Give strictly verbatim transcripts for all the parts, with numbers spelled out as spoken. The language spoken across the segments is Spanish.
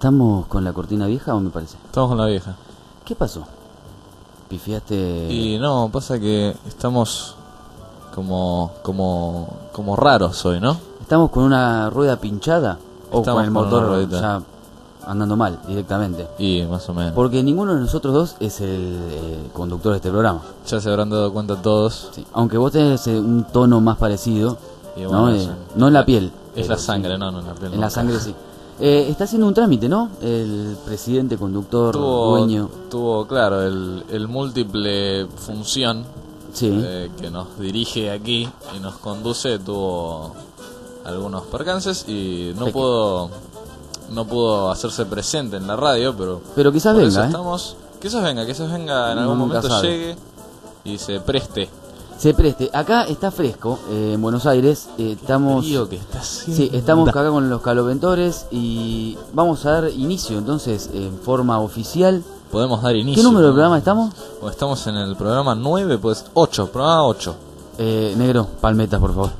¿Estamos con la cortina vieja o me parece? Estamos con la vieja. ¿Qué pasó? ¿Pifiaste? Y no, pasa que estamos como como como raros hoy, ¿no? ¿Estamos con una rueda pinchada? ¿O Estamos con el con motor una ruedita. ya andando mal directamente? Y más o menos. Porque ninguno de nosotros dos es el eh, conductor de este programa. Ya se habrán dado cuenta todos. Sí. Aunque vos tenés eh, un tono más parecido, Y bueno, ¿no? es Eh, un- no en la piel. Es pero la sangre, sí. no, no en la piel. En no. la sangre sí. Eh, está haciendo un trámite, ¿no? El presidente, conductor, Tuvo, dueño. tuvo, claro, el, el múltiple función Sí. eh, que nos dirige aquí y nos conduce, tuvo algunos percances y no Peque. pudo no pudo hacerse presente en la radio, pero Pero quizás por venga, eso ¿eh? estamos, quizás venga, quizás venga en Uno algún nunca momento sabe. llegue y se preste. Se preste. Acá está fresco, eh, en Buenos Aires. eh, estamos. Frío que está haciendo. Sí, estamos acá con los caloventores y vamos a dar inicio entonces en forma oficial. Podemos dar inicio. ¿Qué número de ¿no? programa estamos? O estamos en el programa nueve, pues ocho, programa ocho. Eh, negro, palmetas, por favor.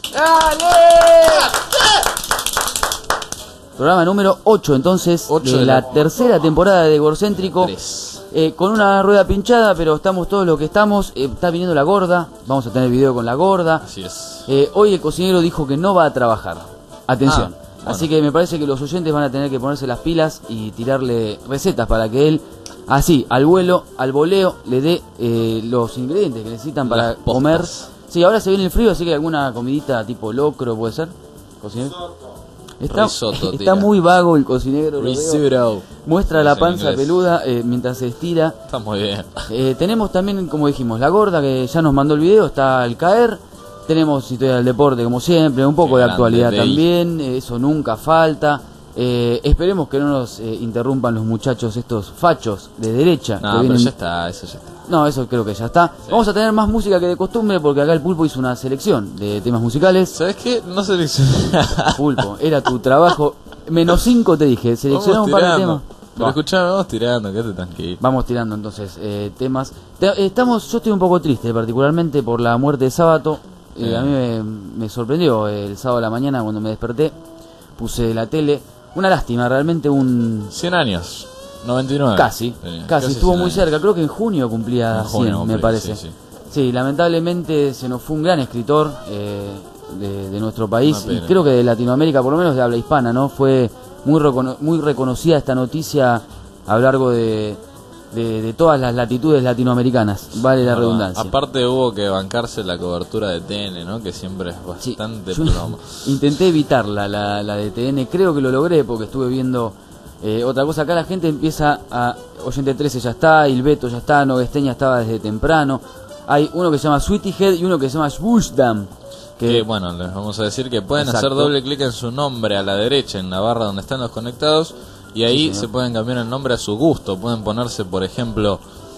Programa número ocho, entonces, Ocho de de la la- tercera temporada de Egorcéntrico. Tres. Eh, con una rueda pinchada, pero estamos todos los que estamos. Eh, está viniendo la gorda. Vamos a tener video con la gorda. Así es. Eh, hoy el cocinero dijo que no va a trabajar. Atención. Ah, bueno. Así que me parece que los oyentes van a tener que ponerse las pilas y tirarle recetas para que él, así, al vuelo, al voleo, le dé eh, los ingredientes que necesitan para Las postas. comer. Sí, ahora se viene el frío, así que alguna comidita tipo locro puede ser. Cocinero. Está, Risotto, está tira. muy vago el cocinero. lo veo. Risotto. Muestra la Es en panza inglés. peluda eh, mientras se estira. Está muy bien. Eh, tenemos también, como dijimos, la gorda que ya nos mandó el video, está al caer. Tenemos historia del deporte, como siempre, un poco Qué de grande, actualidad Dey. también, eh, eso nunca falta. Eh, esperemos que no nos eh, interrumpan los muchachos estos fachos de derecha. No, que pero vienen- ya está, eso ya está. No, eso creo que ya está. Sí. Vamos a tener más música que de costumbre porque acá el Pulpo hizo una selección de temas musicales. ¿Sabes qué? No seleccioné. Pulpo, era tu trabajo. Menos cinco te dije, seleccionamos un par de temas. tirando. Pero Va. escuchame, vamos tirando, quédate tranquilo. Vamos tirando entonces eh, temas. Te- eh, estamos, yo estoy un poco triste, particularmente por la muerte de Sábato. Eh, Sí. A mí me, me sorprendió eh, el sábado a la mañana cuando me desperté. Puse la tele. Una lástima, realmente un... cien años. noventa y nueve. Casi, Sí, casi, estuvo cien muy años. cerca. Creo que en junio cumplía En junio cien, cumplí, me parece. sí, sí. Sí, lamentablemente se nos fue un gran escritor eh, de, de nuestro país Una y pena. creo que de Latinoamérica, por lo menos de habla hispana, ¿no? Fue muy, recono- muy reconocida esta noticia a lo largo de, de, de todas las latitudes latinoamericanas, vale la Bueno, redundancia. Aparte hubo que bancarse la cobertura de T N, ¿no? Que siempre es Sí, bastante yo plomo. intenté evitarla, la, la de T N, creo que lo logré porque estuve viendo eh, otra cosa. Acá la gente empieza a... Oyente trece ya está, Ilbeto ya está, Novesteña estaba desde temprano. Hay uno que se llama Sweetie Head y uno que se llama Swooshdown. Que bueno, les vamos a decir que pueden Exacto. hacer doble clic en su nombre a la derecha en la barra donde están los conectados y ahí Sí, señor. se pueden cambiar el nombre a su gusto. Pueden ponerse, por ejemplo,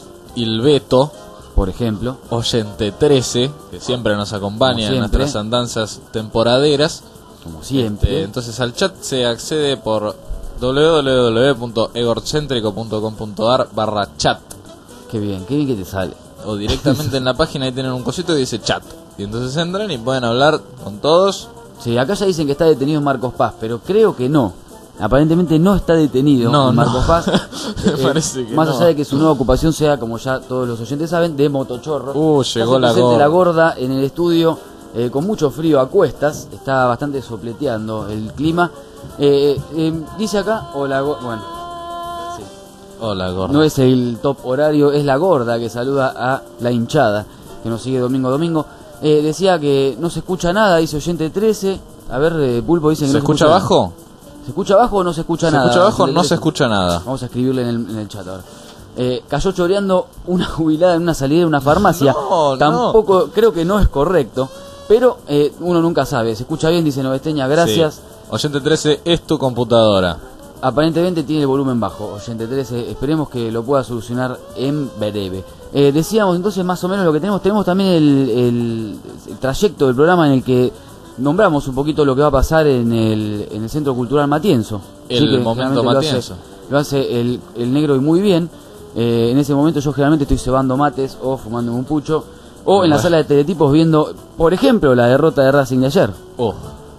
Ilbeto, por ejemplo. Oyente trece, que siempre nos acompaña Como en siempre. nuestras andanzas temporaderas. Como siempre. Este, entonces al chat se accede por w w w punto egorcéntrico punto com punto a r barra chat Qué bien, qué bien que te sale. o directamente en la página ahí tienen un cosito que dice chat y entonces entran y pueden hablar con todos. Sí, acá ya dicen que está detenido Marcos Paz, pero creo que no. Aparentemente no está detenido No, Marcos no. Paz. Me Eh, parece que más no. allá de que su nueva ocupación sea, como ya todos los oyentes saben, de motochorro. Uh, Está llegó la presente gorda. la gorda en el estudio, eh, con mucho frío a cuestas. Está bastante sopleteando el clima. Eh, eh, dice acá, o la go- bueno, sí. Hola, gordo. No es el top horario, es la gorda que saluda a la hinchada, que nos sigue domingo a domingo. Eh, decía que no se escucha nada, dice oyente trece. A ver, eh, Pulpo dice que ¿Se no escucha nada. abajo? ¿Se escucha abajo o no se escucha ¿Se nada? escucha abajo? oyente No se trece. escucha nada. Vamos a escribirle en el, en el chat ahora. Eh, cayó choreando una jubilada en una salida de una farmacia. No, Tampoco, creo que no es correcto, pero eh, uno nunca sabe. Se escucha bien, dice Novesteña, gracias. Sí. Oyente trece es tu computadora. Aparentemente tiene el volumen bajo, oyente trece, esperemos que lo pueda solucionar en breve. Eh, decíamos entonces más o menos lo que tenemos, tenemos también el, el- el trayecto del programa en el que nombramos un poquito lo que va a pasar en el, en el Centro Cultural Matienzo. El Sí, que momento generalmente lo hace- Matienzo. Lo hace, el, el negro y muy bien. Eh, en ese momento yo generalmente estoy cebando mates o fumando un pucho o en la Bueno. sala de teletipos viendo, por ejemplo, la derrota de Racing de ayer. Oh,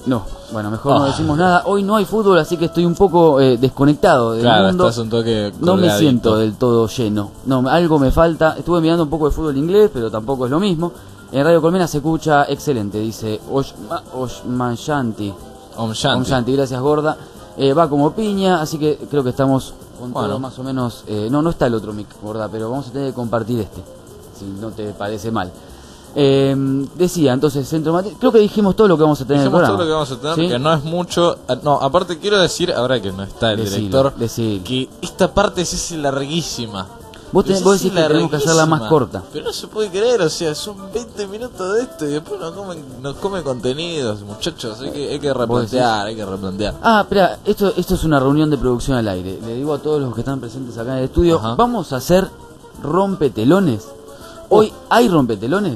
No, bueno, mejor oh. no decimos nada. Hoy no hay fútbol, así que estoy un poco eh, desconectado del claro, mundo. Estás un toque no me siento del todo lleno. No, algo me falta. Estuve mirando un poco de fútbol inglés, pero tampoco es lo mismo. En Radio Colmena se escucha excelente, dice Oshmanyanti. Omshanti, gracias gorda. Eh, va como piña, así que creo que estamos con bueno. todo más o menos. Eh, no, no está el otro mic, gorda, pero vamos a tener que compartir este, si no te parece mal. Eh, decía, entonces, Centro Mate, creo que dijimos todo lo que vamos a tener dijimos en el programa. todo lo que vamos a tener, ¿Sí? que no es mucho. No, aparte quiero decir, ahora que no está el decilo, director, decilo. que esta parte sí es larguísima. Vos, te, vos decís que tenemos que hacerla más corta. Pero no se puede creer, o sea, son veinte minutos de esto y después nos come, nos come contenidos, muchachos. Hay que, hay que replantear, hay que replantear. Ah, espera, esto, esto es una reunión de producción al aire. Le digo a todos los que están presentes acá en el estudio, Ajá. vamos a hacer rompetelones. Hoy, oh. ¿hay rompetelones?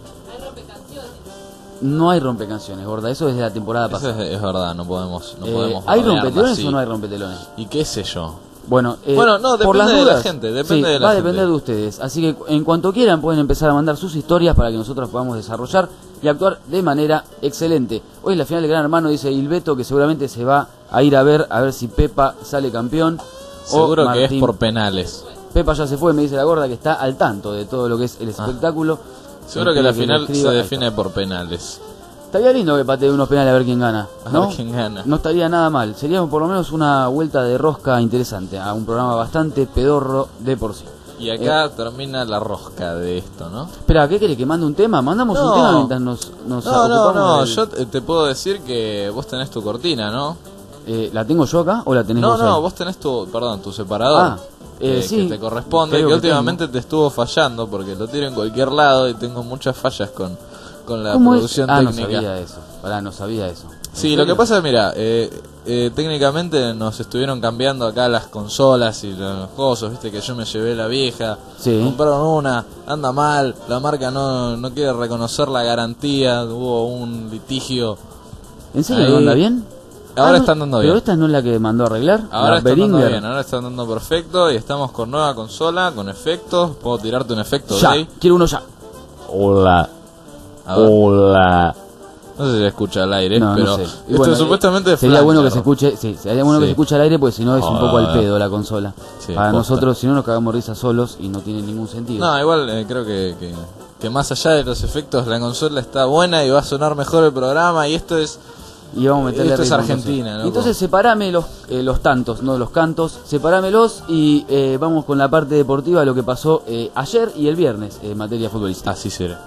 No hay rompecanciones, gorda, eso es de la temporada pasada. Eso es, es verdad, no podemos, no eh, podemos. ¿Hay rompetelones o no hay rompetelones? ¿Y qué sé yo? Bueno, eh, bueno, no, depende por las de dudas, la gente, depende sí, de la va a gente. depender de ustedes. Así que en cuanto quieran pueden empezar a mandar sus historias para que nosotros podamos desarrollar y actuar de manera excelente. Hoy es la final de Gran Hermano, dice Hilbeto, que seguramente se va a ir a ver, a ver si Pepa sale campeón. Seguro o Martín. Que es por penales. Pepa ya se fue, me dice la gorda, que está al tanto de todo lo que es el espectáculo. Ah. Seguro que la que final se define por penales. Estaría lindo que patee unos penales a ver quién gana, ¿no? A ver quién gana. No estaría nada mal. Sería por lo menos una vuelta de rosca interesante a un programa bastante pedorro de por sí. Y acá eh, termina la rosca de esto, ¿no? Espera, ¿qué querés? ¿Que mande un tema? Mandamos no. un tema mientras nos, nos no, ocupamos No, no, del... yo te puedo decir que vos tenés tu cortina, ¿no? Eh, ¿La tengo yo acá o la tenés no, vos No, no, ahí? vos tenés tu, perdón, tu separador. Ah, eh, que, sí. que te corresponde, que, que últimamente tengo. Te estuvo fallando porque lo tiro en cualquier lado y tengo muchas fallas con, con la producción es? Ah, técnica. no sabía eso. Pará, no sabía eso. Sí, lo que pasa es, mira, eh, eh, técnicamente nos estuvieron cambiando acá las consolas y los cosas, viste que yo me llevé la vieja, sí. compraron una, anda mal, la marca no, no quiere reconocer la garantía, hubo un litigio. ¿En serio no anda bien? Ahora ah, no, están dando bien. ¿Pero esta no es la que mandó a arreglar? Ahora la están Behringer. dando bien, ahora están dando perfecto y estamos con nueva consola, con efectos. ¿Puedo tirarte un efecto? Ya, Day? quiero uno ya. Hola. Hola. No sé si se escucha al aire, no, pero no sé. esto bueno, supuestamente sería Flanger. bueno que se escuche, sí, sería bueno sí. que se escuche al aire, porque si no es un poco al pedo la consola. Sí, Para posta. nosotros, si no nos cagamos risa solos y no tiene ningún sentido. No, igual eh, creo que, que, que más allá de los efectos, la consola está buena y va a sonar mejor el programa y esto es... Y vamos a meterle esto es ritmo, Argentina, entonces. ¿no? Entonces separame los, eh, los tantos, no los cantos, separámelos y eh, vamos con la parte deportiva, lo que pasó eh, ayer y el viernes en materia futbolística. Así será.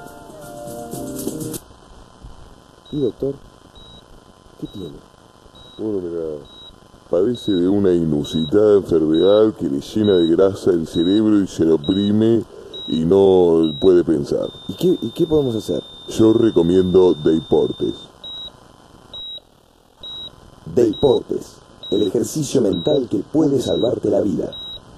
¿Y doctor? ¿Qué tiene? Bueno, mira, padece de una inusitada enfermedad que le llena de grasa el cerebro y se lo oprime y no puede pensar. ¿Y qué, y qué podemos hacer? Yo recomiendo Deportes. Deportes, el ejercicio mental que puede salvarte la vida.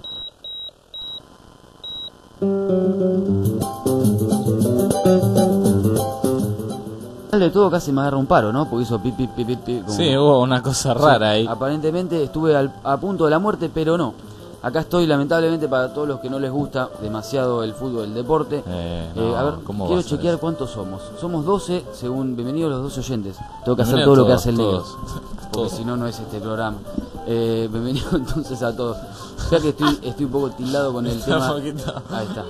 De todo casi me agarra un paro, ¿no? Porque hizo pi, pi, pi, pi, pi como... Sí, hubo una cosa rara sí, ahí. Aparentemente estuve al, a punto de la muerte, pero no. Acá estoy, lamentablemente, para todos los que no les gusta demasiado el fútbol, el deporte. Eh, no, eh, a ver, quiero chequear cuántos somos. Somos doce, según bienvenidos los doce oyentes. Tengo que hacer todo todos, lo que hace el negro. Porque si no, no es este programa. Eh, bienvenido entonces a todos. Ya que estoy, estoy un poco tildado con el tema. Ahí está.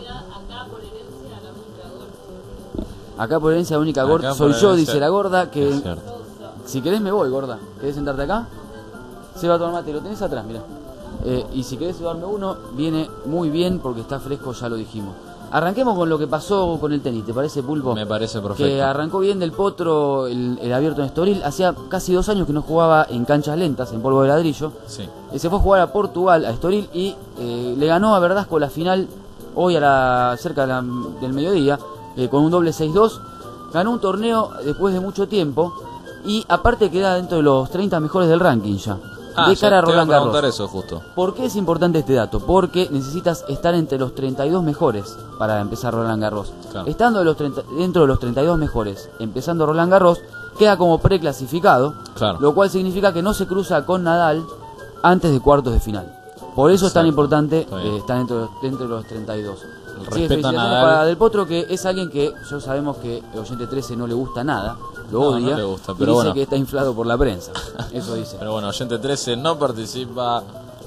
Acá por herencia la única gorda soy yo, dice la gorda, que si querés me voy, gorda. ¿Querés sentarte acá? Se va a tomar mate, lo tenés atrás, mirá. Eh, y si querés llevarme uno, viene muy bien porque está fresco, ya lo dijimos. Arranquemos con lo que pasó con el tenis, ¿te parece, Pulpo? Me parece perfecto. Que arrancó bien del Potro el, el abierto en Estoril. Hacía casi dos años que no jugaba en canchas lentas, en polvo de ladrillo. Sí. Eh, se fue a jugar a Portugal, a Estoril, y eh, le ganó a Verdasco la final hoy a la cerca de la, del mediodía. Eh, con un doble seis dos, ganó un torneo después de mucho tiempo y aparte queda dentro de los treinta mejores del ranking ya, ah, de cara ya a Roland te iba a Garros. eso justo. ¿Por qué es importante este dato? Porque necesitas estar entre los treinta y dos mejores para empezar Roland Garros. Claro. Estando de los treinta, dentro de los treinta y dos mejores, empezando Roland Garros, queda como preclasificado, claro. Lo cual significa que no se cruza con Nadal antes de cuartos de final. Por eso Exacto. es tan importante eh, estar dentro de, los, dentro de los treinta y dos. Sí, Respeto a Nadal. Para Del Potro, que es alguien que yo sabemos que el oyente trece no le gusta nada, lo No, odia, no le gusta, y pero dice bueno. que está inflado por la prensa. Eso dice. Pero bueno, Oyente trece no participa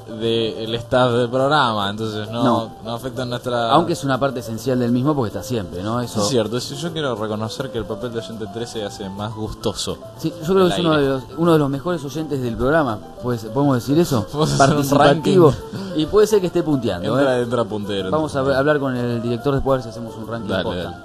del staff del programa, entonces no, no. No. afecta nuestra... Aunque es una parte esencial del mismo porque está siempre, ¿no? Eso. Es cierto, es- yo quiero reconocer que el papel de Oyente trece hace más gustoso. Sí, yo creo que es al uno aire. de, los, uno de los mejores oyentes del programa, pues, ¿podemos decir eso? Podemos hacer un Participativo. ranking. Y puede ser que esté punteando. Entra, ¿eh? entra puntero. Vamos a entra ver- hablar con el director después a ver si hacemos un ranking Dale, posta. dale.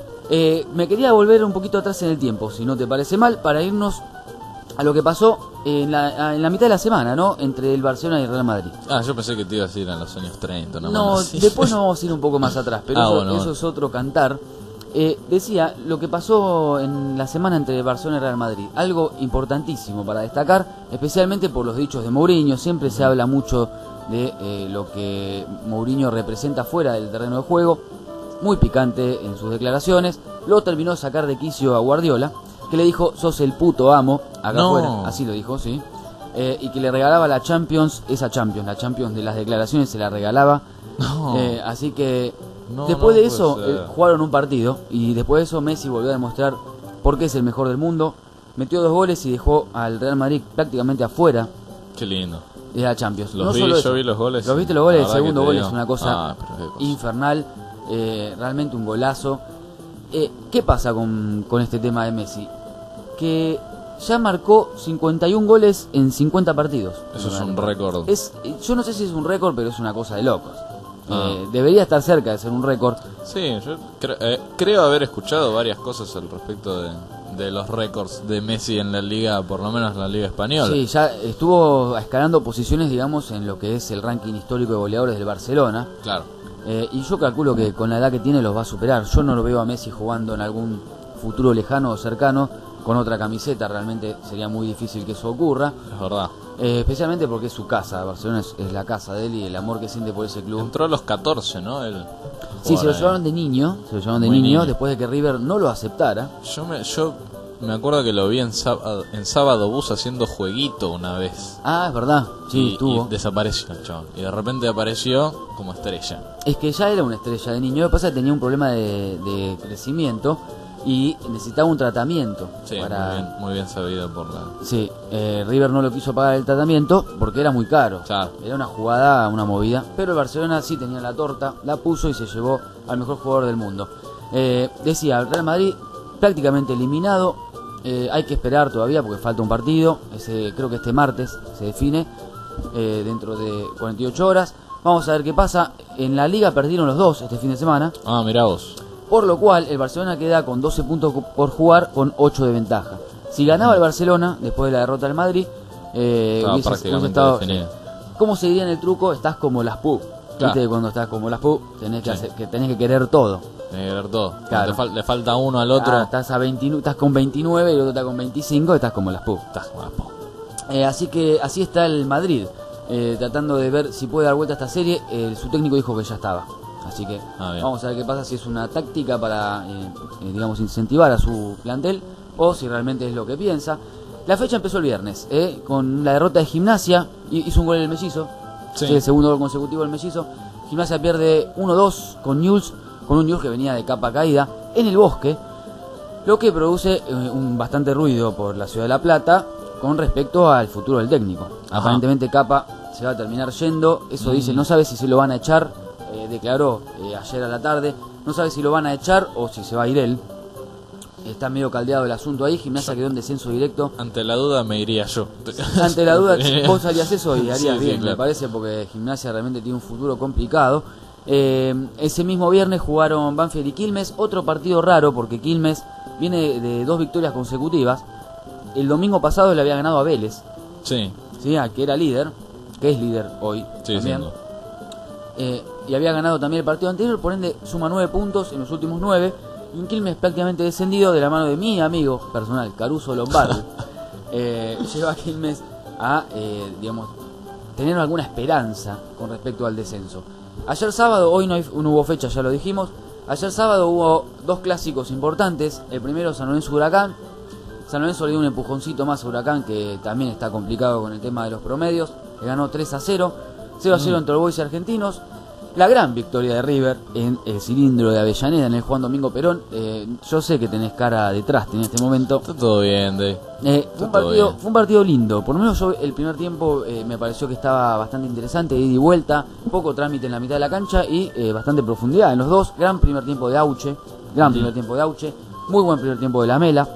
Eh, me quería volver un poquito atrás en el tiempo, si no te parece mal, para irnos a lo que pasó en la, en la mitad de la semana, ¿no? Entre el Barcelona y el Real Madrid. Ah, yo pensé que te ibas a ir a los años treinta. No, No, sí. después nos vamos a ir un poco más atrás, pero Ah, eso, bueno, eso bueno. es otro cantar. Eh, decía, lo que pasó en la semana entre Barcelona y Real Madrid, algo importantísimo para destacar, especialmente por los dichos de Mourinho. Siempre se habla mucho de eh, lo que Mourinho representa fuera del terreno de juego, muy picante en sus declaraciones. Luego terminó de sacar de quicio a Guardiola, que le dijo, sos el puto amo, acá No. afuera, así lo dijo, sí. Eh, y que le regalaba la Champions, esa Champions, la Champions de las declaraciones se la regalaba. No. Eh, así que No, después no de puede eso ser. eh, jugaron un partido y después de eso Messi volvió a demostrar por qué es el mejor del mundo. Metió dos goles y dejó al Real Madrid prácticamente afuera Qué lindo. de la Champions. Los no vi, solo yo eso. vi los goles. ¿Los viste los goles? La El verdad segundo que te gol digo. es una cosa Ah, pero qué cosa. infernal, eh, realmente un golazo. Eh, ¿Qué pasa con, con este tema de Messi? Que ya marcó cincuenta y un goles en cincuenta partidos. Eso es un récord. Es, yo no sé si es un récord, pero es una cosa de locos. Ah. Eh, debería estar cerca de ser un récord. Sí, yo cre- eh, creo haber escuchado varias cosas al respecto de, de los récords de Messi en la liga, por lo menos en la liga española. Sí, ya estuvo escalando posiciones, digamos, en lo que es el ranking histórico de goleadores del Barcelona. Claro. Eh, y yo calculo que con la edad que tiene los va a superar. Yo no lo veo a Messi jugando en algún futuro lejano o cercano con otra camiseta. Realmente sería muy difícil que eso ocurra. Es verdad. Eh, especialmente porque es su casa. Barcelona es, es la casa de él y el amor que siente por ese club. Entró a los catorce, ¿no? Él Sí, se lo jugaba llevaron de niño. Se lo llevaron de Muy niño, niño. después de que River no lo aceptara. ahí. Yo me, yo me acuerdo que lo vi en sábado, en sábado bus haciendo jueguito una vez. Ah, es verdad. Sí, y, estuvo. y desapareció el chabón. Y de repente apareció como estrella. Es que ya era una estrella de niño. Lo que pasa es que tenía un problema de, de crecimiento y necesitaba un tratamiento. Sí, para... muy bien, muy bien sabido por la... Sí, eh, River no lo quiso pagar el tratamiento porque era muy caro. Claro. Era una jugada, una movida. Pero el Barcelona sí tenía la torta, la puso y se llevó al mejor jugador del mundo. Eh, decía, el Real Madrid prácticamente eliminado. Eh, hay que esperar todavía porque falta un partido. Ese, creo que este martes se define, eh, dentro de cuarenta y ocho horas. Vamos a ver qué pasa. En la Liga perdieron los dos este fin de semana. Ah, mirá vos. Por lo cual el Barcelona queda con doce puntos por jugar, con ocho de ventaja. Si ganaba el Barcelona después de la derrota del Madrid, eh, Estaba hubiese- prácticamente hubiese estado- definido. ¿Cómo se diría en el truco? Estás como las Pu. Claro. Viste que cuando estás como las Pu tenés que, Sí. hacer, que tenés que querer todo. Tiene que ver todo. Claro. Te fal- le falta uno al otro. Ah, estás, a veintinueve, estás con veintinueve y el otro está con veinticinco, estás como las Pu. Estás guapo. Eh, así que así está el Madrid, eh, tratando de ver si puede dar vuelta a esta serie. Eh, su técnico dijo que ya estaba. Así que Ah, bien. vamos a ver qué pasa, si es una táctica para, eh, eh, digamos, incentivar a su plantel o si realmente es lo que piensa. La fecha empezó el viernes, eh, con la derrota de Gimnasia. y- Hizo un gol el Mellizo, Sí. sí, el segundo gol consecutivo del Mellizo. Gimnasia pierde uno dos con Newell's, con un Newell's que venía de capa caída en el Bosque, lo que produce eh, un bastante ruido por la ciudad de La Plata con respecto al futuro del técnico. Ajá. Aparentemente Capa se va a terminar yendo, eso dice, Mm. no sabe si se lo van a echar, eh, declaró eh, ayer a la tarde, no sabe si lo van a echar o si se va a ir él. Está medio caldeado el asunto ahí. Gimnasia quedó en descenso directo. Ante la duda me iría yo. Ante la duda, vos harías eso y harías Sí, sí, bien, claro. me parece, porque Gimnasia realmente tiene un futuro complicado. Eh, ese mismo viernes jugaron Banfield y Quilmes, otro partido raro porque Quilmes viene de dos victorias consecutivas. El domingo pasado le había ganado a Vélez, Sí, ¿sí? A que era líder, que es líder hoy sí, también. siendo. Eh, y había ganado también el partido anterior, por ende suma nueve puntos en los últimos nueve. Y un Quilmes prácticamente descendido de la mano de mi amigo personal, Caruso Lombardi. eh, lleva a Quilmes a, eh, digamos, tener alguna esperanza con respecto al descenso. Ayer sábado, hoy no, hay, no hubo fecha, ya lo dijimos. Ayer sábado hubo dos clásicos importantes. El primero, San Lorenzo Huracán. San Lorenzo le dio un empujoncito más a Huracán, que también está complicado con el tema de los promedios. Le ganó tres a cero. cero a cero entre los Boys y Argentinos. La gran victoria de River en el cilindro de Avellaneda, en el Juan Domingo Perón. Eh, yo sé que tenés cara de traste en este momento. Está todo bien, Dave. Eh, fue, un partido, fue un partido lindo. Por lo menos yo el primer tiempo eh, me pareció que estaba bastante interesante, ida y vuelta, poco trámite en la mitad de la cancha y eh, bastante profundidad en los dos. Gran primer tiempo de Auche, gran primer tiempo de Auche, muy buen primer tiempo de Lamela.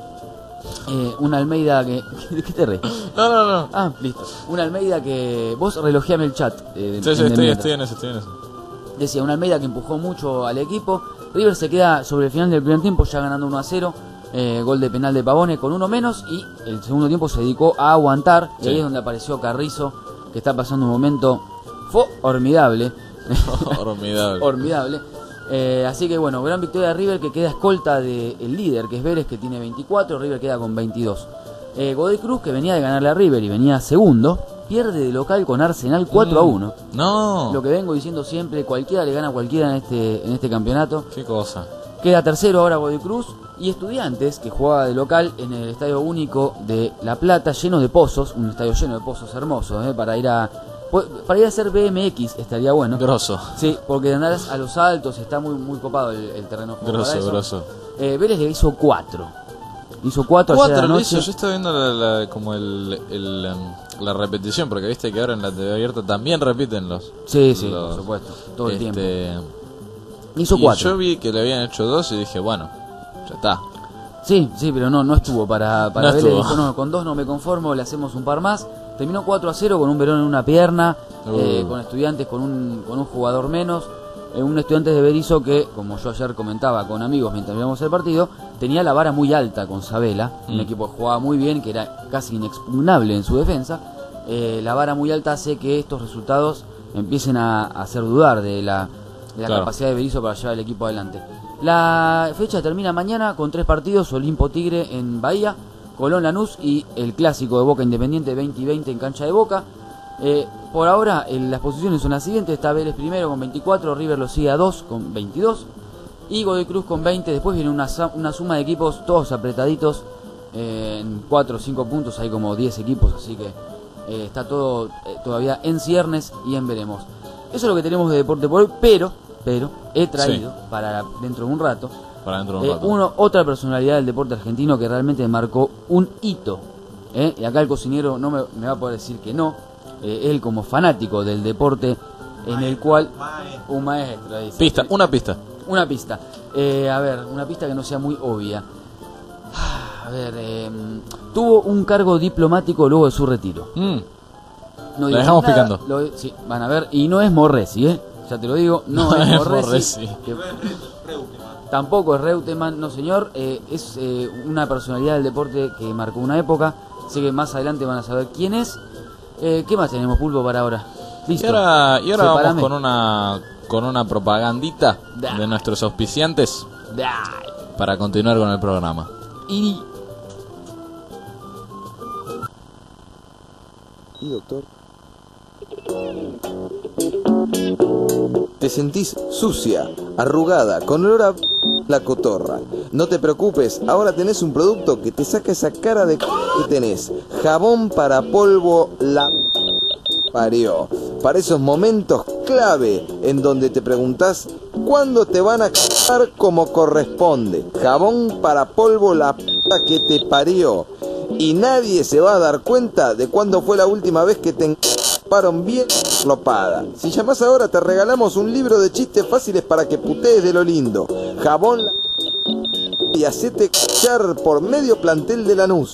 Eh, una Almeida que... ¿De qué te reís? No, no, no. Ah, listo. Una Almeida que... Vos relojeame el chat. Eh, Sí, sí, estoy, estoy en eso, estoy en eso. Decía, una Almeida que empujó mucho al equipo. River se queda sobre el final del primer tiempo ya ganando uno a cero. Eh, gol de penal de Pavone con uno menos. Y el segundo tiempo se dedicó a aguantar. Y Sí. ahí es donde apareció Carrizo, que está pasando un momento formidable. Formidable. Formidable. Eh, así que bueno, gran victoria de River, que queda escolta del líder, que es Vélez, que tiene veinticuatro. River queda con veintidós. Eh, Godoy Cruz, que venía de ganarle a River y venía segundo, pierde de local con Arsenal cuatro a uno. No. Lo que vengo diciendo siempre, cualquiera le gana a cualquiera en este, en este campeonato. Qué cosa. Queda tercero ahora Godoy Cruz y Estudiantes, que jugaba de local en el Estadio Único de La Plata, lleno de pozos, un estadio lleno de pozos hermosos, ¿eh? para ir a para ir a hacer B M X estaría bueno. Grosso. Sí, porque de andar a los altos está muy muy copado el, el terreno. Para Grosso, eso. grosso. Eh, Vélez le hizo cuatro. Hizo cuatro, ayer Cuatro lo anoche. hizo. Yo estaba viendo la, la- como el, el, em, la repetición, porque viste que ahora en la T V abierta también repiten los. Sí, sí, los- por supuesto, todo el este, tiempo. Hizo y cuatro. yo vi que le habían hecho dos y dije, bueno, ya está. Sí, sí, pero no, no estuvo para, para No Vélez. estuvo. Dijo, no, con dos no me conformo, le hacemos un par más. Terminó cuatro a cero con un Verón en una pierna, Uh. eh, con Estudiantes con un, con un jugador menos. Eh, un Estudiantes de Berizo que, como yo ayer comentaba con amigos mientras veíamos el partido, tenía la vara muy alta con Sabela, un Mm. equipo que jugaba muy bien, que era casi inexpugnable en su defensa. Eh, la vara muy alta hace que estos resultados empiecen a, a hacer dudar de la, de la Claro. capacidad de Berizzo para llevar el equipo adelante. La fecha termina mañana con tres partidos: Olimpo Tigre en Bahía, Colón Lanús y el clásico de Boca Independiente veinte y veinte en cancha de Boca. Eh, por ahora eh, las posiciones son las siguientes: está Vélez primero con veinticuatro, River lo sigue a dos con veintidós y Godoy Cruz con veinte. Después viene una, una suma de equipos todos apretaditos eh, en cuatro o cinco puntos, hay como diez equipos, así que eh, está todo eh, todavía en ciernes y en veremos. Eso es lo que tenemos de deporte por hoy, pero, pero he traído Sí. para dentro de un rato Para dentro de un eh, rato. uno, otra personalidad del deporte argentino que realmente marcó un hito. ¿eh? Y acá el cocinero no me, me va a poder decir que no. Eh, él como fanático del deporte en el cual... Un maestro, dice. Pista, una pista. Una pista. Eh, a ver, una pista que no sea muy obvia. A ver, eh, tuvo un cargo diplomático luego de su retiro. Mm. No La digo dejamos nada, picando. lo- sí, van a ver. Y no es Morresi, ¿eh? Ya te lo digo, no, No es es Morresi. Morresi. que- Tampoco es Reutemann, no señor. Eh, es eh, una personalidad del deporte que marcó una época. Sé que más adelante van a saber quién es. Eh, ¿Qué más tenemos, Pulpo, para ahora? Y Listo. ahora, y ahora vamos Sepárame. con una con una propagandita Da. de nuestros auspiciantes Dai. para continuar con el programa. Y ¿Y doctor? Te sentís sucia, arrugada, con olor a la cotorra. No te preocupes, ahora tenés un producto que te saca esa cara de c que tenés. Jabón para polvo la parió. Para esos momentos clave en donde te preguntás cuándo te van a cagar como corresponde. Jabón para polvo la p que te parió. Y nadie se va a dar cuenta de cuándo fue la última vez que te encaparon bien lopada. Si llamás ahora te regalamos un libro de chistes fáciles para que putees de lo lindo. Jabón la y hacete cachar por medio plantel de Lanús.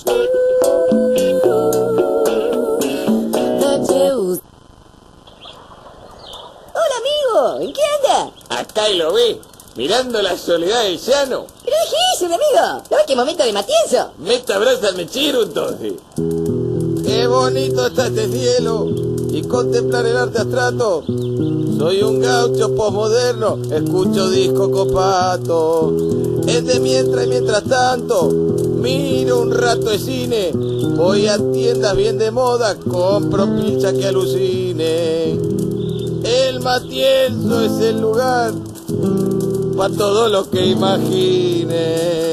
Hola amigo, ¿en qué anda? Acá lo ve, mirando la soledad del llano. Pero deje eso, mi amigo. ¿No ves qué momento de matienzo? Meta brasa al mechero entonces. Qué bonito está este cielo y contemplar el arte abstrato. Soy un gaucho posmoderno, escucho disco copato. Es de mientras y mientras tanto, miro un rato de cine. Voy a tiendas bien de moda, compro pilcha que alucine. El Matienzo es el lugar para todo lo que imagine.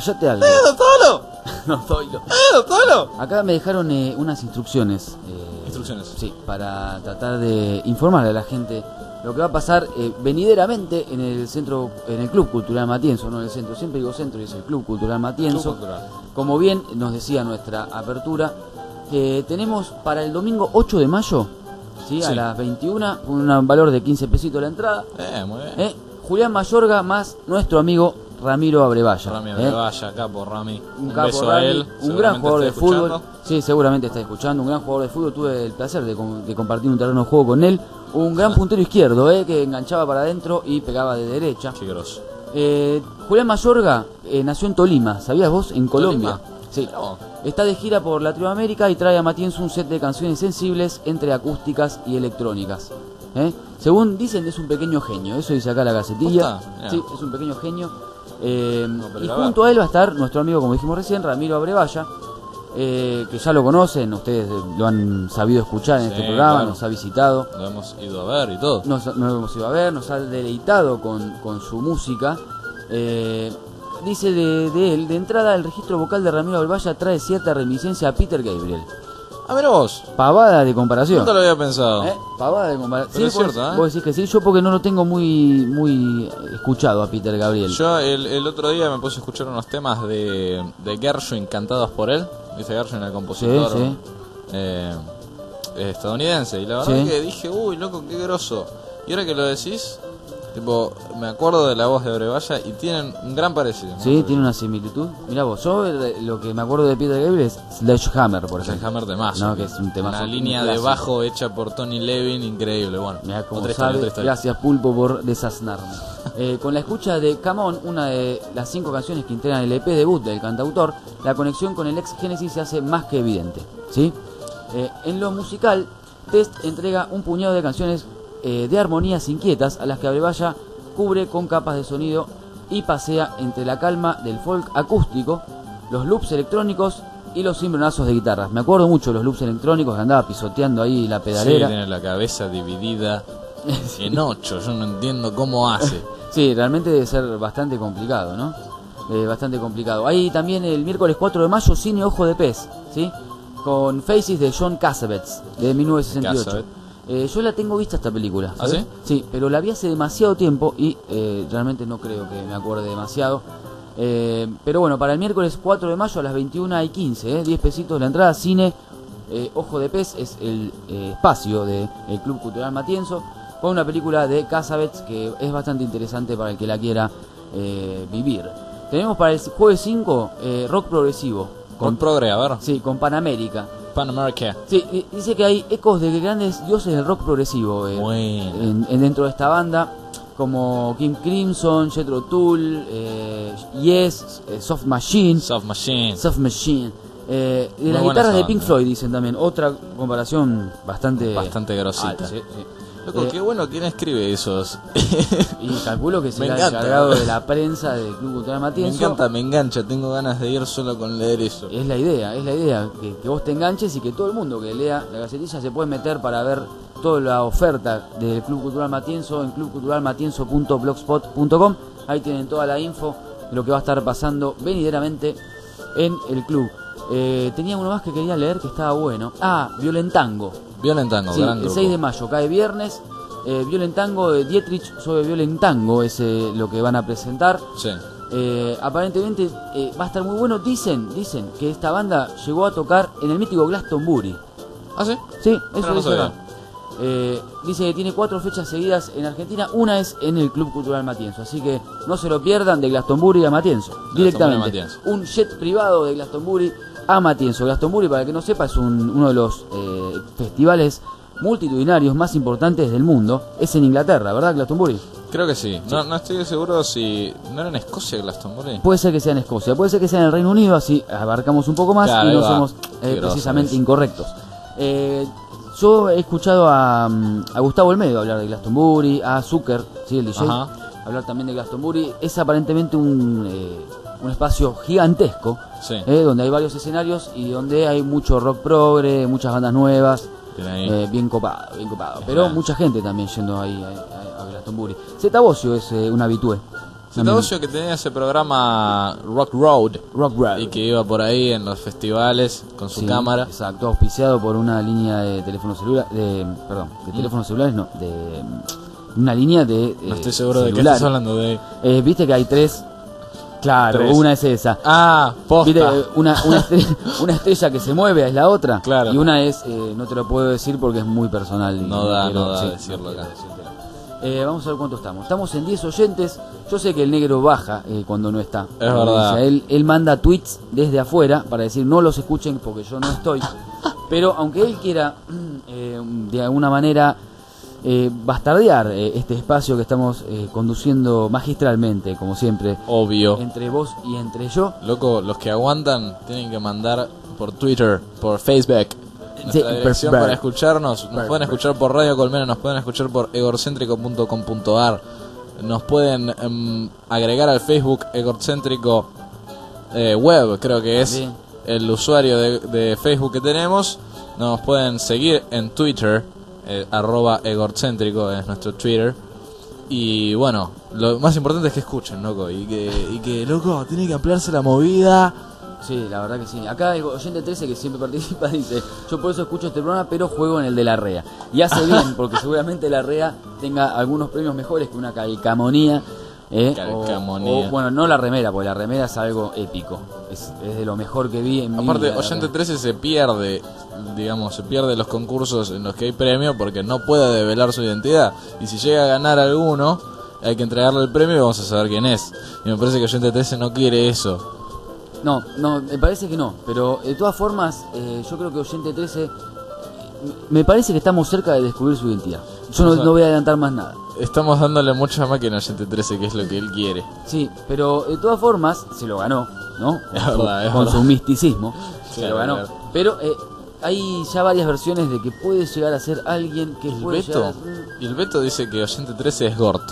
Callate algo. ¡Eh, Tolo! No, Zoilo. ¡Eh, Tolo! Acá me dejaron eh, unas instrucciones. Eh, Instrucciones. Sí, para tratar de informar a la gente lo que va a pasar eh, venideramente en el centro, en el Club Cultural Matienzo, no en el centro, siempre digo centro y es el Club Cultural Matienzo. Club Cultural. Como bien nos decía nuestra apertura, que tenemos para el domingo ocho de mayo, ¿sí? Sí. A las veintiuna, con un valor de quince pesitos la entrada. Eh, muy bien. ¿eh? Julián Mayorga más nuestro amigo Ramiro Abrevaya. Rami ¿eh? Abrevaya, capo Rami. Un, Un capo beso Rami, a él. un gran jugador de está fútbol. escuchando. Sí, seguramente está escuchando. Un gran jugador de fútbol. Tuve el placer de, com- de compartir un terreno de juego con él. Un gran puntero izquierdo, eh, que enganchaba para adentro y pegaba de derecha. Qué grosso. Eh, Julián Mayorga eh, nació en Tolima, ¿sabías vos? En Colombia. ¿Tolima? Sí. No. Está de gira por Latinoamérica y trae a Matienzo un set de canciones sensibles entre acústicas y electrónicas. ¿eh? Según dicen, es un pequeño genio. Eso dice acá la gacetilla. ¿Posta? Mirá. Sí, es un pequeño genio. Eh, pero y la junto a él va a estar nuestro amigo, como dijimos recién, Ramiro Abrevaya, eh, que ya lo conocen, ustedes eh, lo han sabido escuchar en Sí, este programa, claro. nos ha visitado, Lo hemos ido a ver y todo. nos, nos hemos ido a ver, nos ha deleitado con, con su música. Eh, dice de, de él, de entrada, el registro vocal de Ramiro Abrevaya trae cierta reminiscencia a Peter Gabriel. Ah, mira vos. Pavada de comparación. Nunca lo había pensado. ¿Eh? Pavada de comparación. Pero es vos, cierto, ¿eh? vos decís que sí, yo porque no lo tengo muy muy escuchado a Peter Gabriel. Yo el, el otro día me puse a escuchar unos temas de, de Gershwin cantados por él. Viste, Gershwin, el compositor Sí, sí. eh, estadounidense. Y la verdad Sí. que dije, uy, loco, qué grosso. Y ahora que lo decís, tipo, me acuerdo de la voz de Abrevaya y tienen un gran parecido. ¿no? Sí, tiene una similitud. Mirá vos, yo eh, lo que me acuerdo de Peter Gabriel es Sledgehammer, por Por ejemplo, ejemplo. Hammer de más. No, que es un temazo, Una un línea de clásico. bajo hecha por Tony Levin, increíble. Bueno, Mirá cómo otra historia, sabe. otra historia. Gracias, Pulpo, por desaznarme. Eh, con la escucha de Come On, una de las cinco canciones que integran el E P debut del cantautor, la conexión con el ex Genesis se hace más que evidente. ¿Sí? Eh, en lo musical, Test entrega un puñado de canciones eh, de armonías inquietas a las que Abrevaya cubre con capas de sonido y pasea entre la calma del folk acústico, los loops electrónicos y los cimbronazos de guitarras. Me acuerdo mucho de los loops electrónicos que andaba pisoteando ahí la Sí, pedalera. tiene la cabeza dividida en ocho. Yo no entiendo cómo hace. Sí, realmente debe ser bastante complicado, ¿no? Eh, bastante complicado. Hay también el miércoles cuatro de mayo Cine Ojo de Pez, ¿sí? Con Faces de John Cassavetes, de mil novecientos sesenta y ocho. Cassavetes. Eh, yo la tengo vista esta película. ¿Ah, ¿sabes? sí? Sí, pero la vi hace demasiado tiempo y eh, realmente no creo que me acuerde demasiado. Eh, pero bueno, para el miércoles cuatro de mayo a las veintiuna y quince, eh, diez pesitos la entrada, Cine eh, Ojo de Pez es el eh, espacio del Club Cultural Matienzo, con una película de Cassavetes que es bastante interesante para el que la quiera eh, vivir. Tenemos para el jueves cinco eh, rock progresivo. Con Progre, a ver. Sí, con Panamérica. Pan America. Sí, y dice que hay ecos de grandes dioses del rock progresivo eh, Bueno. en, en- dentro de esta banda, como King Crimson, Jethro Tull, eh, Yes, eh, Soft Machine, Soft Machine. Soft Machine. Eh, de Muy las buena guitarras esa de Pink banda. Floyd dicen también, otra comparación bastante Bastante grosita. alta, sí, sí. Loco, Eh, qué bueno quién escribe esos. Y calculo que Me será encanta. encargado de la prensa del Club Cultural Me Matienzo. encanta, me engancha. Tengo ganas de ir solo con leer eso. Es la idea, es la idea, que, que vos te enganches y que todo el mundo que lea la gacetilla se puede meter para ver toda la oferta del Club Cultural Matienzo en club cultural matienzo punto blogspot punto com. Ahí tienen toda la info de lo que va a estar pasando venideramente en el club. Eh, tenía uno más que quería leer que estaba bueno. Ah, Violentango. Violentango, Sí, gran el grupo. seis de mayo, cae viernes. Eh, Violentango de Dietrich sobre Violentango es eh, lo que van a presentar. Sí. Eh, aparentemente eh, va a estar muy bueno. Dicen, dicen que esta banda llegó a tocar en el mítico Glastonbury. ¿Ah, sí? Sí, Pero eso no dice sabía. acá. Eh, dice que tiene cuatro fechas seguidas en Argentina. Una es en el Club Cultural Matienzo. Así que no se lo pierdan, de Glastonbury a Matienzo. Directamente. a Matienzo. Un jet privado de Glastonbury a Matienzo. Glastonbury, para el que no sepa, es un- uno de los eh, festivales multitudinarios más importantes del mundo. Es en Inglaterra, ¿verdad, Glastonbury? Creo que sí. No, no estoy seguro si. ¿No era en Escocia Glastonbury? Puede ser que sea en Escocia, puede ser que sea en el Reino Unido, así abarcamos un poco más Claro, y ahí no va. somos Qué eh, groso precisamente es. incorrectos. Eh, yo he escuchado a, mm, a Gustavo Olmedo hablar de Glastonbury, a Zucker, ¿sí? El D J, Ajá. hablar también de Glastonbury. Es aparentemente un, eh, un espacio gigantesco, Sí. eh, donde hay varios escenarios y donde hay mucho rock progre, muchas bandas nuevas. Tiene ahí. Eh, bien copado, bien copado. Es Pero verdad. mucha gente también yendo ahí a, a- a Glastonbury. Zeta Bosio es eh, un habitué. Citabucio que tenía ese programa Rock Road. Rock Road. Y que iba por ahí en los festivales con su Sí, cámara. Exacto, auspiciado por una línea de teléfono celular, de, perdón, de teléfonos celulares, no, de una línea de No eh, estoy seguro de qué celular. estás hablando de... Eh, Viste que hay tres, claro, Tres. una es esa. Ah, posta. Viste, eh, una, una, estrella, una estrella que se mueve es la otra. Claro. Y una es, eh, no te lo puedo decir porque es muy personal. y No da, quiero- no da sí, decirlo quiero acá. decírtelo. Eh, vamos a ver cuánto estamos. Estamos en diez oyentes. Yo sé que el negro baja eh, cuando no está. Es Como verdad. dice, Él, él manda tweets desde afuera para decir no los escuchen porque yo no estoy. Pero aunque él quiera eh, de alguna manera eh, bastardear eh, este espacio que estamos eh, conduciendo magistralmente, como siempre, Obvio. entre vos y entre yo. Loco, los que aguantan tienen que mandar por Twitter, por Facebook. Nuestra Sí, dirección per- para escucharnos. Nos per- pueden escuchar por Radio Colmena, nos pueden escuchar por egorcéntrico punto com punto a r. Nos pueden em, agregar al Facebook Egorcéntrico eh, Web, creo que es También. el usuario de, de Facebook que tenemos. Nos pueden seguir en Twitter, eh, arroba egorcéntrico es nuestro Twitter. Y bueno, lo más importante es que escuchen, loco. Y que, y que loco, tiene que ampliarse la movida. Sí, la verdad que sí. Acá el oyente trece que siempre participa dice, yo por eso escucho este programa, pero juego en el de la R E A. Y hace bien, porque seguramente la R E A tenga algunos premios mejores que una calcamonía. ¿eh? Calcamonía. O, o, bueno, no la remera, porque la remera es algo épico. Es, es de lo mejor que vi en mi Aparte, vida, la Oyente verdad. trece se pierde, digamos, se pierde los concursos en los que hay premio porque no puede develar su identidad. Y si llega a ganar alguno, hay que entregarle el premio y vamos a saber quién es. Y me parece que Oyente trece no quiere eso. No, no, me parece que no. Pero de todas formas, eh, yo creo que Oyente trece, me parece que estamos cerca de descubrir su identidad. Yo no, O sea, no voy a adelantar más nada. Estamos dándole mucha máquina a Oyente trece, que es lo que él quiere. Sí, pero de todas formas se lo ganó, ¿no? Es verdad, es Con verdad. su misticismo se Claro, lo ganó. claro. Pero eh, hay ya varias versiones de que puede llegar a ser alguien que El puede llegar Beto, a ser... y el Beto dice que Oyente trece es Gort,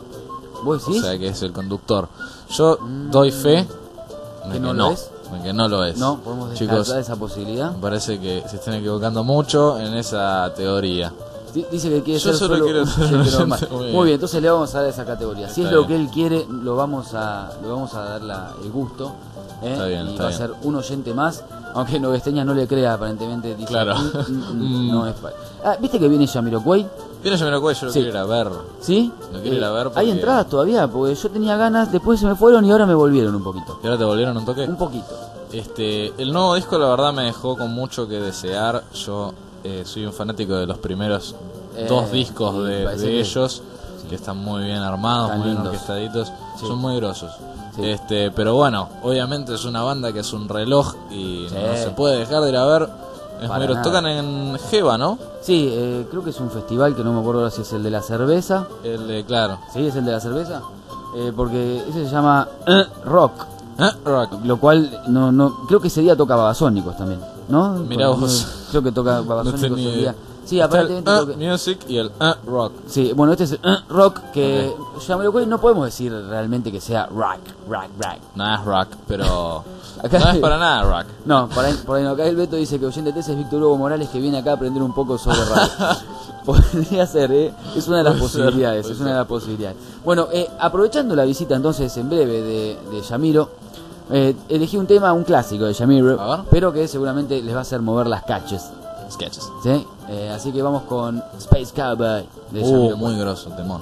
¿Vos o decís? sea que es el conductor. Yo doy fe de ¿Que que no no, lo es? de que no lo es. No, podemos Chicos, descartar esa posibilidad. me parece que se están equivocando mucho en esa teoría. Di- Dice que quiere Yo ser solo solo quiero un ser un oyente oyente, normal. muy bien. Muy bien, entonces le vamos a dar esa categoría. Si Está es lo bien. que él quiere, lo vamos a, le vamos a dar la- el gusto. ¿eh? Está bien, y está va bien. a ser un oyente más. Aunque Novesteña no le crea, aparentemente. Dice, Claro. "Mm, mm, mm, no es pa-". Ah, ¿viste que viene Jamiroquai? Viene Jamiroquai, yo lo Sí. quiero ir a ver. ¿Sí? Lo quiero ir a ver Hay porque- entradas todavía, porque yo tenía ganas, después se me fueron y ahora me volvieron un poquito. ¿Y ahora te volvieron un toque? Un poquito. Este, el nuevo disco la verdad me dejó con mucho que desear. Yo eh, soy un fanático de los primeros Eh, dos discos sí, de, parece de que- ellos, sí. que están muy bien armados, Están muy bien lindos. orquestaditos, Sí. son muy grosos. Sí. Este, pero bueno, obviamente es una banda que es un reloj y Sí. no se puede dejar de ir a ver. Es Para muy groso. nada. Tocan en Jeva, ¿no? Sí, eh, creo que es un festival que no me acuerdo ahora si es el de la cerveza. El de, claro. ¿Sí? ¿Es el de la cerveza? Eh, porque ese se llama eh, Rock. ¿Eh? Rock. Lo cual, no, no, creo que ese día toca Babasónicos también, ¿no? Mirá Porque, vos. no, creo que toca Babasónicos No tenía ese idea. día. Sí, Está el, aparentemente eh, creo que- Music y el eh, Rock. Sí, bueno, este es el eh, Rock, que Jamiroquai no podemos decir realmente que sea rock, rock, rock. Nada es rock, pero Acá- no es para nada rock. No, por ahí, por ahí no. Acá el Beto dice que Oyente trece es Víctor Hugo Morales que viene acá a aprender un poco sobre radio. Podría ser, ¿eh? Es una de las Puede ser, posibilidades, puede es una de ser. las posibilidades. Bueno, eh, aprovechando la visita entonces en breve de, de Yamiro, eh, elegí un tema, un clásico de Yamiro, A ver. pero que seguramente les va a hacer mover las caches, Sketches. ¿sí? Eh, así que vamos con Space Cowboy de Uh, Yamiro. muy grosso, temón.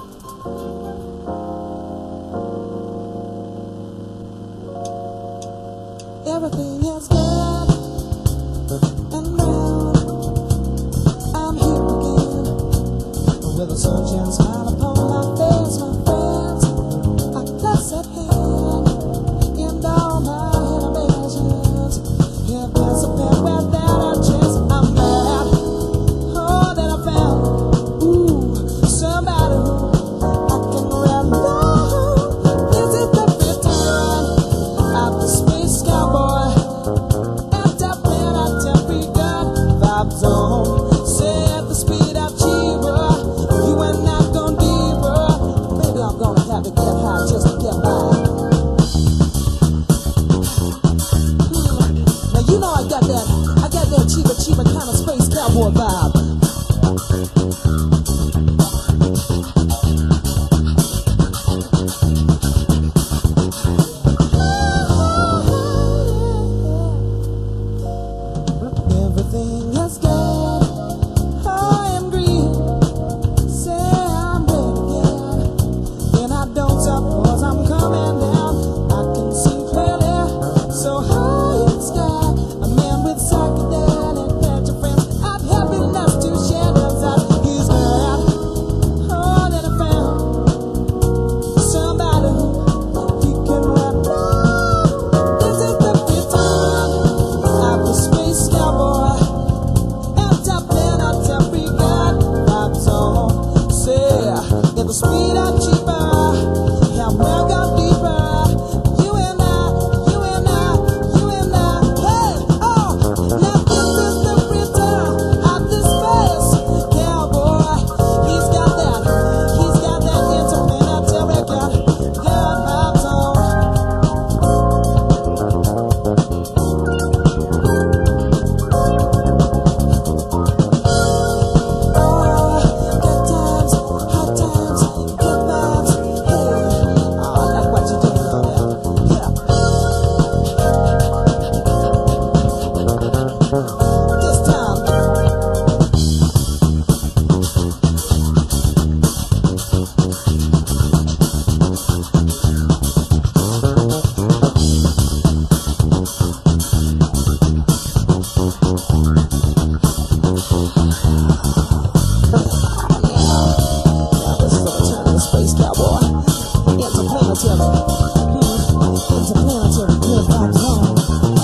Everything is good and round. I'm here again with a sunshine smile upon my face, my friends. A close at hand, and all my inhibitions have disappeared without a chance. I'm mad, oh, that I found, ooh, somebody who I can rely on. This is the return of the space cowboy. And up when I tell begun vibes on. Say at the speed of Chiba, you are not gonna deeper. Maybe I'm gonna have to get high just to get by. Hmm. Now you know I got that, I got that Chiba Chiba kind of space cowboy vibe.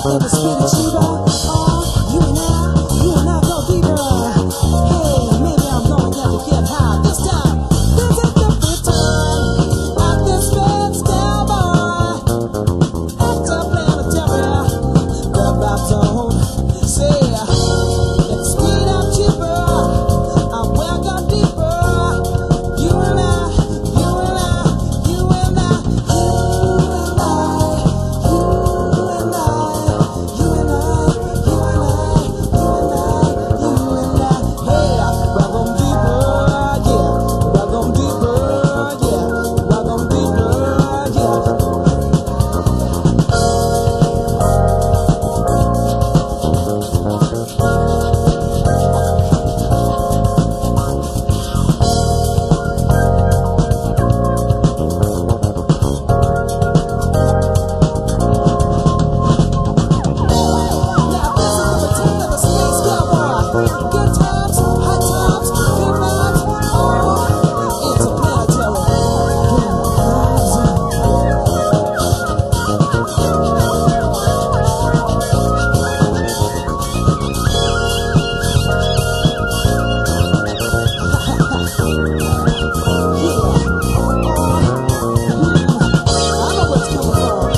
at the speed of Sheba. Oh, you and I, you and I go deeper. Hey, maybe I'm going down to get high this time. This is the return of this red star boy. Interplanetary, the vibe zone. Say, at the speed of Sheba, I will go deeper. You and I, you and I, you and I, you and I, you and I, you and I, you and I, you and I, you and I. Hey, rock on deeper, yeah. Rock on deeper, yeah. Rock on deeper, yeah. Now this is the return of the space cowboy. Good times, hot times, good vibes, oh, interplanetary. I know what's coming for.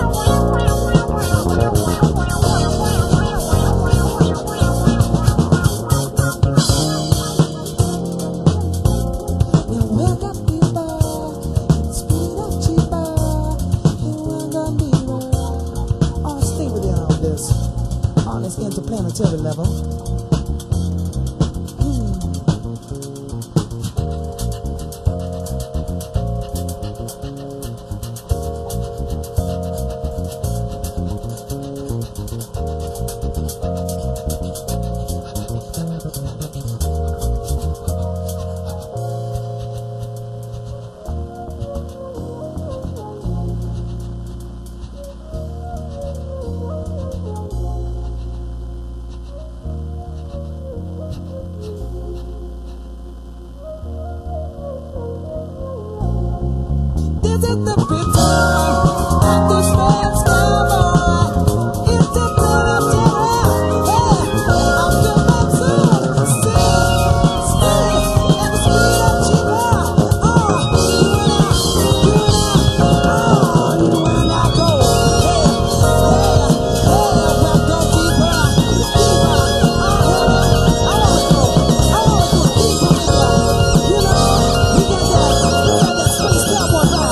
You will go deeper, speed up cheaper. You will go deeper. Oh, stay with it on this, on this interplanetary level. Hmm. This is the return of this red star boy. Interplanetary. Hey, I'm the monsoon. Stay, stay at the speed of Sheba. Oh, you and I, you and I, oh, you and I go. Hey, hey, hey, we'll go deeper, deeper. Oh, I wanna go, I wanna go deeper with you. You know, you got that, you got that space cowboy vibe.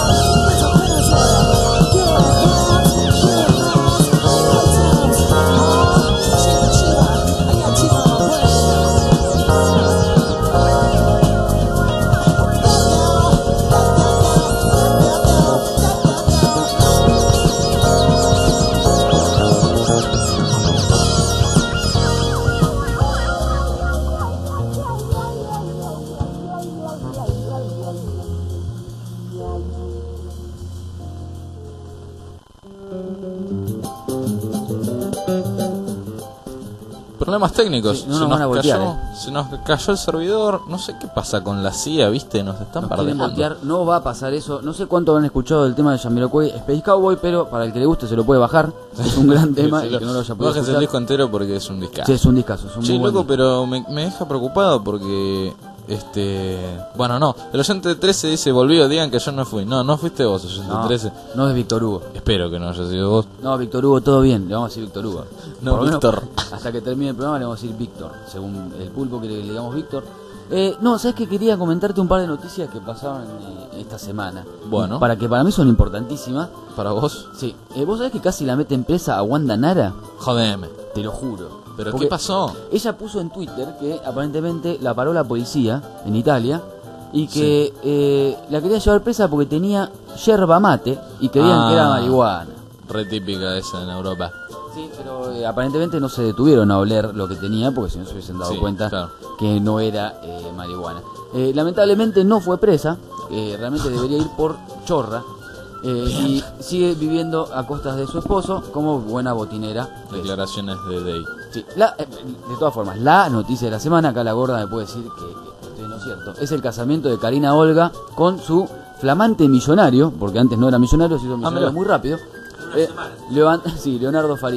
Problemas técnicos. Sí, no se, nos nos van a voltear, cayó, eh. se nos cayó el servidor. No sé qué pasa con la C I A, ¿viste? Nos están Nos quieren perdejando. voltear, no va a pasar eso. No sé cuánto han escuchado del tema de Jamiroquai Space Cowboy, pero para el que le guste se lo puede bajar. Es un gran tema, Sí, el lo- que no lo haya podido bájense el escuchar. disco entero porque es un discazo. Sí, es un discazo, es un Sí, muy buen loco, disco. pero me, me deja preocupado porque este, bueno, no, el oyente de trece dice, volvió, digan que yo no fui. No, no fuiste vos, oyente de No, trece. no es Víctor Hugo. Espero que no haya sido vos. No, Víctor Hugo, todo bien, le vamos a decir Víctor Hugo. No, Por lo menos, Víctor. hasta que termine el programa le vamos a decir Víctor, según el pulpo que le, le digamos Víctor. Eh, no, ¿sabes qué? Quería comentarte un par de noticias que pasaron eh, esta semana. Bueno. Para que para mí son importantísimas. ¿Para vos? Sí. Eh, ¿Vos sabés que casi la mete en presa a Wanda Nara? Jodeme. Te lo juro. ¿Pero Porque qué pasó? Ella puso en Twitter que aparentemente la paró la policía en Italia y que eh, la quería llevar presa porque tenía yerba mate y creían Ah. que era marihuana. Re típica esa en Europa. Sí, pero eh, aparentemente no se detuvieron a oler lo que tenía porque si no se hubiesen dado Sí, cuenta claro. que no era eh, marihuana. Eh, lamentablemente no fue presa, eh, realmente debería ir por chorra. eh, y sigue viviendo a costas de su esposo como buena botinera. Declaraciones de Day. Sí, la- eh, de todas formas, la noticia de la semana, acá la gorda me puede decir que esto no es cierto, es el casamiento de Karina Olga con su flamante millonario, porque antes no era millonario, se hizo millonario mirá. muy rápido. Eh, Levan- sí, Leonardo Fariña.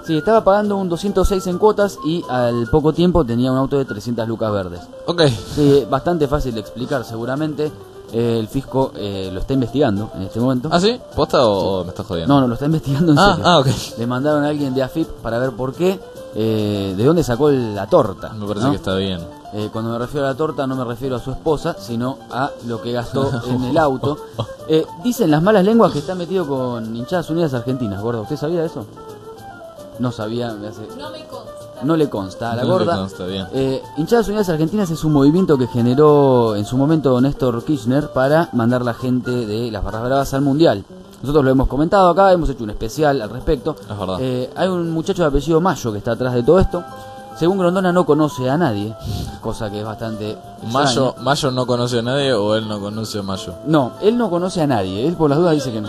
Sí, estaba pagando un doscientos seis en cuotas y al poco tiempo tenía un auto de trescientas lucas verdes. Ok. Sí, bastante fácil de explicar seguramente. Eh, el fisco eh, lo está investigando en este momento. ¿Ah, sí? ¿Posta o, o me estás jodiendo? No, no, lo está investigando en Ah, serio. ah, ok. Le mandaron a alguien de A F I P para ver por qué, eh, de dónde sacó la torta. Me parece ¿no? que está bien. Eh, cuando me refiero a la torta no me refiero a su esposa, sino a lo que gastó en el auto. Eh, dicen las malas lenguas que está metido con Hinchadas Unidas Argentinas, gordo. ¿Usted sabía eso? No sabía, me hace... No me consta. No le consta a la No le gorda. consta, bien. Eh, Hinchadas Unidas Argentinas es un movimiento que generó en su momento Néstor Kirchner para mandar la gente de las Barras Bravas al Mundial. Nosotros lo hemos comentado acá, hemos hecho un especial al respecto. Es verdad. Eh, hay un muchacho de apellido Mayo que está atrás de todo esto. Según Grondona no conoce a nadie, cosa que es bastante Mayo, extraña. Mayo no conoce a nadie o él no conoce a Mayo. No, él no conoce a nadie, él por las dudas dice que no.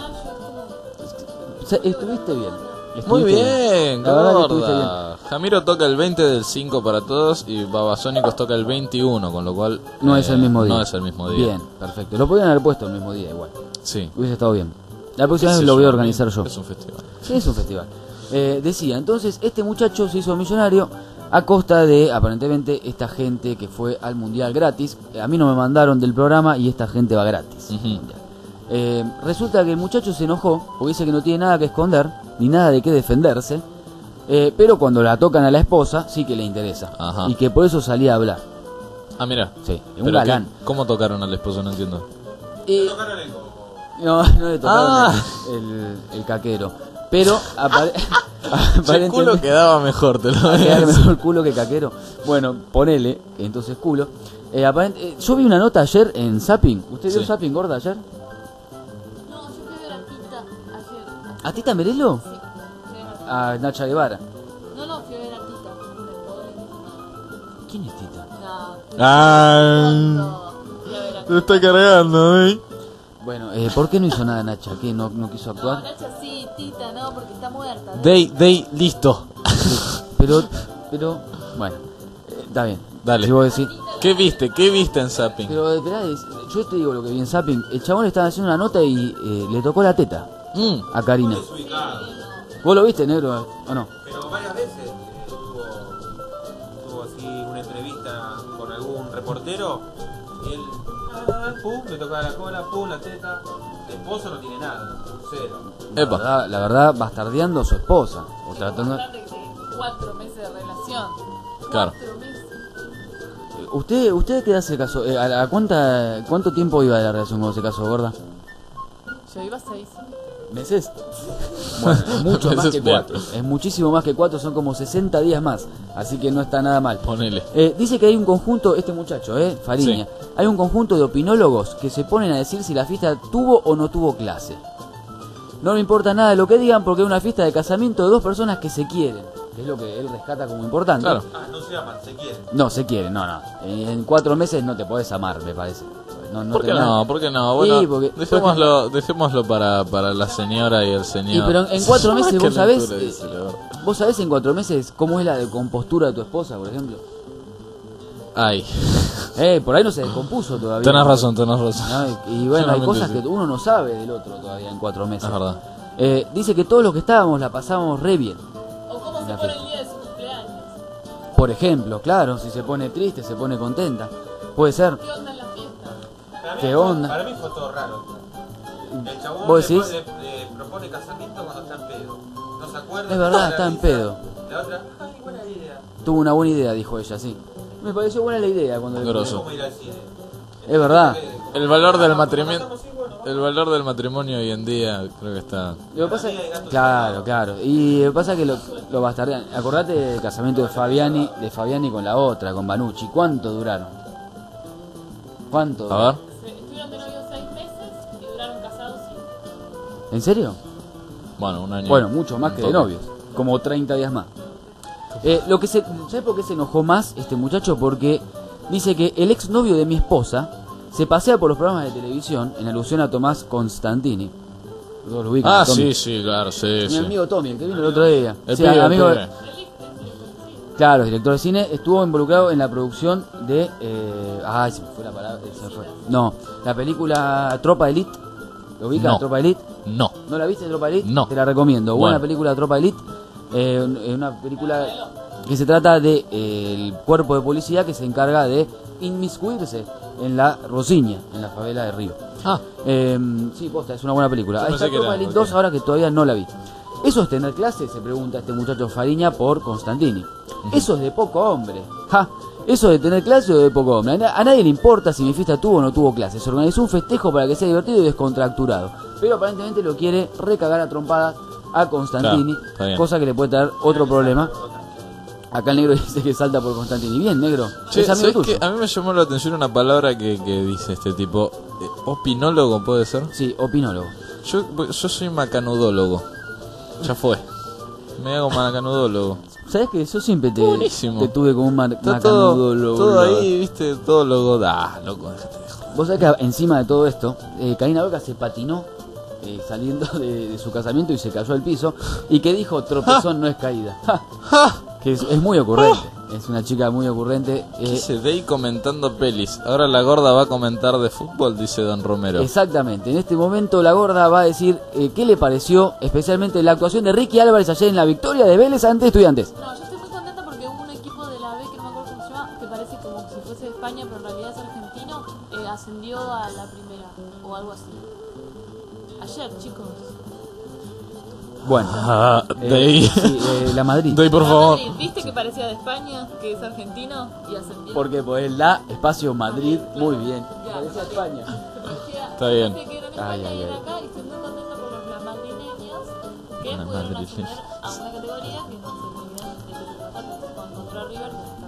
O sea, estuviste bien. Muy Estuviste bien, La verdad que estuviste bien. gorda. Jamiro toca el veinte del cinco para todos y Babasónicos toca el veintiuno, con lo cual... No eh, es el mismo día. No es el mismo día. Bien, perfecto. Lo podrían haber puesto el mismo día igual. Sí. Hubiese estado bien. La próxima ¿Qué vez sé lo voy a yo? organizar yo. Es un festival. Sí, es un festival. Eh, decía, entonces este muchacho se hizo millonario a costa de, aparentemente, esta gente que fue al Mundial gratis. A mí no me mandaron del programa y esta gente va gratis. Ujú. Eh, resulta que el muchacho se enojó porque dice que no tiene nada que esconder ni nada de qué defenderse, eh, pero cuando la tocan a la esposa sí que le interesa. Ajá. Y que por eso salía a hablar. Ah, mira. Sí, un Pero galán. qué- ¿Cómo tocaron al esposo? No entiendo. Y- No, no le tocaron Ah. el, el- el caquero. Pero apare- El aparentemente culo quedaba mejor, te lo va a voy a quedar decir. mejor culo que caquero. Bueno, ponele, entonces culo. Eh, aparent- eh, yo vi una nota ayer en Zapping. ¿Usted vio Sí. Zapping, gorda, ayer? No, yo fui a ver a Tita ayer. ¿A Tita Merelo? Sí, fui a ver a Tita. A Nacha Guevara. No, no, fui a ver a Tita. del Poder de Tita. ¿Quién es Tita? No, Ah, no, fui a ver a te Tita. está cargando, ¿eh? Bueno, eh, ¿por qué no hizo nada Nacha? ¿Qué? ¿No, no quiso No, actuar? Nacha sí, Tita no, porque está muerta. Day, Day, listo. Pero, pero, bueno, eh, está bien. Dale. Si vos decís. ¿Qué viste? ¿Qué viste en Zapping? Pero, esperá, es- yo te digo lo que vi en Zapping. El chabón estaba haciendo una nota y eh, le tocó la teta Mm. a Karina. ¿Vos lo viste, negro? ¿O no? Pero varias veces eh, tuvo, tuvo así una entrevista con algún reportero y él, ah, pum, le tocaba la cola, pum, la teta. El esposo no tiene nada, cero. La Epa. verdad, la verdad, bastardeando a su esposa. O tratando. Hablar de, de cuatro meses de relación. Claro. Cuatro meses. ¿Usted, usted qué hace caso? Eh, ¿A, a cuánta, cuánto tiempo iba de la relación cuando se casó, gorda? Yo iba seis. ¿Meses? Bueno, es mucho más Meses que bien. cuatro. Es muchísimo más que cuatro, son como sesenta días más. Así que no está nada mal. Ponele. Eh, dice que hay un conjunto, este muchacho, eh, Fariña, Sí. hay un conjunto de opinólogos que se ponen a decir si la fiesta tuvo o no tuvo clase. No me importa nada lo que digan porque es una fiesta de casamiento de dos personas que se quieren, que es lo que él rescata como importante. Claro. Ah, no se aman, se quieren. No, se quieren, no, no. En, en cuatro meses no te podés amar, me parece. No, no ¿Por qué tenés- no? ¿Por qué no? Bueno, Sí, porque- dejémoslo, dejémoslo para, para la señora y el señor. Y pero en cuatro meses Qué vos sabés, locura, eh, dice, la verdad. vos sabés en cuatro meses cómo es la descompostura de tu esposa, por ejemplo. Ay, Eh, por ahí no se descompuso todavía. tenés razón, tenés razón. ¿No? Y, y bueno, hay Solamente cosas sí. que uno no sabe del otro todavía en cuatro meses. Es verdad. Eh, dice que todos los que estábamos la pasamos re bien. O cómo se La pone fe- el día de su cumpleaños. Por ejemplo, claro, si se pone triste, se pone contenta. Puede ser. ¿Qué onda en la fiesta? Para mí ¿Qué fue- onda? Para mí fue todo raro. El chabón ¿Vos le, decís? le- le propone casamiento cuando está en pedo. No se acuerda. Es verdad, la está en risa. pedo. La otra, ay, buena idea. Tuvo una buena idea, dijo ella, sí. Me pareció buena la idea cuando le Grosso. ¿Cómo ir al cine? Es verdad. El valor del matrimonio, el valor del matrimonio hoy en día creo que está. Lo que pasa claro, claro. Y lo que pasa es que lo, lo bastardean. Acordate del casamiento de Fabiani, de Fabiani con la otra, con Banucci. ¿Cuánto duraron? ¿Cuánto? A duraron? ver. Se- Estuvieron de novios seis meses y duraron casados cinco. ¿En serio? Bueno, un año. Bueno, mucho más Un que de toque. novios. Como treinta días más. Eh, lo que se, ¿Sabes por qué se enojó más este muchacho? Porque dice que el exnovio de mi esposa se pasea por los programas de televisión en alusión a Tomás Constantini. Todos lo ubican, Ah, Tommy. sí, sí, claro, sí, Mi sí. amigo Tommy, el que vino el otro día. El Sí, pibe, el amigo, pibe. claro, director de cine, estuvo involucrado en la producción de... Eh, ay, se me fue la palabra. se me fue. No, la película Tropa Elite. ¿Lo ubica? No. Tropa Elite. No. ¿No la viste, Tropa Elite? No. Te la recomiendo. Buena Bueno. película, Tropa Elite. Eh, una película que se trata de eh, el cuerpo de policía que se encarga de inmiscuirse en la Rosiña, en la favela de Río. Ah. Eh, sí, posta, es una buena película. Yo Ahí pensé está que era, Profiling ok. dos, ahora que todavía no la vi. ¿Eso es tener clase? Se pregunta este muchacho Fariña por Constantini. Eso es de poco hombre. Ja, ¿eso de tener clase o de poco hombre? A, na- a nadie le importa si mi fiesta tuvo o no tuvo clase. Se organizó un festejo para que sea divertido y descontracturado. Pero aparentemente lo quiere recagar a trompadas a Constantini, Claro, está bien. cosa que le puede traer otro problema. Acá el negro dice que salta por Constantini. Bien, negro. Che, es amigo ¿sabés tuyo. qué? A mí me llamó la atención una palabra que, que dice este tipo. Eh, ¿Opinólogo puede ser? Sí, opinólogo. Yo, yo soy macanudólogo. Ya fue. Me hago macanudólogo. ¿Sabes que yo siempre te, Buenísimo. te tuve como un mar- Está todo, macanudólogo? todo ahí, viste, todo logo. Da, loco, déjate de joder. Vos sabés que encima de todo esto, eh, Karina Beca se patinó eh, saliendo de, de su casamiento y se cayó al piso. Y que dijo, tropezón no es caída. Que es, es muy ocurrente. Es una chica muy ocurrente. ¿Qué eh, dice Day comentando pelis? Ahora la gorda va a comentar de fútbol, dice Don Romero. exactamente. En este momento la gorda va a decir eh, qué le pareció especialmente la actuación de Ricky Álvarez ayer en la victoria de Vélez ante Estudiantes. No, yo estoy muy contenta porque hubo un equipo de la B que no me acuerdo cómo se llama, que parece como si fuese de España, pero en realidad es argentino, eh, ascendió a la primera o algo así. Ayer, chicos. Bueno, Ah, eh, Day. sí, eh, la Madrid. Day, por Ah, favor. Madrid, ¿viste que parecía de España, que es argentino y ascendió? Porque pues la espacio Madrid, muy bien. Ya, Parecía ok. España. Parecía- Está bien. parecía que eran Ay, España ay, y eran ay. acá, y estoy muy contenta por los las madrileños que Las pudieron madrileñas. ascender a una categoría que no se olviden de que se trata con contra River.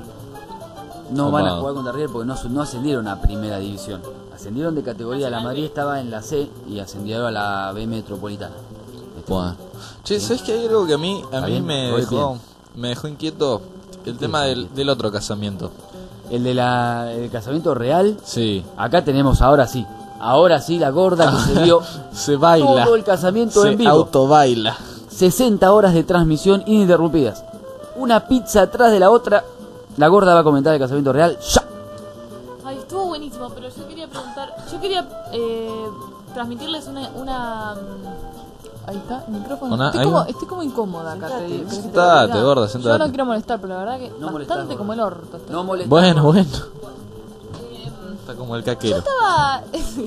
No van a Copado. jugar contra River porque no, su- no ascendieron a primera división. Ascendieron de categoría. La Madrid estaba en la C y ascendieron a la B metropolitana. Bueno. Che, ¿sabes que hay algo que a mí, a Está mí bien, me voy dejó, bien. me dejó inquieto? El tema del, del otro casamiento. El de la, el casamiento real. Sí. Acá tenemos ahora sí. Ahora sí la gorda que se vio Se baila. todo el casamiento Se en vivo. autobaila. sesenta horas de transmisión ininterrumpidas. Una pizza atrás de la otra. La gorda va a comentar el casamiento real. ¡Ya! Ay, estuvo buenísimo, pero yo quería preguntar, yo quería eh, transmitirles una, una mm, ahí está, el micrófono. Una- estoy, ahí como, va. estoy como incómoda acá. te digo, ¿querés que te Sentate, diga? gorda, Yo sentate. no quiero molestar, pero la verdad que No molestás, bastante gorda. como el orto estoy. No molestes. Bueno, bueno. Eh, Está como el yo caquero. estaba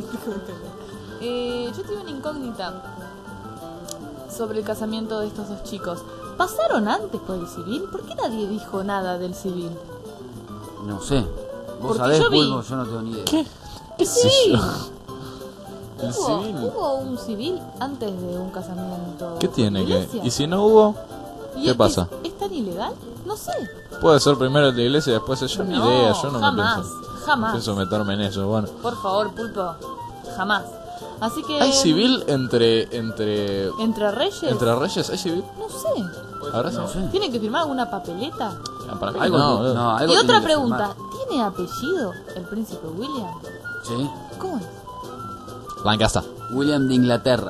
eh, yo tuve una incógnita sobre el casamiento de estos dos chicos. ¿Pasaron antes por el civil? ¿Por qué nadie dijo nada del civil? No sé. Vos Porque sabés, yo vi- Pulpo, yo no tengo ni idea. ¿Qué? ¿Qué sé Sí. yo? ¿El ¿Hubo, civil? hubo un civil antes de un casamiento? ¿Qué por tiene que? iglesia? ¿Y si no hubo? ¿Y qué es- pasa? ¿Es, es tan ilegal? No sé. Puede ser primero el de iglesia y después el- yo ni No, idea, yo no jamás, me pienso. jamás. Pienso meterme en eso, bueno. Por favor, Pulpo. Jamás. Así que... ¿Hay civil entre entre ¿Entre reyes? entre reyes? ¿Hay civil? No sé. Ahora sí. No sé. ¿Tienen que firmar alguna papeleta? Ah, para mí Algo, no, no, boludo. no, algo Y tiene otra que pregunta. firmar. ¿Tiene apellido el príncipe William? Sí. ¿Cómo es? Lancaster. William de Inglaterra.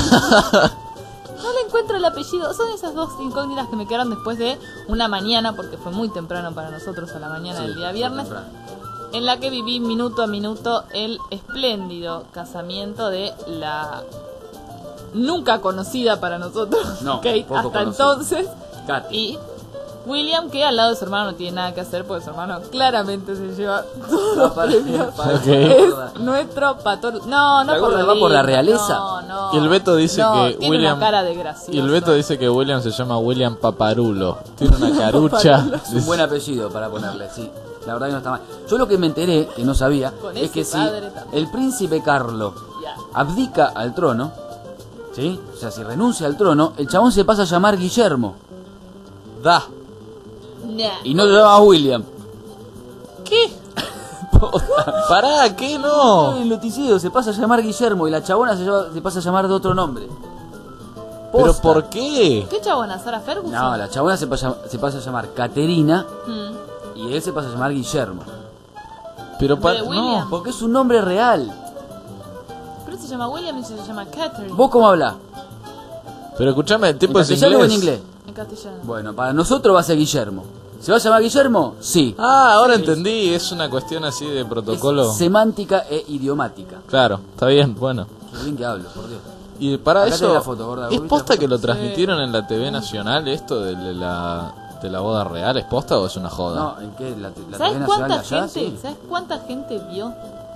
No le encuentro el apellido. Son esas dos incógnitas que me quedaron después de una mañana, porque fue muy temprano para nosotros a la mañana del día viernes, en la que viví minuto a minuto el espléndido casamiento de la nunca conocida para nosotros No, Kate poco hasta conocida. entonces, Katy. y William, que al lado de su hermano no tiene nada que hacer porque su hermano claramente se lleva todos los premios. Es nuestro pator. No, no ¿La por gorda lo va por la lindo, realeza? No, no. Y el Beto dice No, que tiene William una cara de gracioso. Y el Beto dice que William se llama William Paparulo. Tiene una carucha. Es un buen apellido para ponerle, sí. La verdad que no está mal. Yo lo que me enteré, que no sabía, Con es ese que si padre también. el príncipe Carlo Ya. abdica al trono, ¿sí? O sea, si renuncia al trono, el chabón se pasa a llamar Guillermo. Da. Nah. Y no lo llama William. ¿Qué? Pará, ¿qué no? El noticiero se pasa a llamar Guillermo y la chabona se, llama- se pasa a llamar de otro nombre. ¿Pero Posta. por qué? ¿Qué chabona? ¿Sara Ferguson? No, la chabona se pasa, se pasa a llamar Caterina Mm. y él se pasa a llamar Guillermo. Pero pa- De William. no. Porque es un nombre real. Pero se llama William y se llama Catherine. ¿Vos cómo hablás? Pero escúchame, el ¿En tipo es castellano o en inglés. inglés? En castellano. Bueno, para nosotros va a ser Guillermo. ¿Se va a llamar Guillermo? Sí. Ah, ahora entendí, es una cuestión así de protocolo. Es semántica e idiomática. Claro, está bien, bueno. Qué bien que hablo, por Dios. Y para Acá eso, tenés la foto, gorda. ¿es ¿Viste la posta foto? que lo Sí. transmitieron en la T V nacional esto de la, de la boda real? ¿Es posta o es una joda? No, ¿en qué? ¿La, la T V ¿Sabes nacional de cuánta allá? gente, Sí. ¿sabes cuánta gente vio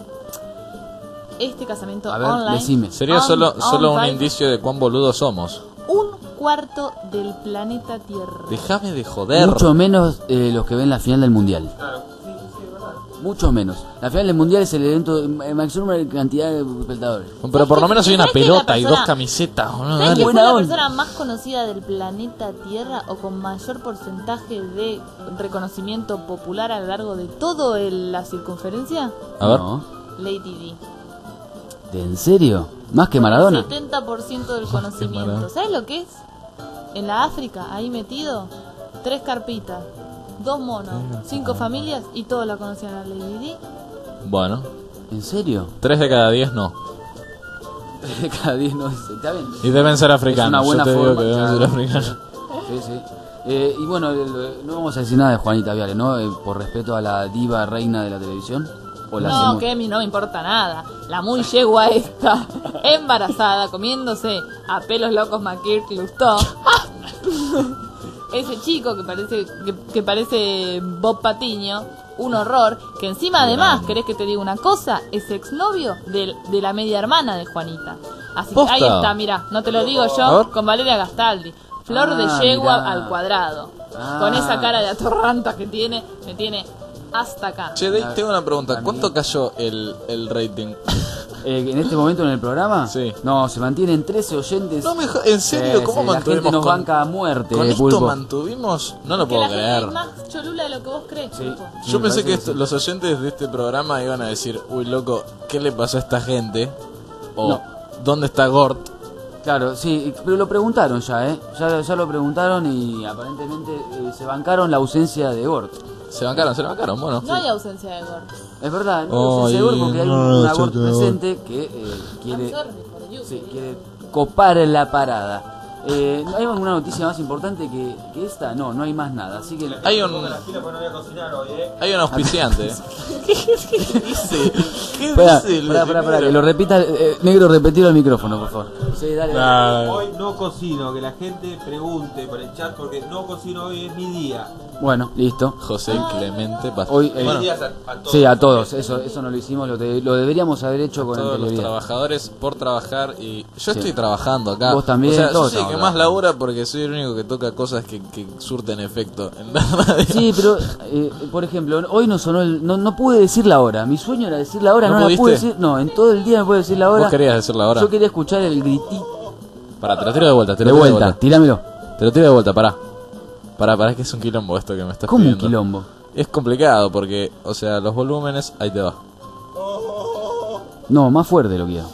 este casamiento A ver, online? decime. Sería On- solo, solo un online. indicio de cuán boludos somos. Un cuarto del planeta Tierra. Déjame de joder. Mucho menos eh, los que ven la final del Mundial. Claro, sí, sí, es verdad. Mucho menos. La final del Mundial es el evento de máxima cantidad de espectadores. Pero por lo menos hay una ¿Sabes que la pelota y persona- dos camisetas. boludo, ¿Sabes dale. quién fue Buena la onda. persona más conocida del planeta Tierra o con mayor porcentaje de reconocimiento popular a lo largo de toda la circunferencia? A ver. No. Lady Di. ¿De en serio? ¿Más que Maradona? setenta por ciento del Maradona. conocimiento. ¿Sabes lo que es? En la África, ahí metido, tres carpitas, dos monos, cinco familias y todos la conocían a Lady Di. Bueno, ¿En serio? tres de cada diez no. Cada día no es... ¿Está bien? Y deben ser Es africanos. una buena Yo te digo forma, que deben claro. ser africanos. Sí, sí. Eh, y bueno, el- no vamos a decir nada de Juanita Viale, ¿no? Eh, por respeto a la diva reina de la televisión. ¿O la No, hacemos? que a mí no me importa nada. La muy yegua esta, embarazada, comiéndose a pelos locos McKirk Lustó. Ese chico que parece que, que parece Bob Patiño, un horror, que encima además, ¿querés que te diga una cosa? Es exnovio de, de la media hermana de Juanita. Así que ¿Posta? ahí está, mirá, no te lo digo A yo, ver. con Valeria Gastaldi. Flor Ah, de yegua mirá. al cuadrado. Ah. Con esa cara de atorranta que tiene, me tiene hasta acá. Che, Dave, tengo una pregunta. Amigo. ¿Cuánto cayó el, el rating? Eh, ¿En este momento en el programa? Sí. No, se mantienen trece oyentes. No me jo- ¿En serio? Sí, ¿Cómo sí, la mantuvimos gente nos con- banca a muerte, ¿Con eh, esto Pulpo. mantuvimos? No lo Que puedo la gente creer. es más cholula de lo que vos crees. Sí. Pulpo. Yo Me pensé parece que que esto- sí. los oyentes de este programa iban a decir, uy, loco, ¿qué le pasó a esta gente? O, No. ¿dónde está Gort? Claro, sí, pero lo preguntaron ya, ¿eh? Ya, ya lo preguntaron y aparentemente eh, se bancaron la ausencia de Gort. Se bancaron, se lo bancaron, bueno. No hay ausencia de Gord. Es verdad, no hay ausencia de Ay, Gort porque hay no, una ausencia Gort de Gort. presente que eh, quiere, I'm sorry for you. sí, quiere copar la parada. Eh, ¿Hay alguna noticia más importante que, que esta? No, no hay más nada, así que... Hay un, Ponga la fila porque no voy a cocinar hoy, eh. hay un auspiciante. ¿eh? ¿Qué dice? ¿Qué Espera, dice el espera, espera, espera, que veterinario? lo repita, eh, negro, repetirlo al micrófono, por favor. Sí, dale. dale. Ay. Hoy no cocino, que la gente pregunte por el chat porque no cocino hoy, es mi día. Bueno, listo. José Clemente Pastor. Hoy, eh, Feliz Bueno, días a, a todos. sí, a todos, eso, eso no lo hicimos, lo, de- lo deberíamos haber hecho con todos los anterioridad. trabajadores por trabajar y yo Sí. estoy trabajando acá. Vos también, o sea, yo todos soy el que estamos más labura porque soy el único que toca cosas que, que surten efecto en la radio. Sí, pero, eh, por ejemplo, hoy no sonó el, no, no pude decir la hora. Mi sueño era decir la hora, ¿No no, la pude pudiste? decir. No, en todo el día me pude decir la hora. ¿Vos querías decir la hora? Yo quería escuchar el gritito. Pará, te lo tiro de vuelta, te De lo tiro vuelta, tíramelo. Te lo tiro de vuelta, pará. Pará, pará, es que es un quilombo esto que me estás ¿Cómo un pidiendo. quilombo? Es complicado porque, o sea, los volúmenes, ahí te va. No, más fuerte lo quiero.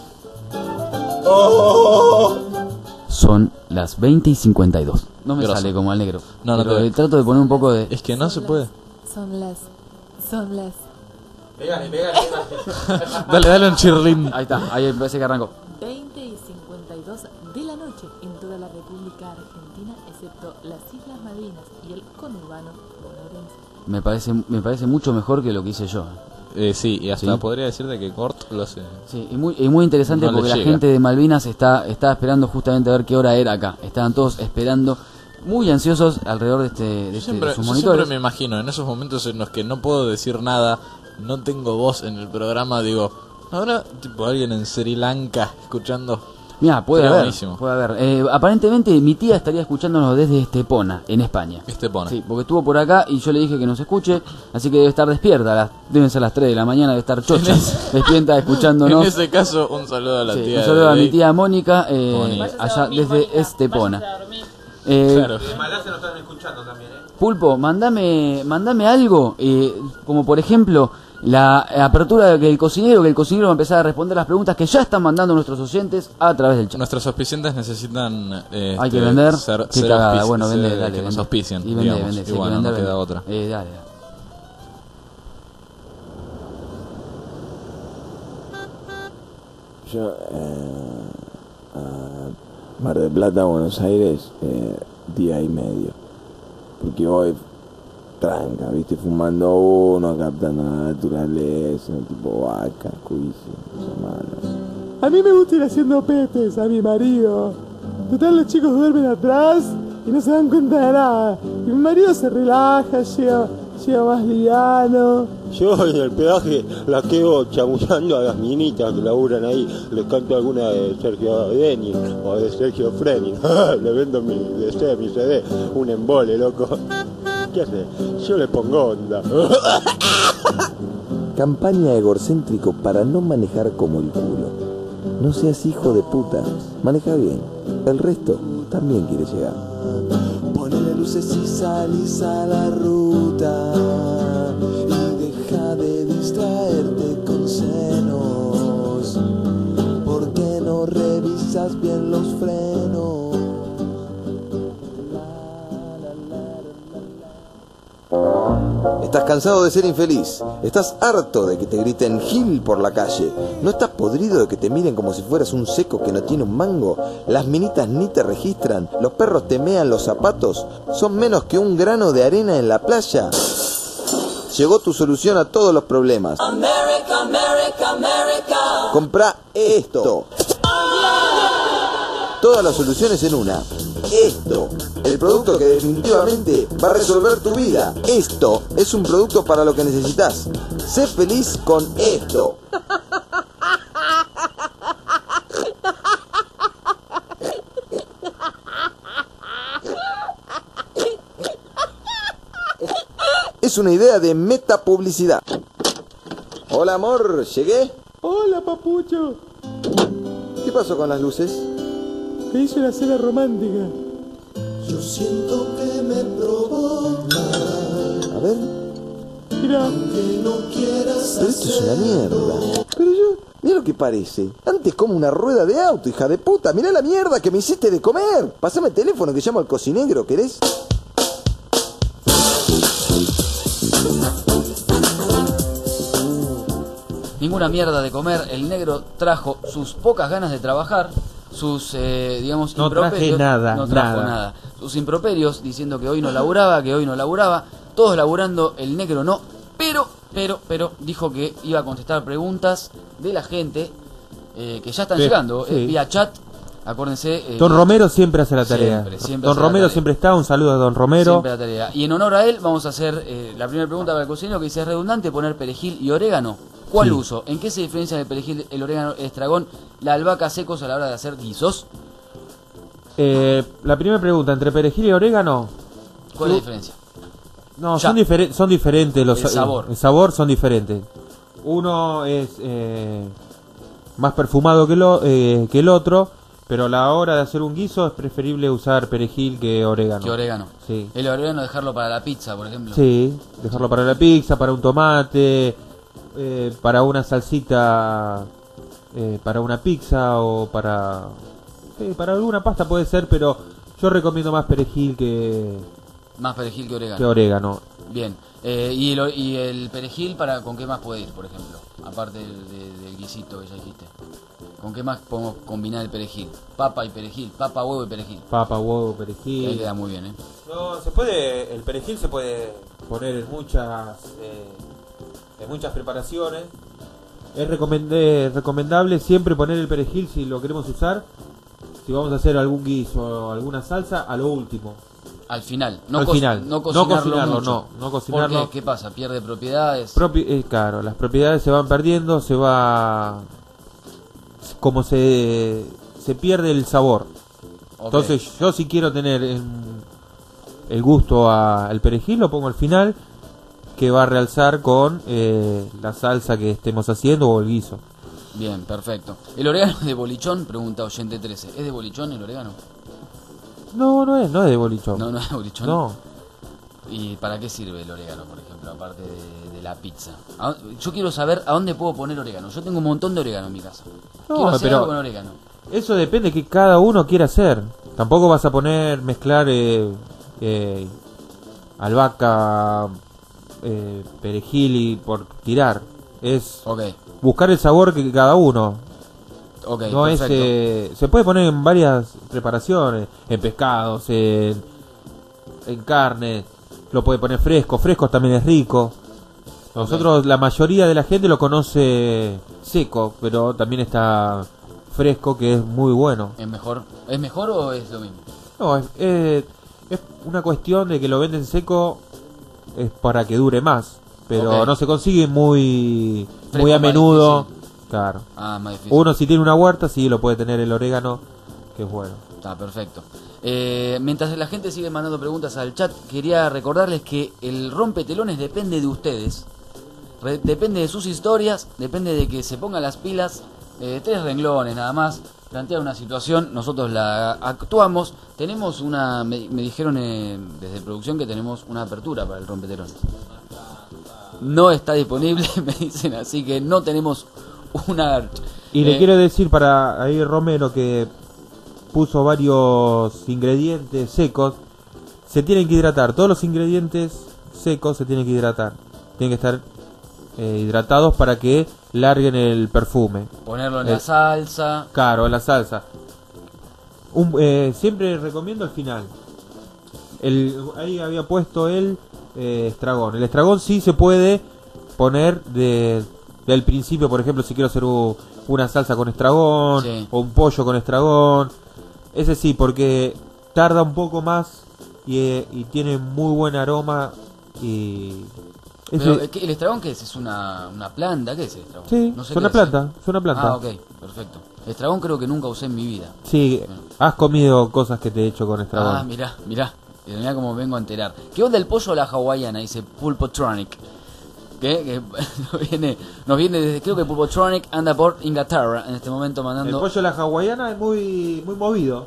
Son las veinte y cincuenta y dos. No me Grosso. sale como al negro. No, no pero te- le trato de poner un poco de... Es que no se puede. Son las. Son las. Pegale, pegale, pegale. Dale, dale un chirlín. Ahí está, ahí parece que arrancó. veinte y cincuenta y dos de la noche en toda la República Argentina, excepto las Islas Malvinas y el conurbano bonaerense. Me parece, me parece mucho mejor que lo que hice yo. Eh, sí, y hasta Sí. podría decirte que Gort lo hace. Sí, y muy, y muy interesante No le porque la llega. gente de Malvinas está, está esperando justamente a ver qué hora era acá. Estaban todos esperando, muy ansiosos alrededor de, este, de, Yo este- siempre, de sus yo monitores. siempre me imagino, en esos momentos en los que no puedo decir nada, no tengo voz en el programa, digo, ahora, tipo, alguien en Sri Lanka escuchando. Mira, puede Sería haber, buenísimo. puede haber. Eh, aparentemente mi tía estaría escuchándonos desde Estepona, en España. Este pone. Sí, porque estuvo por acá y yo le dije que nos escuche, así que debe estar despierta, las, deben ser las tres de la mañana, debe estar chocha, despierta escuchándonos. En ese caso, un saludo a la Sí, tía. un saludo de a mi Dave. tía Mónica, eh, Mónica. Váyase a allá dormir, desde Mónica, Estepona. váyase a dormir. Eh, Claro. En Malasia nos están escuchando también, eh. Pulpo, mandame, mandame algo, eh, como por ejemplo la apertura de que el cocinero, que el cocinero va a empezar a responder las preguntas que ya están mandando nuestros oyentes a través del chat. Nuestros auspiciantes necesitan. eh, Hay que este, vender, ser, qué ser cagada, auspici- bueno, vende, ser- dale, que nos vende. auspicien. Y vende, digamos. vende, sí, y hay que bueno, vender, no queda vende. otra. Eh, dale, dale. Yo, eh, a Mar del Plata, Buenos Aires, eh, día y medio. Porque voy tranca, viste, fumando uno, captando la naturaleza, tipo vaca, juicio, hermano. A mí me gusta ir haciendo pepes a mi marido. Total, los chicos duermen atrás y no se dan cuenta de nada. Y mi marido se relaja, llega, llega más liviano. Yo en el peaje la quedo chamullando a las minitas que laburan ahí. Les canto alguna de Sergio Denis o de Sergio Frenin. Le vendo mi D C, mi C D. Un embole, loco. ¿Qué hace? Yo le pongo onda. Campaña egocéntrico para no manejar como el culo. No seas hijo de puta. Maneja bien. El resto también quiere llegar. Ponele luces y salís a la ruta y deja de distraerte con senos. ¿Por qué no revisas bien los frenos? Estás cansado de ser infeliz. Estás harto de que te griten Gil por la calle. ¿No estás podrido de que te miren como si fueras un seco que no tiene un mango? Las minitas ni te registran. Los perros te mean los zapatos. Son menos que un grano de arena en la playa. Llegó tu solución a todos los problemas. America, America, America. Comprá esto. Todas las soluciones en una. Esto, el producto que definitivamente va a resolver tu vida. Esto es un producto para lo que necesitas. Sé feliz con esto. Es una idea de metapublicidad. Hola, amor, ¿llegué? Hola, papucho. ¿Qué pasó con las luces? Que hice una cena romántica. Yo siento que me provoca. A ver. Mira. Aunque no quieras Pero esto es una mierda. Pero yo, mira lo que parece. Antes como una rueda de auto, hija de puta. Mirá la mierda que me hiciste de comer. Pasame el teléfono que llamo al cocinegro, ¿querés? Ninguna mierda de comer. El negro trajo sus pocas ganas de trabajar, sus, eh, digamos, No traje nada, no trajo nada. nada. Sus improperios diciendo que hoy no laburaba, que hoy no laburaba. Todos laburando, el negro no. Pero, pero, pero, dijo que iba a contestar preguntas de la gente eh, que ya están Sí, llegando. sí. eh, vía chat. Acuérdense. eh, Don Romero siempre hace la tarea. Siempre, siempre Don hace la Romero tarea. siempre está. Un saludo a Don Romero. Siempre la tarea. Y en honor a él vamos a hacer eh, la primera pregunta para el cocinero, que dice: ¿es redundante poner perejil y orégano? ¿Cuál Sí. uso? ¿En qué se diferencia el perejil, el orégano, el estragón, la albahaca secos a la hora de hacer guisos? Eh, la primera pregunta, ¿entre perejil y orégano? ¿Cuál es la Yo- diferencia? No, Ya. son, difere- son diferentes los El sabor. El sabor son diferentes. Uno es eh, más perfumado que, lo, eh, que el otro, pero a la hora de hacer un guiso es preferible usar perejil que orégano. ¿Qué orégano? Sí. El orégano dejarlo para la pizza, por ejemplo. Sí, dejarlo para la pizza, para un tomate, eh, para una salsita, eh, para una pizza o para... sí, para alguna pasta puede ser, pero yo recomiendo más perejil que, Más perejil que orégano. que orégano. Bien. Eh, y, el, o- ¿Y el perejil para con qué más puede ir, por ejemplo? Aparte del, de- del guisito que ya dijiste. ¿Con qué más podemos combinar el perejil? Papa y perejil. Papa, huevo y perejil. Papa, huevo, Ahí perejil. queda muy bien, ¿eh? No, se puede, el perejil se puede poner en muchas, eh, en muchas preparaciones. Es recomendé- recomendable siempre poner el perejil si lo queremos usar. Si vamos a hacer algún guiso o alguna salsa, a lo último. Al final. No Al co- final. No No cocinarlo, cocinarlo, mucho. no, no ¿Por cocinarlo. qué? ¿Qué pasa? ¿Pierde propiedades? Propi- eh, claro, las propiedades se van perdiendo, se va... como se, se pierde el sabor. Ok. Entonces yo si quiero tener en- el gusto a- al perejil lo pongo al final, que va a realzar con eh, la salsa que estemos haciendo o el guiso. Bien, perfecto. ¿El orégano es de bolichón? Pregunta oyente trece. ¿Es de bolichón el orégano? No, no es, no es de bolichón. No, no es de bolichón. No. ¿Y para qué sirve el orégano, por ejemplo, aparte de, de la pizza? ¿A dó- Yo quiero saber a dónde puedo poner orégano. Yo tengo un montón de orégano en mi casa. No, quiero hacer pero- algo con orégano. Eso depende que cada uno quiera hacer. Tampoco vas a poner, mezclar eh, eh, albahaca, eh, perejil y por tirar. Es Ok, buscar el sabor que cada uno. ok, No es, perfecto. eh, se puede poner en varias preparaciones, en pescados, en, en carne, lo puede poner fresco, fresco también es rico. Nosotros, la mayoría de la gente lo conoce seco, pero también está fresco que es muy bueno. ¿Es mejor? ¿Es mejor o es lo mismo? No, es, es, es una cuestión de que lo venden seco es para que dure más, pero Ok. no se consigue muy Fresco muy a es más menudo. difícil. Claro. Ah, más difícil. Uno si tiene una huerta sí lo puede tener el orégano, que es bueno. Está perfecto. Eh, mientras la gente sigue mandando preguntas al chat, quería recordarles que el rompetelones depende de ustedes. Re- depende de sus historias, depende de que se pongan las pilas. Eh, tres renglones nada más. Plantea una situación, nosotros la actuamos. Tenemos una. Me, me dijeron eh, desde producción que tenemos una apertura para el rompetelones. No está disponible, me dicen, así que no tenemos una. Y eh, le quiero decir para ahí Romero que puso varios ingredientes secos. Se tienen que hidratar. Todos los ingredientes secos se tienen que hidratar. Tienen que estar eh, hidratados para que larguen el perfume. Ponerlo en El- la salsa. Claro, en la salsa. Un, eh, siempre recomiendo el final. El, ahí había puesto el eh, estragón. El estragón sí se puede poner de, del principio. Por ejemplo, si quiero hacer u- una salsa con estragón Sí. o un pollo con estragón. Ese sí, porque tarda un poco más y, eh, y tiene muy buen aroma. Y ese- Pero, ¿qué- ¿el estragón qué es? ¿Es una, una planta? ¿Qué es el estragón? Sí, No sé es una qué es. planta, es una planta. Ah, ok, perfecto. Estragón creo que nunca usé en mi vida. Sí, has comido cosas que te he hecho con estragón. Ah, mirá, mirá. Eh, Mirá cómo vengo a enterar. ¿Qué onda el pollo a la hawaiana? Dice Pulpotronic. ¿Qué? Que nos viene, nos viene desde, creo que Pulpotronic anda por Inglaterra en este momento El mandando. pollo de la hawaiana es muy muy movido.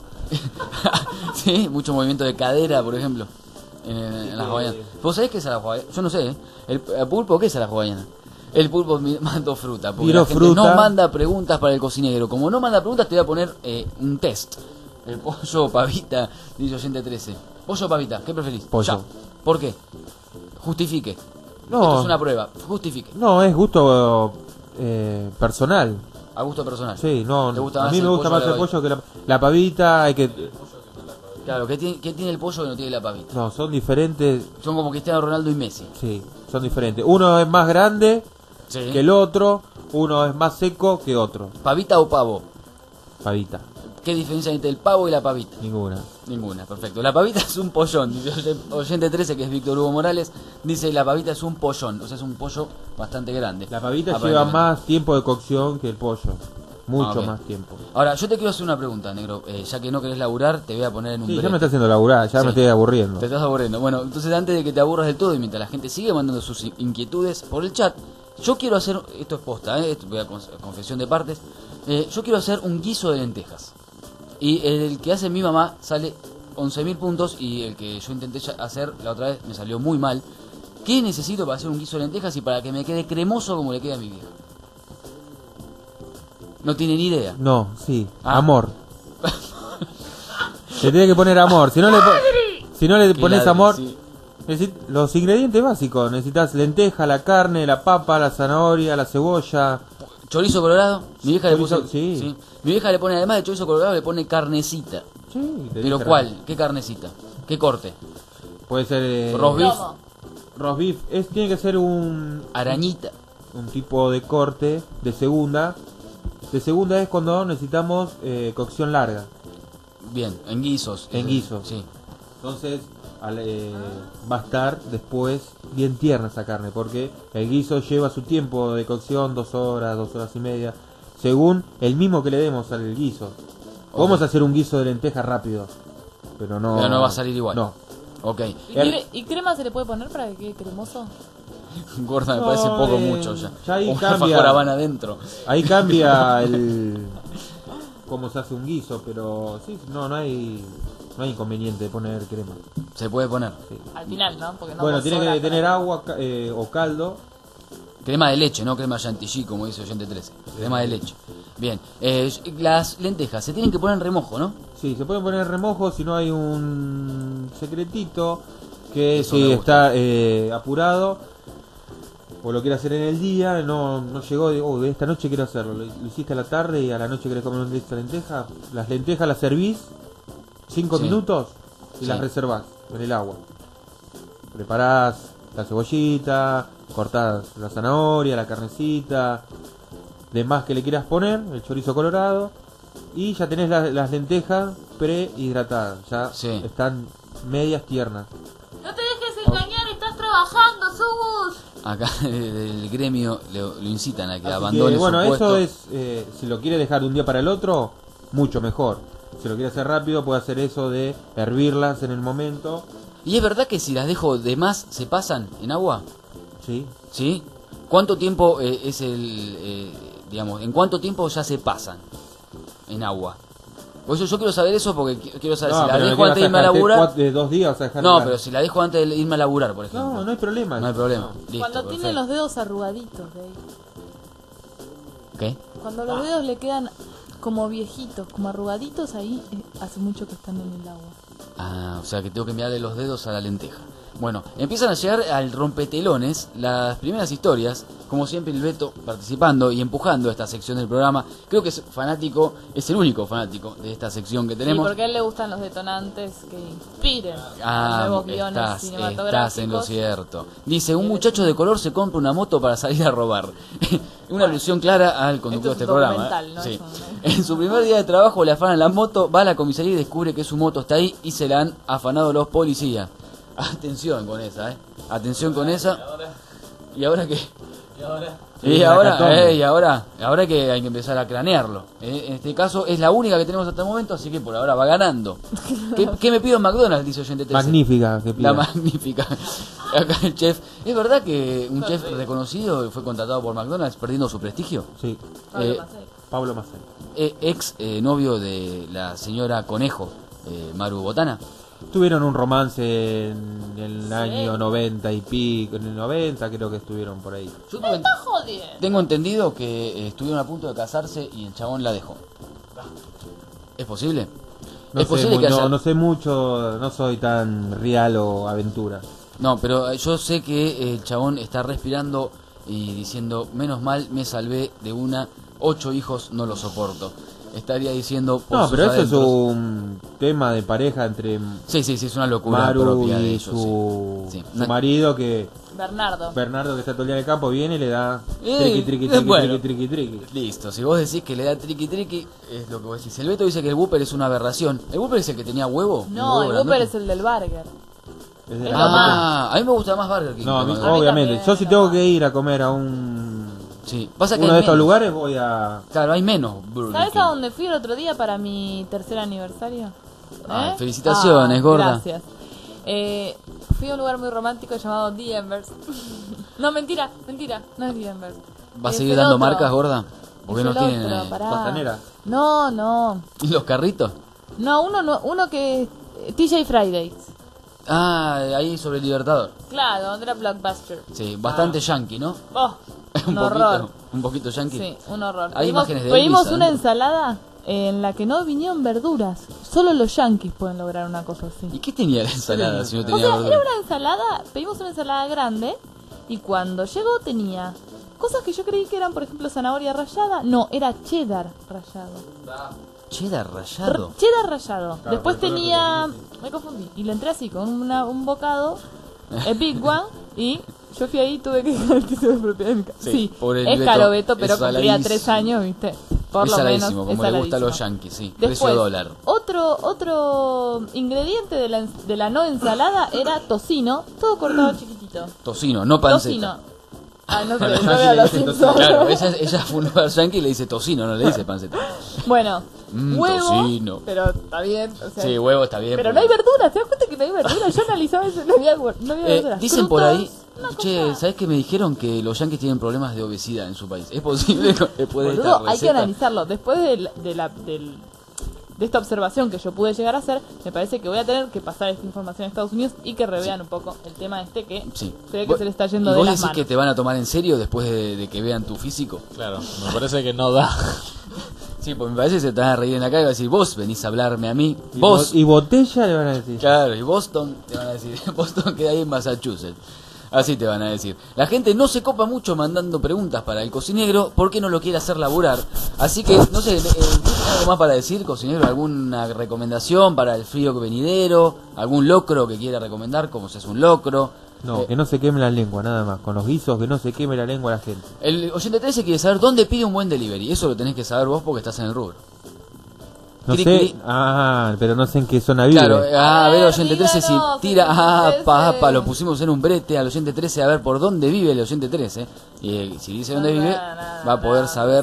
Sí, mucho movimiento de cadera, por ejemplo. En, en la hawaiana. ¿Vos sabés qué es a la hawaiana? Yo no sé, ¿eh? ¿El, el pulpo qué es a la hawaiana? El pulpo mi- mandó fruta. Porque Tiró la gente fruta. no manda preguntas para el cocinero. Como no manda preguntas, te voy a poner eh, un test. El pollo o pavita, dice oyente trece. Pollo o pavita, ¿qué preferís? Pollo. Ya. ¿Por qué? Justifique. No. Esto es una prueba. Justifique. No, es gusto eh, personal. A gusto personal. Sí, no. ¿Te gusta A más mí el me gusta pollo más o la el pollo que la, la pavita. Hay que. Claro, ¿qué tiene, qué tiene el pollo que no tiene la pavita? No, son diferentes. Son como Cristiano Ronaldo y Messi. Sí, son diferentes. Uno es más grande Sí. que el otro. Uno es más seco que otro. ¿Pavita o pavo? Pavita. ¿Qué diferencia hay entre el pavo y la pavita? Ninguna. Ninguna, perfecto. La pavita es un pollón. Dice oyente trece, que es Víctor Hugo Morales, dice la pavita es un pollón. O sea, es un pollo bastante grande. La pavita lleva Aparentemente. más tiempo de cocción que el pollo. Mucho Ah, ok. más tiempo. Ahora, yo te quiero hacer una pregunta, negro. Eh, ya que no querés laburar, te voy a poner en un Sí, ya brete. me está haciendo laburar, ya Sí. me estoy aburriendo. Te estás aburriendo. Bueno, entonces antes de que te aburras del todo y mientras la gente sigue mandando sus in- inquietudes por el chat, yo quiero hacer, esto es posta, ¿eh? Esto voy a cons- confesión de partes, eh, yo quiero hacer un guiso de lentejas. Y el que hace mi mamá sale once mil puntos y el que yo intenté ya hacer la otra vez me salió muy mal. ¿Qué necesito para hacer un guiso de lentejas y para que me quede cremoso como le queda a mi vieja? No tiene ni idea. No, sí, Ah. amor. Se tiene que poner amor. Si no le, po- si no le Qué pones ladri, amor, sí. necesi- los ingredientes básicos. Necesitas lenteja, la carne, la papa, la zanahoria, la cebolla. Chorizo colorado, mi vieja le Chorizo, puso, sí. Mi vieja le pone, además de chorizo colorado, le pone carnecita. Sí, te ¿Pero dije, cuál? ¿Qué carnecita? ¿Qué corte? Puede ser eh, ¿Roast beef? roast beef. Es, tiene que ser un Arañita. un tipo de corte de segunda. De segunda es cuando necesitamos eh, cocción larga. Bien, en guisos. En guisos. Sí. Entonces al, eh, va a estar después bien tierna esa carne, porque el guiso lleva su tiempo de cocción, dos horas, dos horas y media, según el mismo que le demos al guiso. Podemos Ok. hacer un guiso de lentejas rápido, pero no, Pero no va a salir igual. No. Ok. ¿Y, cre- y crema se le puede poner para que quede cremoso? Gorda, me No, parece poco eh, mucho ya. ya ahí Un cambia. alfajor Habana adentro. Ahí cambia el cómo se hace un guiso, pero sí, no, no hay no hay inconveniente de poner crema. Se puede poner. Sí. Al final, ¿no? Porque no Bueno, dos tiene horas que para- tener agua ca- eh, o caldo. Crema de leche, no crema chantilly, como dice oyente trece. Crema de leche. Bien. Eh, las lentejas se tienen que poner en remojo, ¿no? Sí, se pueden poner en remojo si no hay un secretito que Eso si me gusta. está eh, apurado o lo quiere hacer en el día, no, no llegó de, oh, esta noche quiero hacerlo, lo, lo hiciste a la tarde y a la noche querés comer una lista de lentejas, las lentejas las servís cinco Sí. minutos y Sí. las reservás en el agua. Preparás la cebollita, cortás la zanahoria, la carnecita, demás que le quieras poner, el chorizo colorado, y ya tenés la- las lentejas prehidratadas, ya están medias tiernas. No te dejes engañar, estás trabajando, Subus. Acá el gremio lo, lo incitan a que Así abandone que, bueno, su puesto. eso es, eh, si lo quiere dejar de un día para el otro, mucho mejor. Si lo quiere hacer rápido, puede hacer eso de hervirlas en el momento. ¿Y es verdad que si las dejo de más se pasan en agua? Sí. ¿Sí? ¿Cuánto tiempo eh, es el, eh, digamos, en cuánto tiempo ya se pasan en agua? Por eso yo quiero saber eso porque qui- quiero saber No, si la pero dejo ¿qué vas antes de a irme a dejar? laburar. ¿Cuatro- de dos días vas a dejar No, la- pero si la dejo antes de irme a laburar, por ejemplo. No, no hay problema. No hay problema. Listo, Cuando perfecto. tiene los dedos arrugaditos de ahí. ¿Qué? Cuando los dedos le quedan como viejitos, como arrugaditos, ahí eh, hace mucho que están en el agua. Ah, o sea que tengo que mirarle los dedos a la lenteja. Bueno, empiezan a llegar al rompetelones las primeras historias, como siempre el Beto participando y empujando esta sección del programa. Creo que es fanático, es el único fanático de esta sección que tenemos. Sí, porque a él le gustan los detonantes que inspiren Ah, nuevos guiones estás, cinematográficos. estás en lo cierto. Dice, un muchacho de color se compra una moto para salir a robar. Una alusión clara al conductor de Esto este es un programa. documental, ¿eh? ¿no? Sí. Es un- En su primer día de trabajo le afanan la moto, va a la comisaría y descubre que su moto está ahí y se la han afanado los policías. Atención con esa, ¿eh? Atención con esa. ¿Y ahora qué? ¿Y ahora? Y Sí, ahora, Nakatomi. eh, y ahora, ahora que hay que empezar a cranearlo. Eh, en este caso es la única que tenemos hasta el momento, así que por ahora va ganando. ¿Qué, qué me pido en McDonald's? Dice oyente trece. Magnífica que pida. La magnífica. Acá el chef. ¿Es verdad que un chef reconocido fue contratado por McDonald's perdiendo su prestigio? Sí. Eh, Pablo Macei. eh, ex eh, novio de la señora Conejo, eh, Maru Botana. Tuvieron un romance en el año noventa y pico, en el noventa creo que estuvieron por ahí. Yo tuve- Está jodiendo. tengo entendido que eh, estuvieron a punto de casarse y el chabón la dejó. ¿Es posible? No es sé, posible mu- que no, haya... no sé mucho, no soy tan real o aventura. No, pero eh, yo sé que el chabón está respirando y diciendo, menos mal me salvé de una, ocho hijos no lo soporto. Estaría diciendo... por No, sus pero eso es adentros. un tema de pareja entre Sí, sí, sí, es una locura Maru propia de y ellos, su, sí. Sí. su marido que Bernardo. Bernardo que está todo el día en el campo viene y le da Eh, triqui triqui eh, triqui bueno. triqui triqui triqui. Listo, si vos decís que le da triqui triqui, es lo que vos decís. El Beto dice que el Whopper es una aberración. ¿El Whopper es el que tenía huevo? No, huevo el grandote? Whopper es el del Burger. Es de Es la lo capa. Ah, a mí me gusta más Burger King. No, a que mí- McDonald's. obviamente. también, Yo si no. tengo que ir a comer a un Sí, pasa que uno hay de estos menos. lugares voy a Claro, hay menos Burger ¿Sabes King. a dónde fui el otro día para mi tercer aniversario? Ah, ¿Eh? felicitaciones, Ah, gorda. Gracias. Eh, fui a un lugar muy romántico llamado The Embers. No, mentira, mentira, no es The Embers. ¿Vas a Es seguir el dando otro. marcas, gorda? Porque Es no el tienen otro, eh, pará. Costanera. No, no. ¿Y los carritos? No, uno, no, uno que... eh, T J Fridays. Ah, ahí sobre el Libertador. Claro, donde era Blockbuster. Sí, bastante yankee, ¿no? Oh, un un horror. poquito, un poquito yankee. Sí, un horror. Hay Pedimos, imágenes de pedimos Elvis una adentro. ensalada en la que no vinieron verduras. Solo los yankees pueden lograr una cosa así. ¿Y qué tenía la ensalada si no O tenía sea, verdura? era una ensalada, pedimos una ensalada grande y cuando llegó tenía cosas que yo creí que eran, por ejemplo, zanahoria rallada. No, era cheddar rallado. Cheddar rallado. R- cheddar rallado. Claro, Después por eso te tenía... Me confundí. Y le entré así con una- un bocado, el big one, y yo fui ahí y tuve que dejar el título de propiedad de mi casa. Sí, Sí, por el es Beto, caro Beto, pero es cumplía saladísimo. tres años, ¿viste? Por Es lo menos saladísimo, como es le gusta a saladísimo. los yankees, sí. Precio Después, dólar. Otro, otro ingrediente de la, ens- de la no ensalada era tocino, todo cortado chiquitito. Tocino, no panceta. Tocino. Ah, no sé, Bueno, no yankee veo le los dicen Simpsons. tocino. Claro, ella, ella fue un lugar yankee y le dice tocino, no le dice panceta. Bueno, Mm, huevo, tocino. pero está bien. O sea, Sí, huevo está bien. pero porque- no hay verduras, ¿te das cuenta que no hay verduras? Yo analizaba eso, no había, no había Eh, verduras. dicen por Frutos, ahí, che, ¿sabes que me dijeron que los yankees tienen problemas de obesidad en su país? ¿Es posible que después de esta Boludo, hay que receta? analizarlo. Después de, la- de, la, del- de esta observación que yo pude llegar a hacer, me parece que voy a tener que pasar esta información a Estados Unidos y que revean un poco el tema este que Sí. se ve que ¿Vos- se le está yendo ¿Y de vos las decís manos. que te van a tomar en serio después de, de que vean tu físico? Claro, me parece que no da. Sí, pues me parece que se te van a reír en la cara y van a decir, vos venís a hablarme a mí, Y vos. bo- y botella le van a decir. Claro, y Boston, te van a decir, Boston queda ahí en Massachusetts. Así te van a decir. La gente no se copa mucho mandando preguntas para el cocinegro porque no lo quiere hacer laburar. Así que, no sé, eh, ¿tienes algo más para decir, cocinegro? ¿Alguna recomendación para el frío venidero? ¿Algún locro que quiera recomendar? ¿Cómo se hace un locro? No, Eh, que no se queme la lengua, nada más. Con los guisos, que no se queme la lengua a la gente. El oyente trece quiere saber dónde pide un buen delivery. Eso lo tenés que saber vos porque estás en el rubro. No Cri, sé, cri. ah, pero no sé en qué zona vive. Claro, ah, a ver, oyente trece, si díganos, tira, ah, oyente pa, trece. pa, lo pusimos en un brete al oyente trece a ver por dónde vive el oyente trece. Y eh, si dice dónde vive, va a poder saber.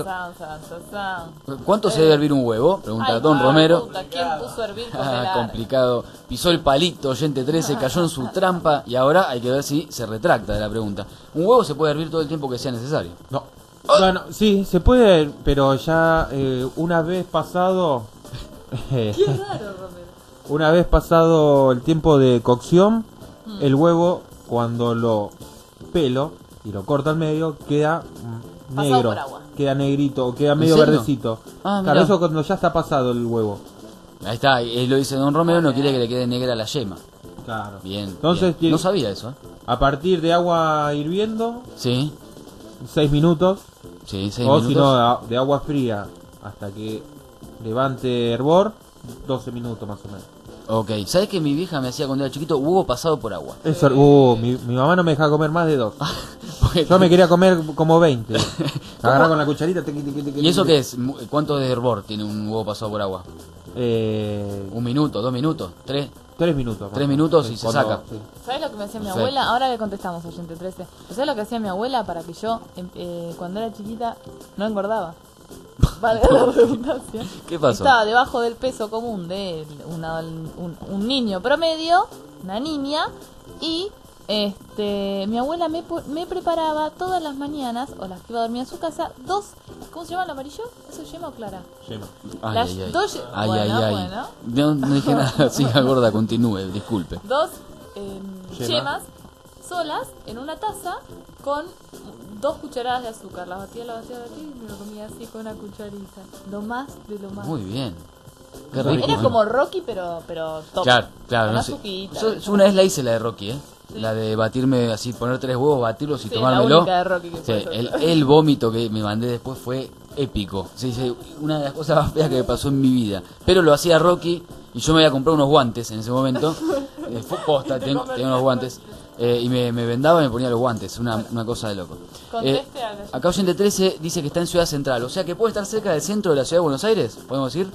¿Cuánto se debe hervir un huevo? Pregunta Ay, Don ah, Romero. puta, ¿quién puso a hervir con el Ah, ar? complicado. Pisó el palito, oyente trece, cayó en su trampa y ahora hay que ver si se retracta de la pregunta. Un huevo se puede hervir todo el tiempo que sea necesario. No. Bueno, sí, se puede, pero ya eh, una vez pasado... Qué raro, Romero. Una vez pasado el tiempo de cocción, Mm. el huevo, cuando lo pelo y lo corto al medio, queda mm, Pasado negro. por agua. Queda negrito, o queda ¿En medio serio? verdecito. Ah, claro, mirá. eso cuando ya está pasado el huevo. Ahí está, y lo dice Don Romero, no quiere que le quede negra la yema. Claro. Bien. Entonces, bien. No tiene- sabía eso, ¿eh? A partir de agua hirviendo, Sí, seis minutos. sí, seis o si minutos. no, a- de agua fría hasta que levante hervor, doce minutos más o menos. Ok, ¿sabes que mi vieja me hacía cuando era chiquito huevo pasado por agua? Eso, uh, mi, mi mamá no me dejaba comer más de dos. Porque- Yo me quería comer como veinte. Agarrar con la cucharita. Tequi, tequi, tequi, ¿Y eso tequi. qué es? Mu- ¿Cuánto de hervor tiene un huevo pasado por agua? Eh, ¿Un minuto, dos minutos, tres? tres minutos. Tres minutos y se Cuando- saca. sí. ¿Sabes lo que me hacía mi Perfecto. abuela? Ahora le contestamos, oyente trece. ¿Sabes lo que hacía mi abuela para que yo, em- eh, cuando era chiquita, no engordaba? Valga la redundancia. ¿Qué pasó? Estaba debajo del peso común de una- un, un niño promedio, una niña, y este mi abuela me, pu- me preparaba todas las mañanas, o las que iba a dormir en su casa, dos, ¿cómo se llama el amarillo? ¿Eso es yema o clara? Yema. Ay, Las ay, ay. dos ye- Ay, bueno, ay, ay. bueno. No, no dije nada, siga gorda, continúe, disculpe. Dos eh, Yema. yemas solas en una taza con dos cucharadas de azúcar. Las batía, las batía, las batía y me lo comía así con una cucharita. Lo más de lo más. Muy bien. Qué rico. Era como Rocky, pero, pero top. Claro, claro, Con no sé. azuquita. Yo, yo una vez la hice la de Rocky, ¿eh? La de batirme así, poner tres huevos, batirlos y Sí, tomármelo. la única de Rocky que Sí, puedes el, hacer. el vómito que me mandé después fue épico. Sí, sí, una de las cosas más feas que me pasó en mi vida. Pero lo hacía Rocky y yo me había comprado unos guantes en ese momento. Eh, fue posta, tengo, tengo unos guantes. Eh, y me, me vendaba y me ponía los guantes. Una, una cosa de loco. Eh, Conteste al- acá Oyente trece dice que está en Ciudad Central. O sea que puede estar cerca del centro de la ciudad de Buenos Aires. ¿Podemos decir?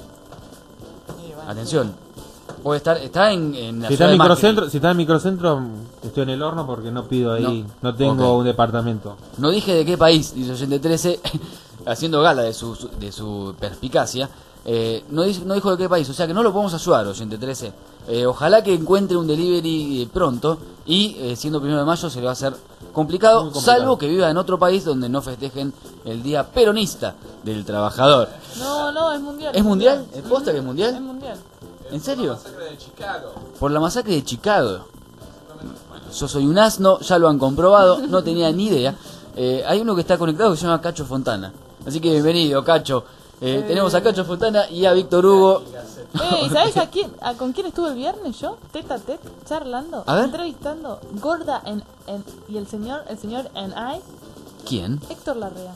Atención. Puede estar, está en, en la Si está, ciudad en de Macri. microcentro, si está en microcentro, mm, estoy en el horno porque no pido ahí. No, No. tengo Ok. un departamento. No dije de qué país, dice Oyente trece, haciendo gala de su, su- de su perspicacia. Eh, no, dice- no dijo de qué país, o sea que no lo podemos ayudar, Oyente trece. Eh, ojalá que encuentre un delivery eh, pronto y eh, siendo primero de mayo se le va a hacer complicado, Muy complicado. salvo que viva en otro país donde no festejen el Día Peronista del Trabajador. No, no, es mundial. ¿Es mundial? ¿Es posta que es mundial? Es mundial. ¿En serio? Masacre de Chicago. Por la masacre de Chicago. Bueno, yo soy un asno, ya lo han comprobado, no tenía ni idea. Eh, hay uno que está conectado que se llama Cacho Fontana. Así que bienvenido, Cacho. Eh, Tenemos a Cacho Fontana y a Víctor Hugo. Eh, ¿y sabes a quién, a con quién estuve el viernes yo? Tete a tete, charlando, A ver. entrevistando, gorda en, en- y el señor, el señor and I, ¿Quién? Héctor Larrea.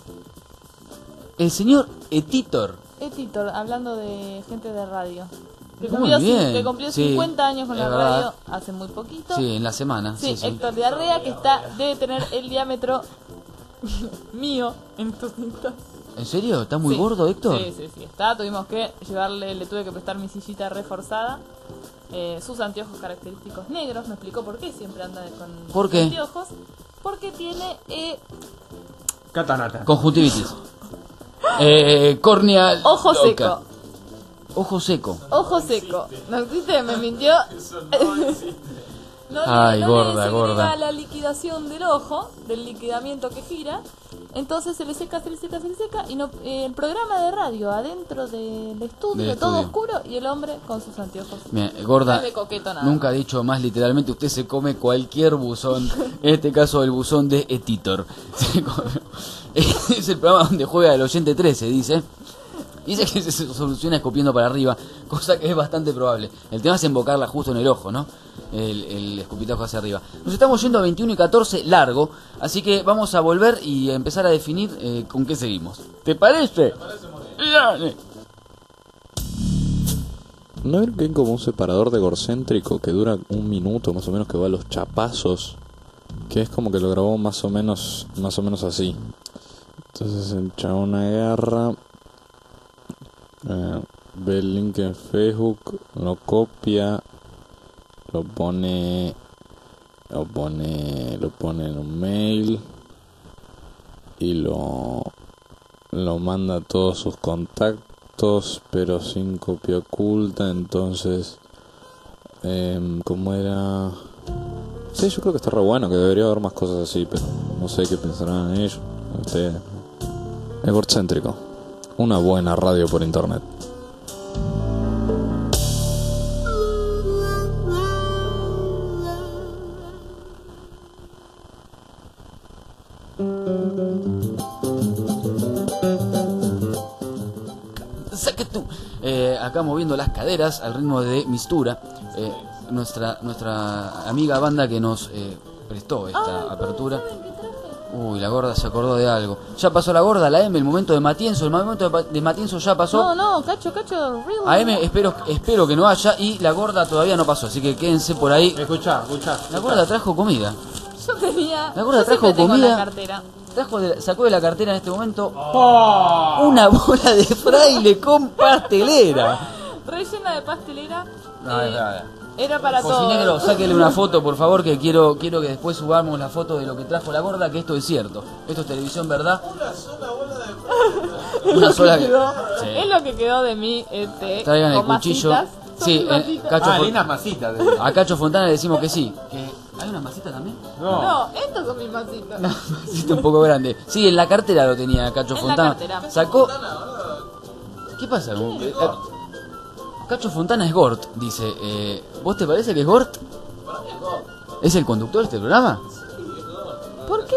El señor Etitor. Editor, hablando de gente de radio. Que Muy cumplió, bien, que cumplió sí, cincuenta años con es la verdad. radio hace muy poquito. Sí, en la semana. Sí, Sí, sí. Héctor Larrea, que está debe tener el diámetro mío en estos instantes. ¿En serio? ¿Está muy Sí. gordo, Héctor? Sí, sí, sí, está. Tuvimos que llevarle, le tuve que prestar mi sillita reforzada. Eh, sus anteojos característicos negros. Me explicó por qué siempre anda con ¿Por qué? anteojos. Porque tiene eh, Catarata. Conjuntivitis. Eh, córnea. ojo loca. seco. Ojo seco. Ojo seco. No existe, me mintió. No le- Ay, no gorda, le segrega gorda. la liquidación del ojo, del liquidamiento que gira. Entonces se le seca, se le seca, se le seca. Y no, eh, el programa de radio adentro del estudio, Del todo estudio. oscuro. Y el hombre con sus anteojos. Mira, gorda, No es de coqueto nada. nunca ha dicho más literalmente, usted se come cualquier buzón, en este caso el buzón de Etitor. Se come- Es el programa donde juega el oyente trece, dice. Dice que se soluciona escupiendo para arriba, cosa que es bastante probable. El tema es embocarla justo en el ojo, ¿no? El, el escupitajo hacia arriba. Nos estamos yendo a veintiuno y catorce largo, así que vamos a volver y a empezar a definir eh, con qué seguimos. ¿Te parece? Dale. ¿No ven que hay como un separador de gorcéntrico que dura un minuto más o menos, que va a los chapazos? Que es como que lo grabó más o menos, más o menos así. Entonces el chabón agarra, eh, ve el link en Facebook, lo copia, lo pone, lo pone, lo pone en un mail y lo, lo manda a todos sus contactos, pero sin copia oculta. Entonces, eh, ¿cómo era? Sí, yo creo que está re bueno, que debería haber más cosas así, pero no sé qué pensarán en ellos. Ustedes. Egorcéntrico, una buena radio por internet. Saca tú. Eh, acá moviendo las caderas al ritmo de Mistura, eh, nuestra nuestra amiga banda que nos eh, prestó esta apertura. Uy, la gorda se acordó de algo. Ya pasó la gorda, la M, el momento de Matienzo. El momento de, de Matienzo ya pasó. No, no, cacho, cacho, really. A M espero, espero que no haya. Y la gorda todavía no pasó, así que quédense por ahí. Escuchá, escuchá. La gorda trajo comida. Yo tenía. La gorda yo trajo siempre tengo comida. la cartera. Trajo de la- sacó de la cartera en este momento una bola de fraile con pastelera. Rellena de pastelera. No, eh, es nada. Era para todo. Cocinegro, sáquele una foto, por favor, que quiero quiero que después subamos la foto de lo que trajo la gorda, que esto es cierto. Esto es televisión, ¿verdad? Es Una lo sola que que- quedó, Sí. es lo que quedó de mí, este, Traigan el con cuchillo. masitas. Son Sí, mis eh, masitas. Cacho Ah, Fon- lindas masitas. A Cacho Fontana le decimos que sí. Que ¿hay una masita también? No. No, estas son mis masitas. Una masita un poco grande. Sí, en la cartera lo tenía Cacho En la Fontana. cartera. Sacó. ¿Qué pasa? Eh, eh, Cacho Fontana es Gort, dice. Eh, ¿Vos te parece que es Gort? ¿Es el conductor de este programa? ¿Por qué?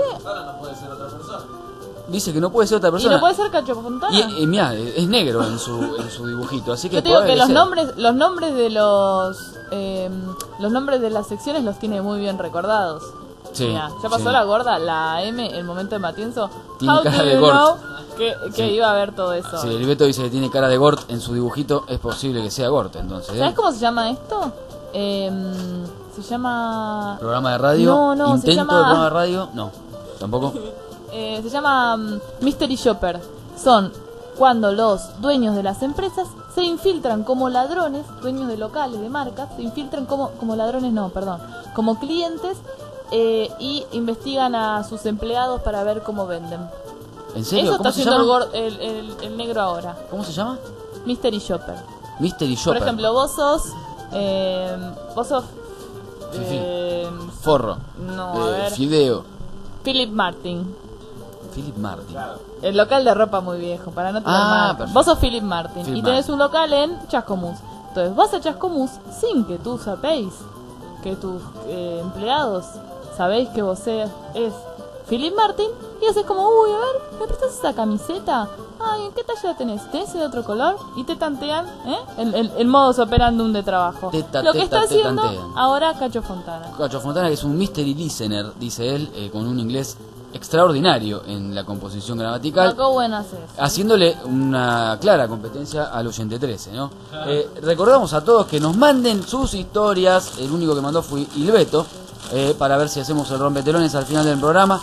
Dice que no puede ser otra Y persona. no puede ser Cacho Fontana. Y, y mirá, es negro en su, en su dibujito, así que Yo te digo probable que los sea. nombres, los nombres de los, eh, los nombres de las secciones los tiene muy bien recordados. Sí, Mirá, ya pasó sí. la gorda, la M, el momento de Matienzo. Tiene How cara do de you Gort. know que, que Sí. iba a ver todo eso? Sí, el Beto dice que tiene cara de Gort en su dibujito, es posible que sea Gort, entonces. ¿eh? ¿Sabes cómo se llama esto? Eh, se llama... ¿Programa de radio? No, no, se ¿Intento llama- de programa de radio? No, tampoco. Eh, se llama mm, Mystery Shopper. Son cuando los dueños de las empresas se infiltran como ladrones, dueños de locales, de marcas, se infiltran como, como ladrones, no, perdón, como clientes eh, y investigan a sus empleados para ver cómo venden. ¿En serio? Eso ¿Cómo está se haciendo el, llama? gor- el, el- el negro ahora. ¿Cómo se llama? Mystery Shopper. Mystery Shopper. Por ejemplo, vos sos... Eh, vos sos... Fifi. eh, Forro. no, a Eh, ver... Fideo. Philip Martin. Philip Martin. El local de ropa muy viejo, para no tener Ah, marca. perfecto. Vos sos Philip Martin Philip y tenés Martin. un local en Chascomús. Entonces vas a Chascomús sin que tú sabéis que tus eh, empleados sabéis que vos es, es Philip Martin y haces como, uy, a ver, ¿me prestas esa camiseta? Ay, ¿en qué talla la tenés? ¿Tenés de otro color? Y te tantean, ¿eh? El, el, el modus operandum de trabajo. Teta, Lo que teta, está te haciendo tantean. ahora Cacho Fontana. Cacho Fontana, que es un mystery listener, dice él, eh, con un inglés extraordinario en la composición gramatical, No, qué bueno haces. haciéndole una clara competencia al oyente trece, ¿no? Eh, recordamos a todos que nos manden sus historias, el único que mandó fue Ilbeto, eh, para ver si hacemos el rompetelones al final del programa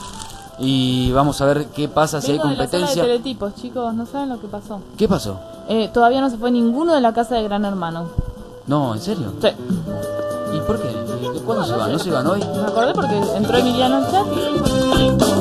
y vamos a ver qué pasa si hay Vengo de la sala competencia. de teletipos, chicos, no saben lo que pasó. ¿Qué pasó? Eh, todavía no se fue ninguno de la casa de Gran Hermano. No, ¿en serio? Sí. ¿Y por qué? ¿De ¿Cuándo se van? ¿No se van hoy? Me acordé porque entró Emiliano al chat y...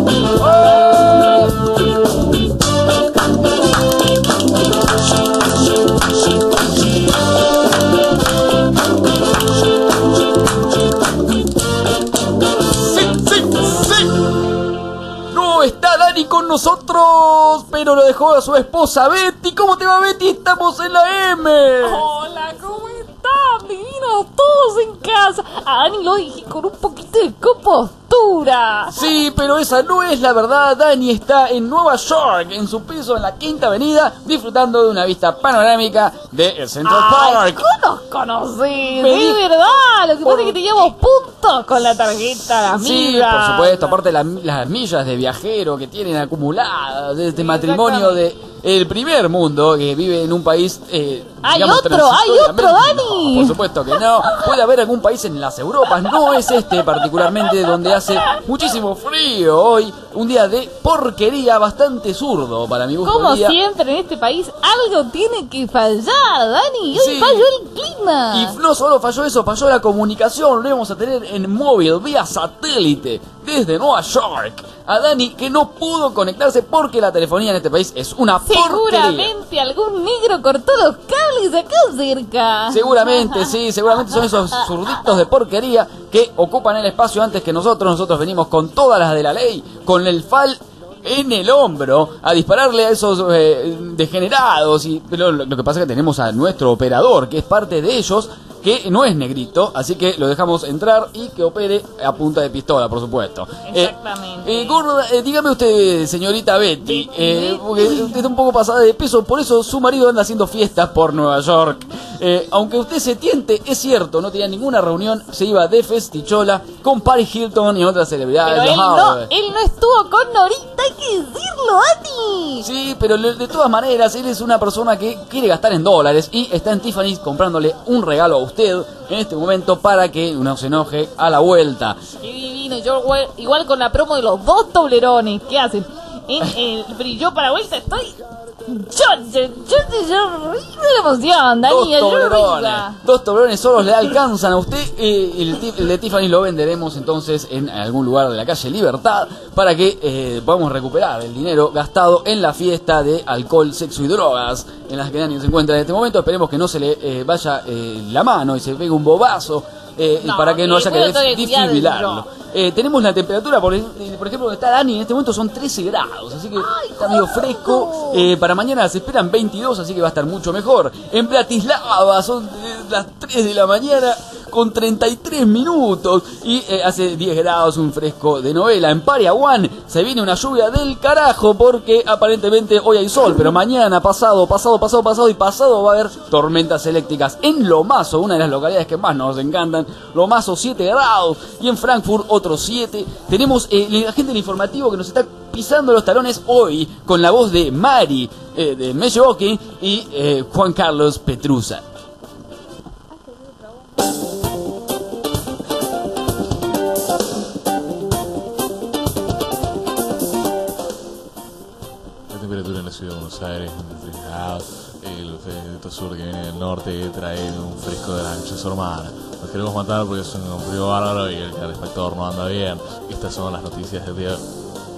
¡Sí, sí, sí! No está Dani con nosotros, pero lo dejó a su esposa Betty. ¿Cómo te va, Betty? Estamos en la M. Hola, ¿cómo están? Divinos todos en casa. A Dani lo dije con un poquito de compostura. Sí, pero esa no es la verdad. Dani está en Nueva York, en su piso en la Quinta Avenida, disfrutando de una vista panorámica de Central Ay, Park. ¿cómo nos conocí? Me De di- verdad, lo que pasa es que teníamos puntos con la tarjeta, la Sí, amiga. por supuesto, aparte la- las millas de viajero que tienen acumuladas de este matrimonio de el primer mundo que vive en un país... Eh, ¡Hay digamos, otro! ¡Hay otro, transitoriamente. Dani! No, por supuesto que no. Puede haber algún país en las Europas, no es este particularmente, donde hace muchísimo frío hoy. Un día de porquería, bastante zurdo para mi gusto. Como el día. siempre en este país, algo tiene que fallar, Dani. Hoy Sí. falló el clima. Y no solo falló eso, falló la comunicación. Lo íbamos a tener en móvil, vía satélite, desde Nueva York. A Dani, que no pudo conectarse porque la telefonía en este país es una porquería. Seguramente algún negro cortó los cables acá cerca. Seguramente, sí, seguramente son esos zurditos de porquería que ocupan el espacio antes que nosotros. Nosotros venimos con todas las de la ley, con el fal en el hombro, a dispararle a esos eh, degenerados. Y, pero lo, lo que pasa es que tenemos a nuestro operador, que es parte de ellos, que no es negrito, así que lo dejamos entrar y que opere a punta de pistola, por supuesto. Exactamente. Eh, eh, gorda, eh, dígame usted, señorita Betty, eh, porque usted está un poco pasada de peso, por eso su marido anda haciendo fiestas por Nueva York. Eh, aunque usted se tiente, es cierto, no tenía ninguna reunión, se iba de festichola con Paris Hilton y otras celebridades. Pero él los no, Howard. él no estuvo con Norita, hay que decirlo, Dani. Sí, pero le- de todas maneras, él es una persona que quiere gastar en dólares y está en Tiffany's comprándole un regalo a usted en este momento para que no se enoje a la vuelta. Qué divino, yo igual, igual con la promo de los dos toblerones que hacen en el brillo para vuelta estoy... Yo, yo, yo, yo, yo, de la emoción, Dos Dani, yo toblerones, rica. dos toblerones solos le alcanzan a usted. eh, el, ti- el de Tiffany lo venderemos entonces en algún lugar de la calle Libertad para que eh, podamos recuperar el dinero gastado en la fiesta de alcohol, sexo y drogas en las que Dani se encuentra en este momento. Esperemos que no se le eh, vaya eh, la mano y se pegue un bobazo. Eh, No, para que no haya que después lo tengo que def- cuidar del desfibrilarlo. Eh, tenemos la temperatura, por, por ejemplo, donde está Dani en este momento son trece grados, así que está medio fresco. Eh, para mañana se esperan veintidós, así que va a estar mucho mejor. En Bratislava son eh, las tres de la mañana con treinta y tres minutos y eh, hace diez grados, un fresco de novela. En Pariaguán se viene una lluvia del carajo porque aparentemente hoy hay sol, pero mañana, pasado, pasado, pasado, pasado y pasado va a haber tormentas eléctricas. En Lomazo, una de las localidades que más nos encantan, Lomazo siete grados y en Frankfurt otros siete. Tenemos eh, la gente del informativo que nos está pisando los talones hoy con la voz de Mari eh, de Meyevoki y eh, Juan Carlos Petrusa. La temperatura en la ciudad de Buenos Aires es de tres grados. El viento sur que viene del norte trae un fresco de la ancha su hermana. Nos queremos matar porque es un frío bárbaro y el calefactor no anda bien. Estas son las noticias del día.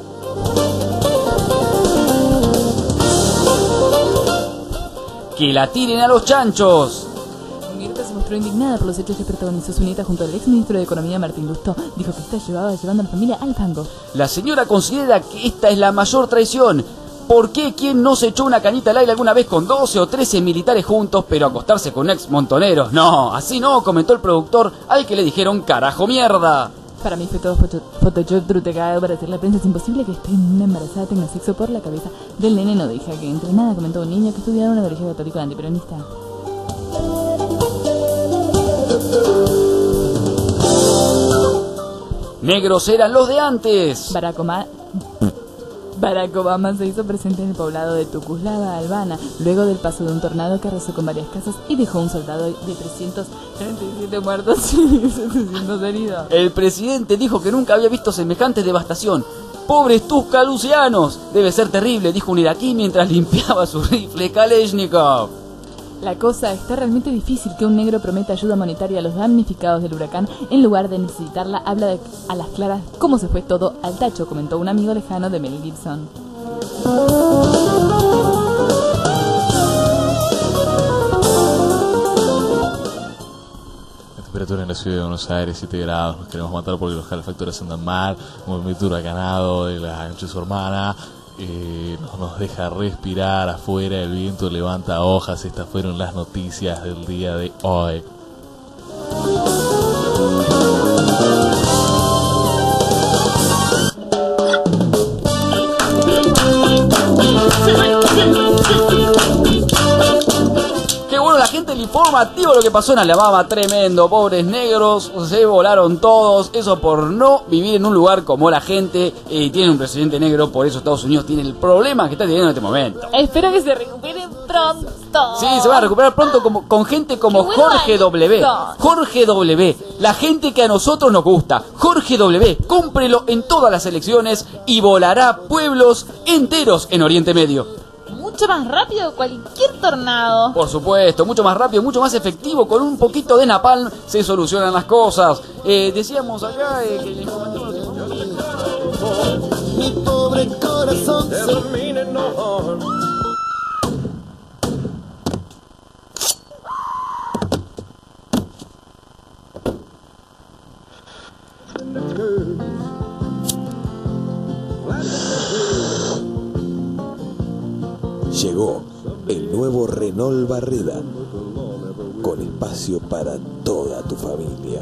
¡Que la tiren a los chanchos! Mirta se mostró indignada por los hechos que protagonizó su nieta junto al ex ministro de Economía Martín Lustó. Dijo que esta llevaba llevando a la familia al fango. La señora considera que esta es la mayor traición. ¿Por qué quién no se echó una cañita al aire alguna vez con doce o trece militares juntos, pero acostarse con ex montoneros? No, así no, comentó el productor, al que le dijeron carajo mierda. Para mí fue todo foto- Photoshop trutecado para hacer la prensa. Es imposible que esté una embarazada tenga sexo por la cabeza del nene. No deja que entre nada, comentó un niño que estudiaba en una colegio católico antiperonista. Negros eran los de antes. Barack Obama, Barack Obama se hizo presente en el poblado de Tucuslava, Albana, luego del paso de un tornado que arrasó con varias casas y dejó un soldado de trescientos treinta y siete muertos y setecientos heridos. El presidente dijo que nunca había visto semejante devastación. ¡Pobres tuscalucianos! Debe ser terrible, dijo un iraquí mientras limpiaba su rifle Kalashnikov. La cosa está realmente difícil. Que un negro prometa ayuda monetaria a los damnificados del huracán en lugar de necesitarla, habla de, a las claras cómo se fue todo al tacho, comentó un amigo lejano de Mel Gibson. La temperatura en la ciudad de Buenos Aires, siete grados. Nos queremos matar porque los calefactores andan mal. Un movimiento huracanado de la ancha de su hermana. Eh, no nos deja respirar afuera. El viento levanta hojas. Estas fueron las noticias del día de hoy. ¡Qué bueno la gente del informa! llamativo lo que pasó en Alabama, tremendo, pobres negros, se volaron todos, eso por no vivir en un lugar como la gente, y tiene un presidente negro, por eso Estados Unidos tiene el problema que está teniendo en este momento. Espero que se recupere pronto. Sí, se va a recuperar pronto como, con gente como Qué bueno Jorge W. esto. Jorge W. La gente que a nosotros nos gusta. Jorge W. Cómprelo en todas las elecciones y volará pueblos enteros en Oriente Medio. Mucho más rápido que cualquier tornado. Por supuesto, mucho más rápido, mucho más efectivo. Con un poquito de napalm se solucionan las cosas. Eh, decíamos acá eh, que el informativo Mi pobre corazón Llegó el nuevo Renault Barreda, con espacio para toda tu familia.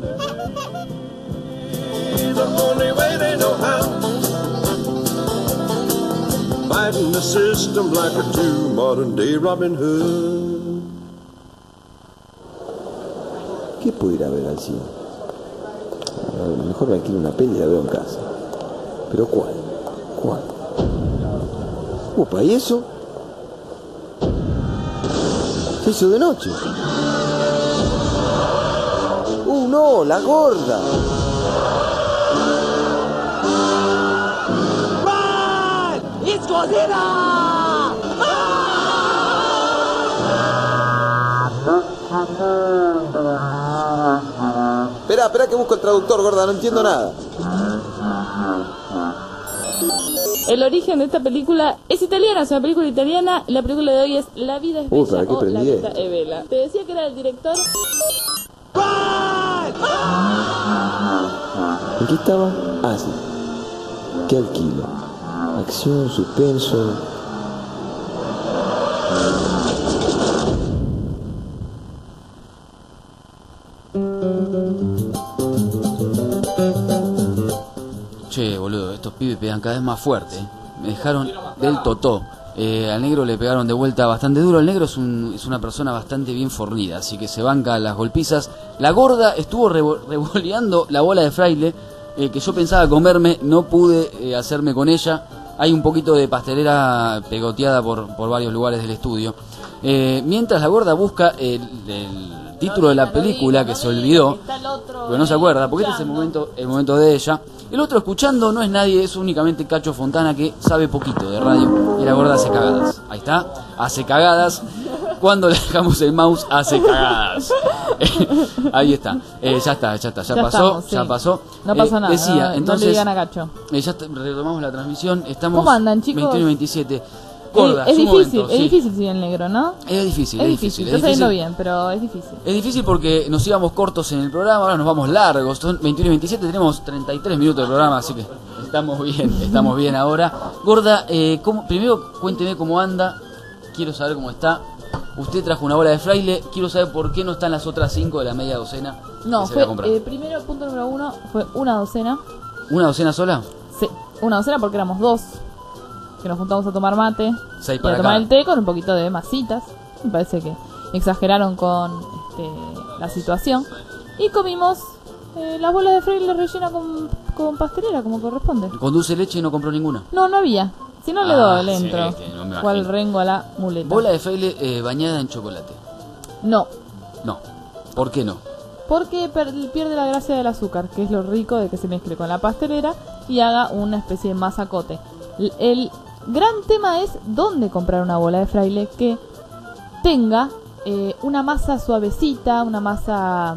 Fighting the system like a true modern day Robin Hood. ¿Qué puedo ir a ver al cine? A lo mejor me alquilo una peli y la veo en casa. ¿Pero cuál? ¿Cuál? Opa, ¿y eso? Se hizo de noche. ¡Uh, no! ¡La gorda! ¡It's Godzilla! Espera, espera que busco el traductor, gorda, no entiendo nada. El origen de esta película es italiana, es una película italiana. La película de hoy es La vida es Uh, bella ¿para qué o La aprendí vida esto? es bella. Te decía que era el director. ¿En qué estaba? Ah, sí. ¿Qué alquilo? Acción, suspenso. Che, boludo, estos pibes pegan cada vez más fuerte. ¿eh? Me dejaron del totó. Eh, al negro le pegaron de vuelta bastante duro. El negro es, un, es una persona bastante bien fornida, así que se banca las golpizas. La gorda estuvo revo- revoleando la bola de fraile, eh, que yo pensaba comerme, no pude eh, hacerme con ella. Hay un poquito de pastelera pegoteada por, por varios lugares del estudio. Eh, mientras la gorda busca el, el título de la película, que se olvidó, porque no se acuerda, porque este es el momento, el momento de ella. El otro escuchando no es nadie, es únicamente Cacho Fontana, que sabe poquito de radio, y la gorda hace cagadas. Ahí está, hace cagadas. Cuando le dejamos el mouse, hace cagadas. Ahí está, eh, ya está, ya está, ya, Ya pasó, estamos, sí. ya pasó. No pasó Eh, nada, Decía, no, entonces, no le digan a Cacho. eh, ya está, retomamos la transmisión, estamos ¿Cómo andan, chicos? veintiuno y veintisiete. Gorda, es, es su difícil, momento, es sí. difícil si el negro, ¿no? Es difícil, es es difícil, difícil, está es saliendo difícil. bien, pero es difícil. Es difícil porque nos íbamos cortos en el programa, ahora nos vamos largos. Son veintiuno y veintisiete, tenemos treinta y tres minutos de programa, así que estamos bien, estamos bien ahora. Gorda, eh, ¿cómo, primero cuénteme cómo anda, quiero saber cómo está. Usted trajo una bola de fraile, quiero saber por qué no están las otras cinco de la media docena. No, que se había fue, comprado. eh, primero, punto número uno, fue una docena. ¿Una docena sola? Sí, una docena porque éramos dos, que nos juntamos a tomar mate Seis y para a tomar acá. el té con un poquito de masitas. Me parece que exageraron con este, la situación. Y comimos eh, las bolas de fraile rellena con, con pastelera, como corresponde. Con dulce de leche no compró ninguna. No, no había. Si no le Ah, doy, le sí, entro. que no me Cual imagino. rengo a la muleta. Bola de fraile eh, bañada en chocolate. No, No. ¿Por qué no? porque per- pierde la gracia del azúcar, que es lo rico de que se mezcle con la pastelera y haga una especie de masacote. L- El gran tema es dónde comprar una bola de fraile que tenga eh, una masa suavecita, una masa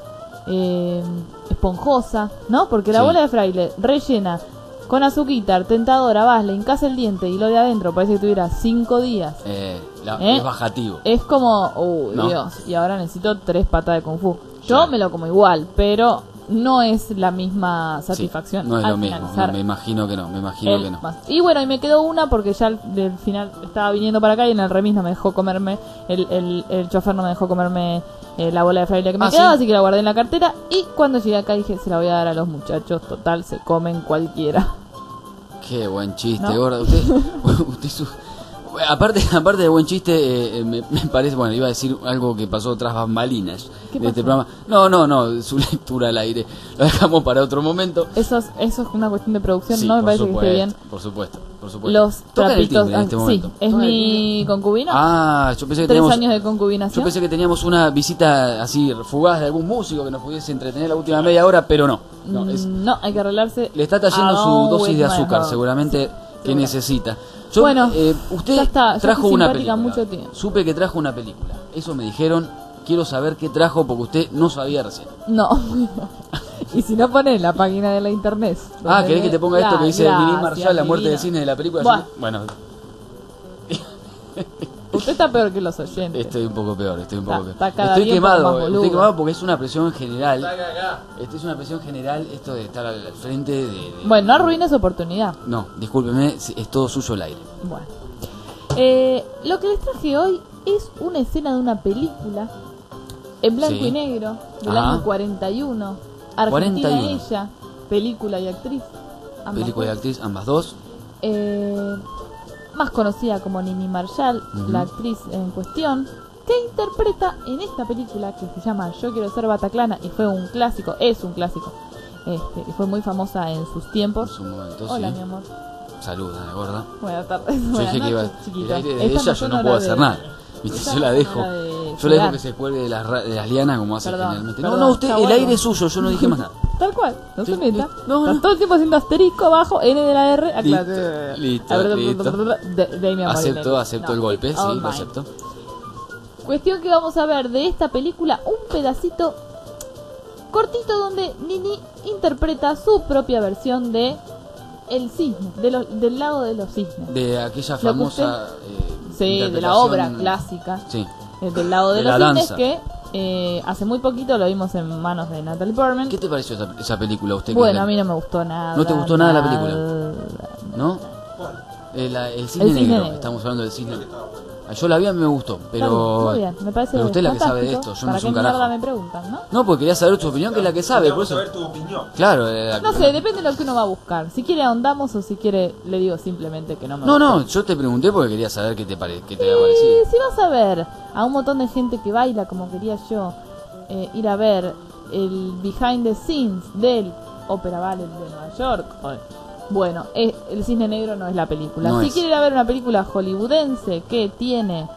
eh, esponjosa, ¿no? Porque la Sí. bola de fraile rellena con azuquitar, tentadora, vas, le hincas el diente y lo de adentro parece que tuviera cinco días. Eh, la- ¿Eh? Es bajativo. Es como, uy, No. Dios, y ahora necesito tres patas de kung fu. Yo me lo como igual, pero no es la misma satisfacción. Sí, no es al lo mismo, finalizar no, me imagino que no, me imagino el que no. más. Y bueno, y me quedó una porque ya al del final estaba viniendo para acá y en el remis no me dejó comerme, el, el, el chofer no me dejó comerme eh, la bola de fraile que me Ah, quedaba, ¿sí? así que la guardé en la cartera. Y cuando llegué acá dije, se la voy a dar a los muchachos, total, se comen cualquiera. Qué buen chiste, ¿No? gorda. Usted, usted su- Bueno, aparte, aparte de buen chiste, eh, me, me parece, bueno, iba a decir algo que pasó tras bambalinas ¿Qué de este pasó? programa. No, no, no, su lectura al aire. Lo dejamos para otro momento. Eso es, eso es una cuestión de producción, Sí, no me por parece supuesto, que esté bien. Por supuesto, por supuesto. Los Toca el trapitos. timbre en este ah, momento. sí, es mi concubino. Ah, yo pensé que Tres teníamos, años de yo concubinación. pensé que teníamos una visita así fugaz de algún músico que nos pudiese entretener la última media hora, pero no. No, es, Mm, no, hay que arreglarse. le está cayendo a su Don dosis de With My azúcar, Heart. seguramente que necesita. Yo, Bueno, eh, usted ya está, ya trajo fui una simpática película. mucho tiempo. Supe que trajo una película. Eso me dijeron. Quiero saber qué trajo porque usted no sabía recién. No, y si no pones la página de la internet. Ah, donde ¿querés que te ponga esto la- que dice gracias, Nini Marshall, la muerte divina. del cine de la película? Buah. Yo- Bueno, Usted está peor que los oyentes. estoy un poco peor, estoy un poco Está- peor. está cada estoy día un poco quemado, más estoy boludo. quemado porque es una presión general. Esto es una presión general, esto de estar al frente de... de- Bueno, no arruines oportunidad. No, discúlpeme, es es todo suyo el aire. Bueno. Eh, lo que les traje hoy es una escena de una película en blanco Sí. y negro del Ajá. año cuarenta y uno. Argentina cuarenta y uno. ella, película y actriz. ambas Película y dos. actriz, ambas dos. Eh, más conocida como Nini Marshall, Ujú. la actriz en cuestión, que interpreta en esta película que se llama Yo quiero ser Bataclana y fue un clásico, es un clásico, este, y fue muy famosa en sus tiempos. En su momento, Hola, sí. mi amor. Saluda, la gorda. Buenas tardes. Yo Buenas dije que iba, noches, chiquito. el aire de Esta ella no yo son no horas puedo de- hacer nada. ¿Viste? esta Yo la no son dejo. horas de Yo la dejo jugar. que se cuelgue de las, ra- de las lianas como hace Perdón, generalmente. perdón, no, no, usted, está el bueno. aire es suyo, yo no dije más nada. Tal cual, no Sí, se meta. no, Estás no. todo el tiempo haciendo asterisco abajo, N de la R. acá- Listo, listo, A ver, listo. de- de mi amor, Acepto, Nene. acepto No. el golpe, sí, Oh, lo my. acepto. Cuestión que vamos a ver de esta película un pedacito cortito donde Nini interpreta su propia versión de El Cisne, de lo- del lago de los cisnes. De aquella Lo que famosa. usted- eh, Sí, de la interpretación- obra clásica. Sí. eh, Del lago de, De los la cisnes danza. que eh, hace muy poquito lo vimos en manos de Natalie Portman. ¿Qué te pareció esa, esa película a usted? que Bueno, la- a mí no me gustó nada. ¿No te gustó nada la película? nada. ¿No? Eh, la- el cisne El cisne negro, negro. estamos hablando del cisne negro. Ah, yo la vi, a mí me gustó, Está pero. bien, muy bien, me parece pero usted es la que sabe de fantástico. esto, yo no ¿Para soy un qué mierda carajo. me preguntan, no? No, porque quería saber tu opinión, que es la que sabe, por Vamos a eso. ver tu opinión. Claro, eh, la- No sé, depende de lo que uno va a buscar. Si quiere ahondamos o si quiere le digo simplemente que no me No, gusta. no, yo te pregunté porque quería saber qué te, pare... qué te había Y parecido. si vas a ver a un montón de gente que baila como quería yo, eh, ir a ver el behind the scenes del Opera Ballet de Nueva York, bueno, eh, El Cisne Negro no es la película. No si es. quiere ir a ver una película hollywoodense que tiene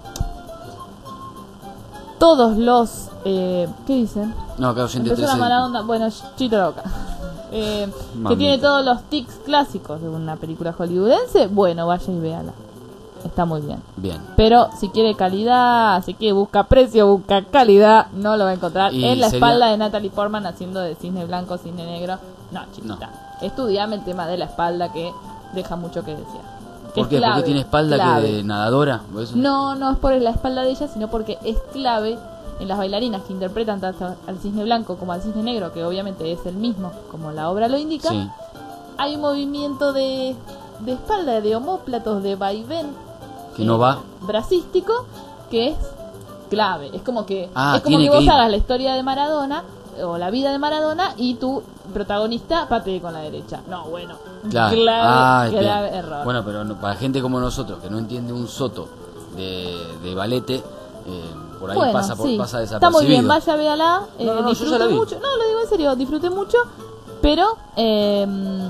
todos los... Eh, ¿Qué dicen? No, acá oyente Empezó la trece. mala onda, bueno, chito loca. Eh, que Mamita. tiene todos los tics clásicos de una película hollywoodense, bueno, vaya y véala. Está muy bien. Bien. Pero si quiere calidad, si quiere busca precio, busca calidad, no lo va a encontrar Y en la sería- espalda de Natalie Portman haciendo de cisne blanco, cisne negro. No, chiquita. Estudiame el tema de la espalda que deja mucho que desear. Que ¿Por es qué? clave, ¿Porque tiene espalda clave. que de nadadora? ¿O eso? No, no es por la espalda de ella, sino porque es clave en las bailarinas que interpretan tanto al cisne blanco como al cisne negro, que obviamente es el mismo, como la obra lo indica. Sí. Hay un movimiento de, de espalda, de omóplatos, de vaivén Que no va. bracístico, que es clave. Es como que Ah, es como tiene que que vos ir. hagas la historia de Maradona o la vida de Maradona y tu protagonista patee con la derecha. No, bueno. Claro. Clave, Ah, bien. grave error. Bueno, pero no- para gente como nosotros que no entiende un soto de, de balete, eh, por ahí Bueno, pasa, por, sí. pasa Está desapercibido. muy bien, vaya, véala. Eh, No, no, no, yo ya disfrute la vi. mucho. No, lo digo en serio, disfruté mucho. Pero eh,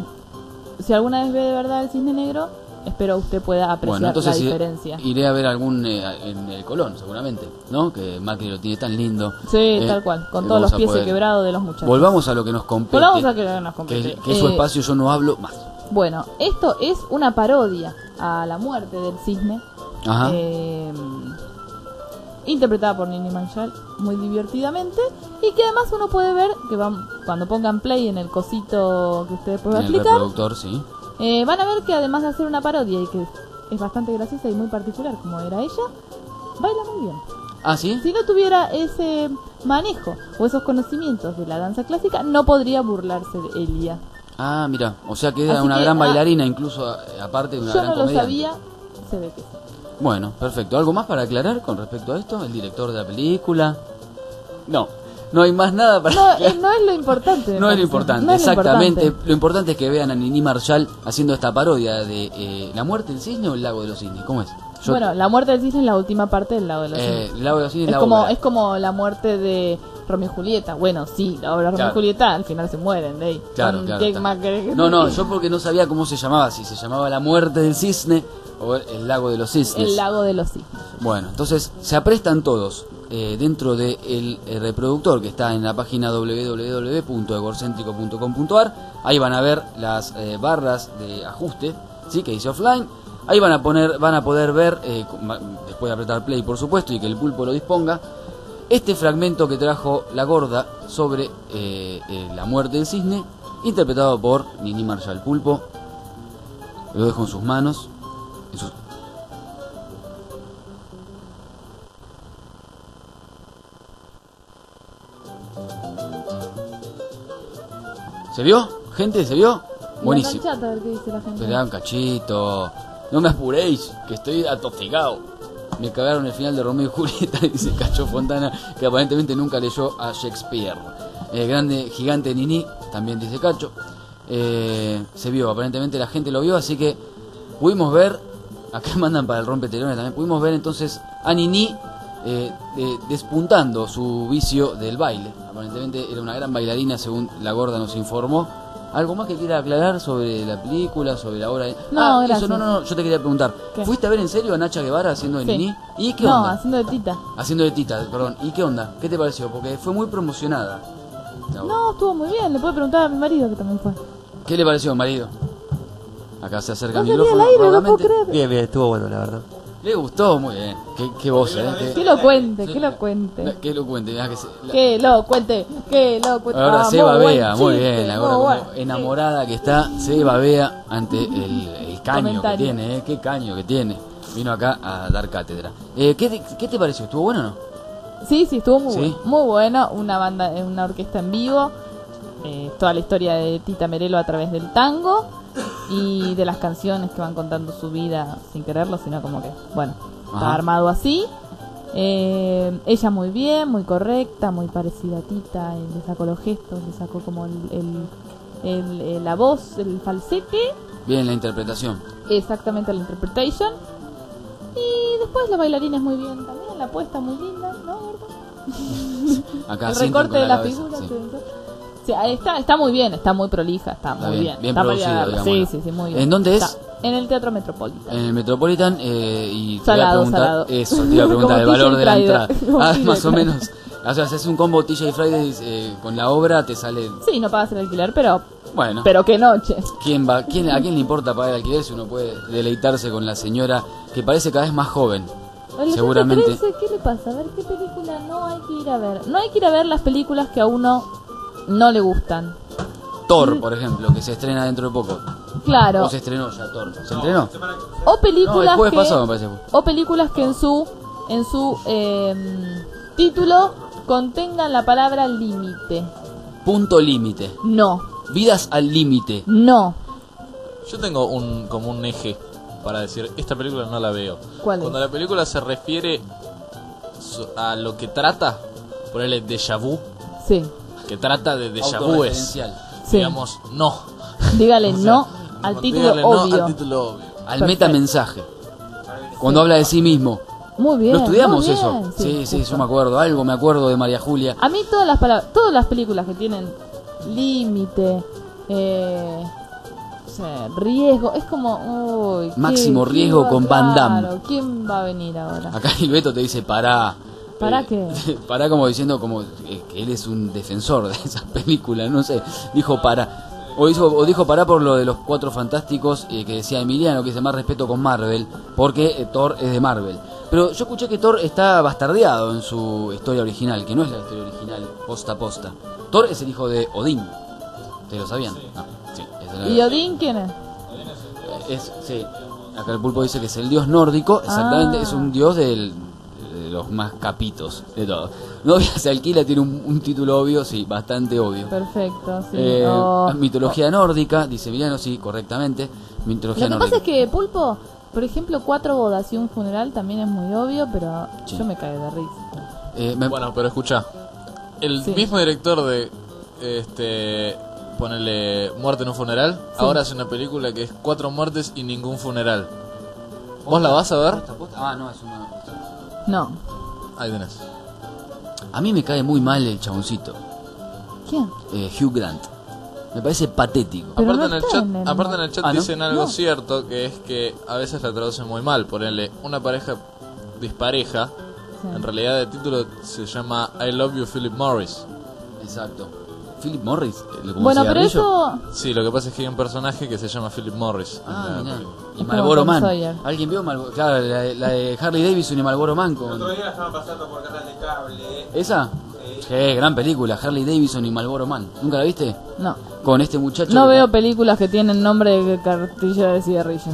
si alguna vez ve de verdad el cisne negro, espero usted pueda apreciar Bueno, entonces la i- diferencia. iré a ver algún eh, en el Colón, seguramente, ¿no? Que Macri lo tiene tan lindo. Sí, Eh, tal cual, con que todos vamos los a pies poder- quebrados de los muchachos. Volvamos a lo que nos compete. Volvamos a que nos compete. Que, que es su Eh, espacio, yo no hablo más. Bueno, esto es una parodia a la muerte del cisne. Ajá. eh, interpretada por Nini Marshall muy divertidamente y que además uno puede ver que van, cuando pongan play en el cosito que ustedes pueden En el explicar, reproductor, sí. eh, van a ver que además de hacer una parodia y que es bastante graciosa y muy particular como era ella, baila muy bien. ¿Ah, sí? Si no tuviera ese manejo o esos conocimientos de la danza clásica, no podría burlarse de Elia. Ah, mira, o sea que era Así una que, gran ah, bailarina, incluso eh, aparte de una Yo gran no lo comediante. sabía, se ve que sí. Bueno, perfecto. ¿Algo más para aclarar con respecto a esto? ¿El director de la película? No, no hay más nada para No, aclarar. eh, no es lo importante. me No es lo parece. importante, No es lo exactamente. importante. Lo importante es que vean a Nini Marshall haciendo esta parodia de eh, La muerte del cisne o el lago de los cisnes. ¿Cómo es? Yo- Bueno, la muerte del cisne es la última parte del lago de los Eh, cisnes. el lago de los cisnes es es la como obra. es como la muerte de Romeo y Julieta. Bueno, sí, la obra de Romeo Claro. y Julieta al final se mueren, ¿eh? Claro, Con claro, Jake claro. Mac- que- No, no, yo porque no sabía cómo se llamaba, si se llamaba La muerte del cisne o El lago de los cisnes. El lago de los cisnes. Bueno, entonces se aprestan todos eh, dentro del de el reproductor que está en la página doble u doble u doble u punto egorcéntrico punto com punto a r. Ahí van a ver las eh, barras de ajuste, sí, que dice offline. Ahí van a poner, van a poder ver, eh, después de apretar play por supuesto y que el pulpo lo disponga, este fragmento que trajo la gorda sobre eh, eh, la muerte del cisne, interpretado por Nini Marshall. Pulpo, lo dejo en sus manos. En sus... ¿Se vio? ¿Gente? ¿Se vio? Buenísimo. Enganchate a ver qué dice la gente. Esperá un cachito. No me apuréis, que estoy atosigado. Me cagaron el final de Romeo y Julieta, dice Cacho Fontana, que aparentemente nunca leyó a Shakespeare. El grande gigante Nini, también dice Cacho. Eh, se vio, aparentemente la gente lo vio, así que pudimos ver, acá mandan para el rompetelones también, pudimos ver entonces a Nini eh, de- despuntando su vicio del baile. Aparentemente era una gran bailarina, según la gorda nos informó. ¿Algo más que quiera aclarar sobre la película, sobre la obra? de- No, ah, gracias. eso, no, no, no, yo te quería preguntar. ¿Qué? ¿Fuiste a ver en serio a Nacha Guevara haciendo de Sí. Nini? ¿Y qué no, onda? haciendo de tita. Haciendo de Tita, perdón. ¿Y qué onda? ¿Qué te pareció? Porque fue muy promocionada. la obra. No, estuvo muy bien. Le puedo preguntar a mi marido que también fue. ¿Qué le pareció, marido? Acá se acerca No el salía micrófono. al aire, no puedo rudamente. creer. Bien, bien, estuvo bueno, la verdad. Le gustó, muy bien. Qué, qué voz, ¿eh? Qué, Que lo cuente, que lo cuente. que lo cuente. mirá que se- la- Que lo cuente, que lo cuente. Ahora Ah, se muy babea, buen muy chiste, bien. La muy gorda bueno. como enamorada que está, se babea ante el, el caño que Comentario. tiene, ¿eh? Qué caño que tiene. Vino acá a dar cátedra. Eh, ¿qué, te, ¿Qué te pareció? ¿Estuvo bueno o no? Sí, sí, estuvo muy ¿Sí? bueno. Muy bueno. Una banda, eh, una orquesta en vivo. Eh, toda la historia de Tita Merelo a través del tango. Y de las canciones que van contando su vida sin quererlo, sino como que, bueno, está Ajá. armado así. Eh, ella muy bien, muy correcta, muy parecida a Tita. eh, le sacó los gestos, le sacó como el, el- el- eh, la voz, el falsete. Bien la interpretación. Exactamente la interpretation. Y después la bailarina es muy bien también, la puesta muy linda, ¿no, gordo? Acá El sientan recorte con de la cabeza, figura. sí. sí. Sí, ahí está, está muy bien, está muy prolija, está, Está muy bien, bien. bien está para producido, ir a verla. Sí, digámoslo. sí, sí, muy bien. ¿En dónde es? Está en el Teatro Metropolitan. En el Metropolitan eh, y te Salado, iba a preguntar salado. eso, te iba a preguntar el Como valor de la T J entrada. Friday. Como Ah, T J más o Friday. menos. O sea, si haces un combo T J Friday eh, con la obra te sale, Sí, no pagas el alquiler, pero bueno. pero qué noche. ¿Quién va, quién, ¿A quién le importa pagar el alquiler si uno puede deleitarse con la señora que parece cada vez más joven? El Seguramente. trece, ¿qué le pasa? A ver qué película no hay que ir a ver. No hay que ir a ver las películas que a uno no le gustan. Thor, por ejemplo, que se estrena dentro de poco. Claro. ¿O se estrenó ya Thor? ¿Se estrenó? O No, películas el jueves que pasado me parece. o películas que en su en su eh, título contengan la palabra límite. Punto límite. No, Vidas al límite. no. Yo tengo un como un eje para decir, esta película no la veo. ¿Cuál es? Cuando la película se refiere so- a lo que trata, ponerle déjà vu, Sí. que trata de déjà vu es, Autorreferencial. Sí. digamos, no. Dígale O sea, no al título dígale no obvio. al título obvio. Al Perfecto. metamensaje. Cuando habla de sí mismo. Muy bien. ¿Lo estudiamos muy eso? bien, Sí, sí, justo. yo me acuerdo. Algo me acuerdo de María Julia. A mí todas las palabras, todas las películas que tienen límite, eh, no sé, riesgo, es como, uy, ¿qué- Máximo quién riesgo va- con Van Damme. claro, ¿quién va a venir ahora? Acá el Beto te dice pará. ¿Para Eh, qué? Pará como diciendo como eh, que él es un defensor de esas películas, no sé. Dijo pará. O, hizo, o dijo pará por lo de los Cuatro Fantásticos eh, que decía Emiliano, que dice más respeto con Marvel, porque eh, Thor es de Marvel. Pero yo escuché que Thor está bastardeado en su historia original, que no es la historia original posta a posta. Thor es el hijo de Odín. ¿Ustedes lo sabían? Ah, sí, esa es la- ¿Y Odín quién es? Es, sí, acá el pulpo dice que es el dios nórdico, exactamente, Ah. es un dios del, de los más capitos de todo. Novia se alquila, tiene un, un título obvio, sí, bastante obvio. Perfecto, sí. Eh, Oh. Mitología nórdica, dice Emiliano, sí, correctamente. Lo Mitología que nórdica. pasa es que Pulpo, por ejemplo, cuatro bodas y un funeral también es muy obvio, pero Sí. yo me cae de risa. Eh, me- Bueno, pero escucha, el Sí. mismo director de este ponerle Muerte en un funeral, Sí. ahora hace una película que es Cuatro muertes y ningún funeral. ¿Vos la vas a ver? Ah, no, es una... No. Ahí tenés. A mí me cae muy mal el chaboncito. ¿Quién? Eh, Hugh Grant. Me parece patético. Aparte, no en el chat, en el... aparte en el chat ah, ¿no? dicen algo no. cierto, que es que a veces la traducen muy mal. Ponerle una pareja dispareja, sí. En realidad el título se llama I Love You Philip Morris. Exacto. Philip Morris, el bueno, pero eso... Sí, lo que pasa es que hay un personaje que se llama Philip Morris. Ah, mira. Y Marlboro Man. ¿Alguien vio Marlboro? Claro, la, la de Harley Davidson y Marlboro Man. Con... El otro día la estaban pasando por canal de cable. ¿Esa? Sí. Qué gran película, Harley Davidson y Marlboro Man. ¿Nunca la viste? No. Con este muchacho... No veo películas que tienen nombre de cartilla de cigarrillos.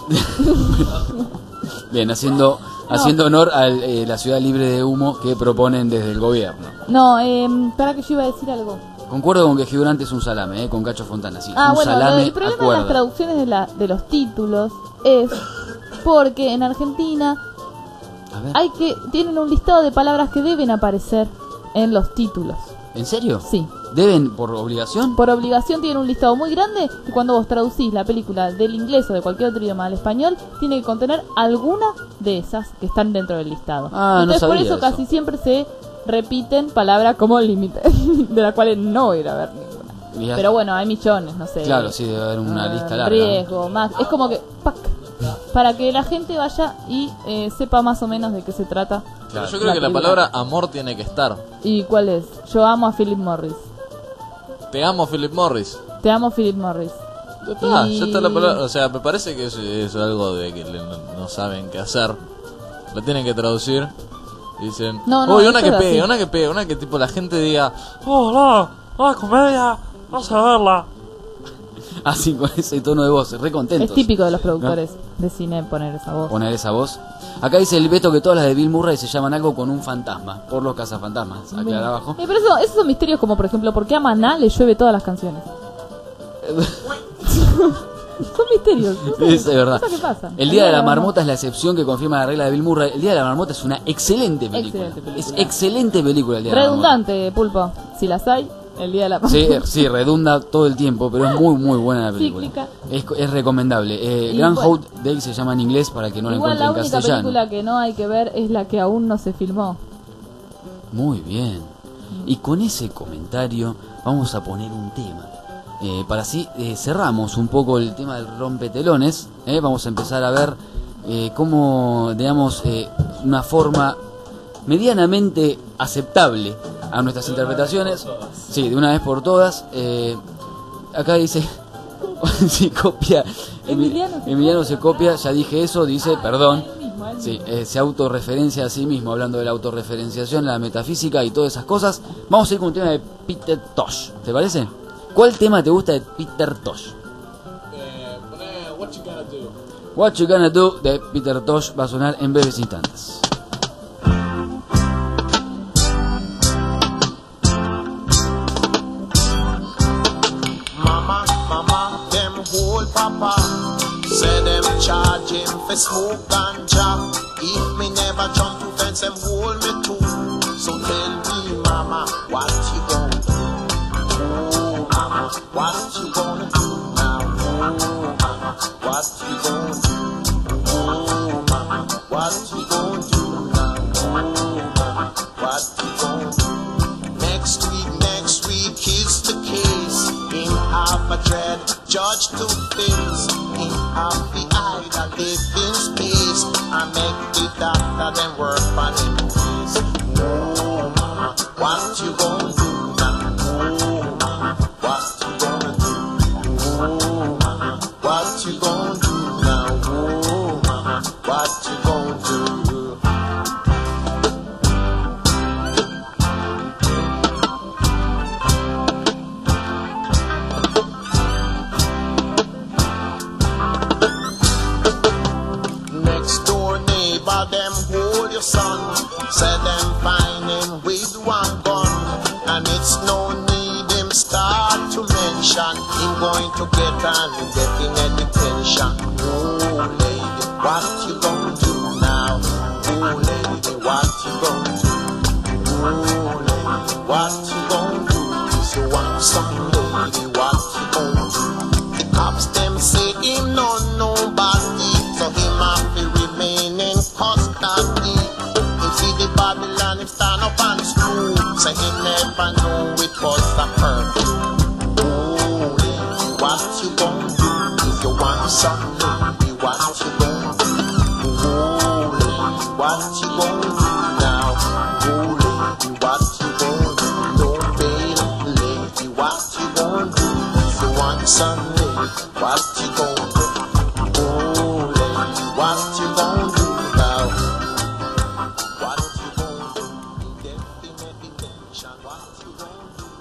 Bien, haciendo... No. Haciendo honor a eh, la ciudad libre de humo que proponen desde el gobierno. No, eh, para que yo iba a decir algo. Concuerdo con que Hugh Grant es un salame, eh, con Cacho Fontana, sí. Ah, un bueno, salame el problema acuerda. de las traducciones de, la, de los títulos es porque en Argentina hay que tienen un listado de palabras que deben aparecer en los títulos. ¿En serio? Sí. ¿Deben por obligación? Por obligación tienen un listado muy grande que cuando vos traducís la película del inglés o de cualquier otro idioma al español, tiene que contener alguna de esas que están dentro del listado. Ah, Entonces no sabía por eso, eso casi siempre se repiten palabras como límite, de las cuales no voy a ir a ver ninguna. Ya. Pero bueno, hay millones, no sé. Claro, sí, debe haber una uh, lista larga. Riesgo, más. Es como que... ¡pac! Para que la gente vaya y eh, sepa más o menos de qué se trata. Claro, yo creo la que película. La palabra amor tiene que estar. ¿Y cuál es? Yo amo a Philip Morris. Te amo, Philip Morris. Te amo, Philip Morris. Ya está, y... ya está la palabra. O sea, me parece que es, es algo de que no, no saben qué hacer. Lo tienen que traducir. Y dicen, no, no, uy, una que pegue, así. una que pegue, una que tipo la gente diga, oh, no, no, comedia, vamos a verla. Así, con ese tono de voz, re contentos. Es típico de los productores ¿no? de cine poner esa voz. Poner esa voz. Acá dice el Beto que todas las de Bill Murray se llaman algo con un fantasma, por los cazafantasmas, acá abajo. Eh, pero eso, esos son misterios como, por ejemplo, ¿por qué a Maná le llueve todas las canciones? Son misterios. No sé, es verdad. ¿Qué pasa? El Día de la Marmota es la excepción que confirma la regla de Bill Murray. El Día de la Marmota es una excelente película. Excelente película. Es excelente película el Día Redundante, de la Pulpo. Si las hay, el Día de la Marmota. Sí, sí, redunda todo el tiempo, pero es muy, muy buena la película. Cíclica. Es, es recomendable. Eh, Groundhog Day se llama en inglés para que no la encuentren en castellano. Igual la única película que no hay que ver es la que aún no se filmó. Muy bien. Y con ese comentario vamos a poner un tema. Eh, para así eh, cerramos un poco el tema del rompetelones. Eh, vamos a empezar a ver eh, cómo, digamos, eh, una forma medianamente aceptable a nuestras interpretaciones. Sí, de una vez por todas. Eh, acá dice, si copia, Emiliano, se, Emiliano se copia, ya dije eso, dice, perdón. Sí, eh, se autorreferencia a sí mismo, hablando de la autorreferenciación, la metafísica y todas esas cosas. Vamos a ir con un tema de Peter Tosh, ¿te parece? ¿Cuál tema te gusta de Peter Tosh? Eh, poné What You Gonna Do. What You Gonna Do de Peter Tosh va a sonar en breves instantes. Mama, mama, them whole papa say them charge him for smoke ganja. If me never jump to fence, them hold me too. So tell me, mama, what you gonna do? What you gonna do now? Oh, mama, what you gonna do? Oh, mama, what you gonna do now? Oh, mama, what you gonna do? Next week, next week is the case. In half a dread, judge to face. In half the eye that live in space. I make the doctor then work on him face. Oh, mama, what you gonna do now? Oh, mama, what you gonna do? Oh, mama, what you gonna do now? Oh, mama, what you gonna do? Next door neighbor, them hold your son. Say them find him with one gun. And it's no need him start to mention him going to get and getting education. Oh lady, what you gonna do now? Oh lady, what you gonna do? Oh lady, what you gonna do? If you want some lady, what you gonna do? The cops them say him no nobody, so him have to never knew it was the perfect. Holy, what you gonna do if you want something? What you gonna do? Holy, what you gonna do now? Holy, what you gonna do? Don't be late. What you gonna do if you want something? What you gonna do? Holy, what you gonna do now? What you gonna do? Definitely mention what you gonna do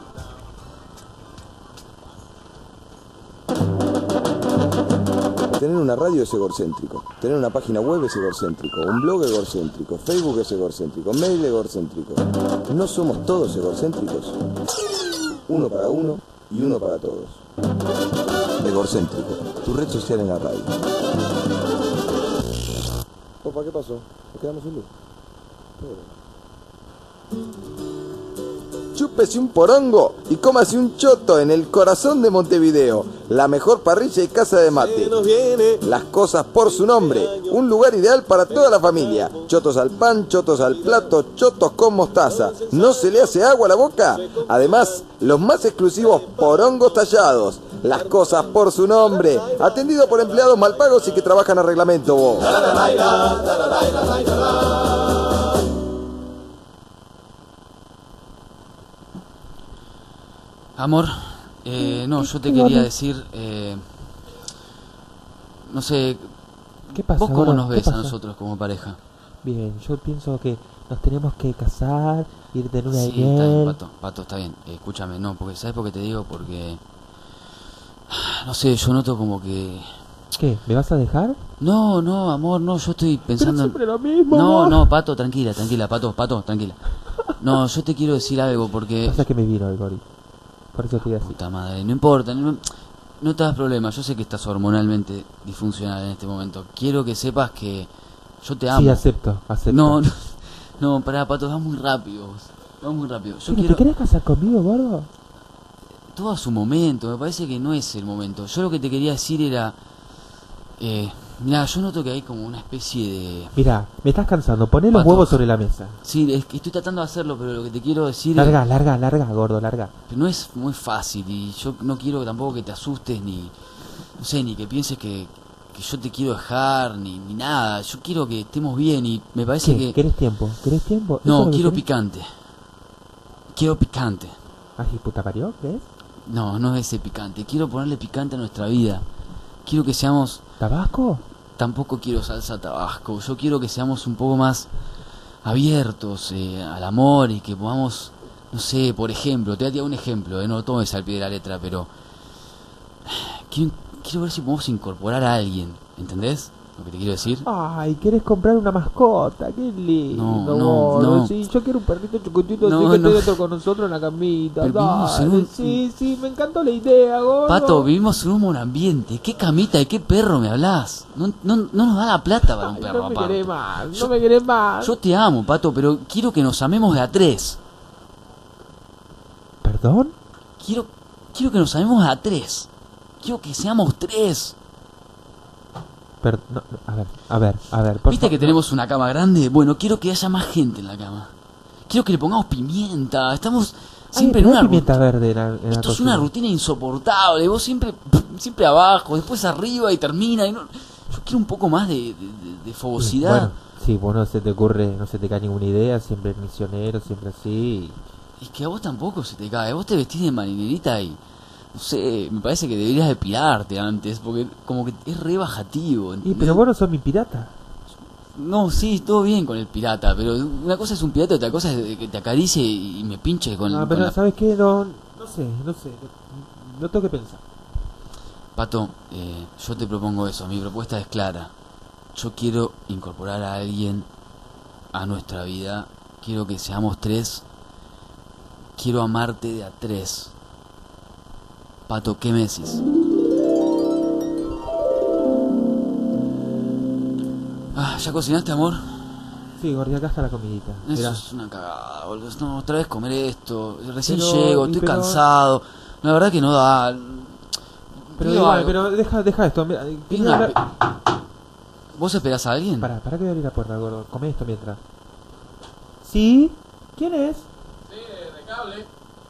now. Tener una radio es egocéntrico, tener una página web es egocéntrico, un blog egocéntrico, Facebook es egocéntrico, mail egocéntrico. ¿No somos todos egocéntricos? Uno para uno y uno para todos. Egocéntrico, tu red social en la radio. Opa, ¿qué pasó? ¿Nos quedamos sin luz? Chúpese un porongo y cómase un choto en el corazón de Montevideo. La mejor parrilla y casa de mate. Las cosas por su nombre. Un lugar ideal para toda la familia. Chotos al pan, chotos al plato, chotos con mostaza. ¿No se le hace agua a la boca? Además, los más exclusivos porongos tallados. Las cosas por su nombre. Atendido por empleados mal pagos y que trabajan a reglamento, vos. Amor, eh, no, yo te quería decir, eh, no sé, ¿Qué pasa, ¿vos cómo gordo? nos ¿Qué ves a pasa? nosotros como pareja? Bien, yo pienso que nos tenemos que casar, ir de luna de Sí, está bien, miel. Pato, Pato, está bien, eh, escúchame, no, porque ¿sabes por qué te digo? Porque, no sé, yo noto como que... ¿Qué? ¿Me vas a dejar? No, no, amor, no, yo estoy pensando... siempre lo mismo, No, amor. no, Pato, tranquila, tranquila, Pato, Pato, tranquila. No, yo te quiero decir algo porque... Pasa que me vino el gori. Por eso te voy a decir. Puta madre, no importa, no, no te das problema, yo sé que estás hormonalmente disfuncional en este momento. Quiero que sepas que yo te amo. Sí, acepto, acepto. No, no, no, pará, Pato, vas muy rápido, vos. Vas muy rápido. Yo ¿Pero quiero... ¿Te querés casar conmigo, gordo? Todo a su momento, me parece que no es el momento. Yo lo que te quería decir era... Eh, mirá, yo noto que hay como una especie de... Mirá, me estás cansando, poné los Pato. huevos sobre la mesa. Sí, es que estoy tratando de hacerlo, pero lo que te quiero decir Larga, es... larga, larga, gordo, larga. que no es muy fácil y yo no quiero tampoco que te asustes ni... No sé, ni que pienses que, que yo te quiero dejar, ni, ni nada. Yo quiero que estemos bien y me parece ¿Qué? que... ¿Querés tiempo? ¿Querés tiempo? ¿Eso es No, lo que quiero querés? picante. Quiero picante. Ay, puta parió, ¿ves? No, no es ese picante. Quiero ponerle picante a nuestra vida. Quiero que seamos... ¿Tabasco? Tampoco quiero salsa tabasco. Yo quiero que seamos un poco más abiertos eh, al amor y que podamos, no sé, por ejemplo, te voy a tirar un ejemplo, eh, no lo tomes al pie de la letra, pero quiero, quiero ver si podemos incorporar a alguien, ¿entendés lo que te quiero decir? Ay, ¿querés comprar una mascota? Qué lindo, No, no, gordo. no. Sí, yo quiero un perrito chiquitito No, así que no. esté dentro con nosotros en la camita. Pero vivimos en Dale, un- Sí, sí, me encantó la idea, gordo. Pato, vivimos en un buen ambiente. ¿Qué camita y qué perro me hablas? No, no, no nos da la plata para un Ay, perro, no me aparte. querés más, Yo- no me querés más. Yo te amo, Pato, pero quiero que nos amemos de a tres. ¿Perdón? Quiero, quiero que nos amemos de a tres. Quiero que seamos tres. Per- no, no, a ver, a ver, a ver. Por ¿Viste que favor, tenemos una cama grande? Bueno, quiero que haya más gente en la cama. Quiero que le pongamos pimienta. Estamos Ay, siempre en pero hay una pimienta rutina. verde en la, en la Esto es cocina. una rutina insoportable. Vos siempre siempre abajo, después arriba y termina. Y no... Yo quiero un poco más de, de, de- de fogosidad. Bueno, sí, vos no se te ocurre, no se te cae ninguna idea, siempre misionero, siempre así. Y que a vos tampoco se te cae. Vos te vestís de marinerita y... No sé, me parece que deberías de pirarte antes, porque como que es re bajativo. Y ¿entendés? pero vos no sos mi pirata. No, sí, todo bien con el pirata, pero una cosa es un pirata y otra cosa es que te acaricie y me pinche con, No, con pero la... ¿sabes qué? No, no sé, no sé. No tengo que pensar. Pato, eh, yo te propongo eso, mi propuesta es clara. Yo quiero incorporar a alguien a nuestra vida, quiero que seamos tres, quiero amarte de a tres. Pato, ¿qué me decís? Ah, ¿ya cocinaste, amor? Sí, Gordi, acá está la comidita. Eso Mirá. es una cagada, boludo. No, otra vez comer esto. Recién Pero, llego, y estoy pero- cansado. La verdad que no da. Pero Digo igual, algo. pero deja, deja esto. Mira, Pido quiero una hablar- ¿Vos esperás a alguien? Pará, pará que voy a abrir la puerta, gordo. Come esto mientras. ¿Sí? ¿Quién es? Sí, de, de cable.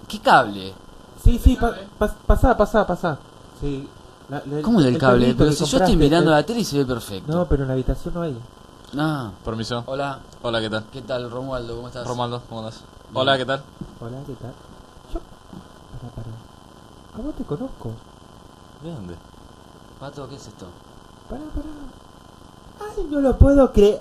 ¿Qué cable? Sí, sí, pa, pa, pasá, pasá, pasá. Sí. La, la, ¿Cómo del cable? perrito Pero que si yo compraste, estoy mirando el- la tele y se ve perfecto. No, pero en la habitación no hay. Ah. Permiso. Hola. Hola, ¿qué tal? ¿Qué tal, Romualdo? ¿Cómo estás? Romualdo, ¿cómo andas? Bien. Hola, ¿qué tal? Hola, ¿qué tal? Yo... Pará, pará. ¿Cómo te conozco? ¿De dónde? Pato, ¿qué es esto? Pará, pará. ¡Ay, no lo puedo creer!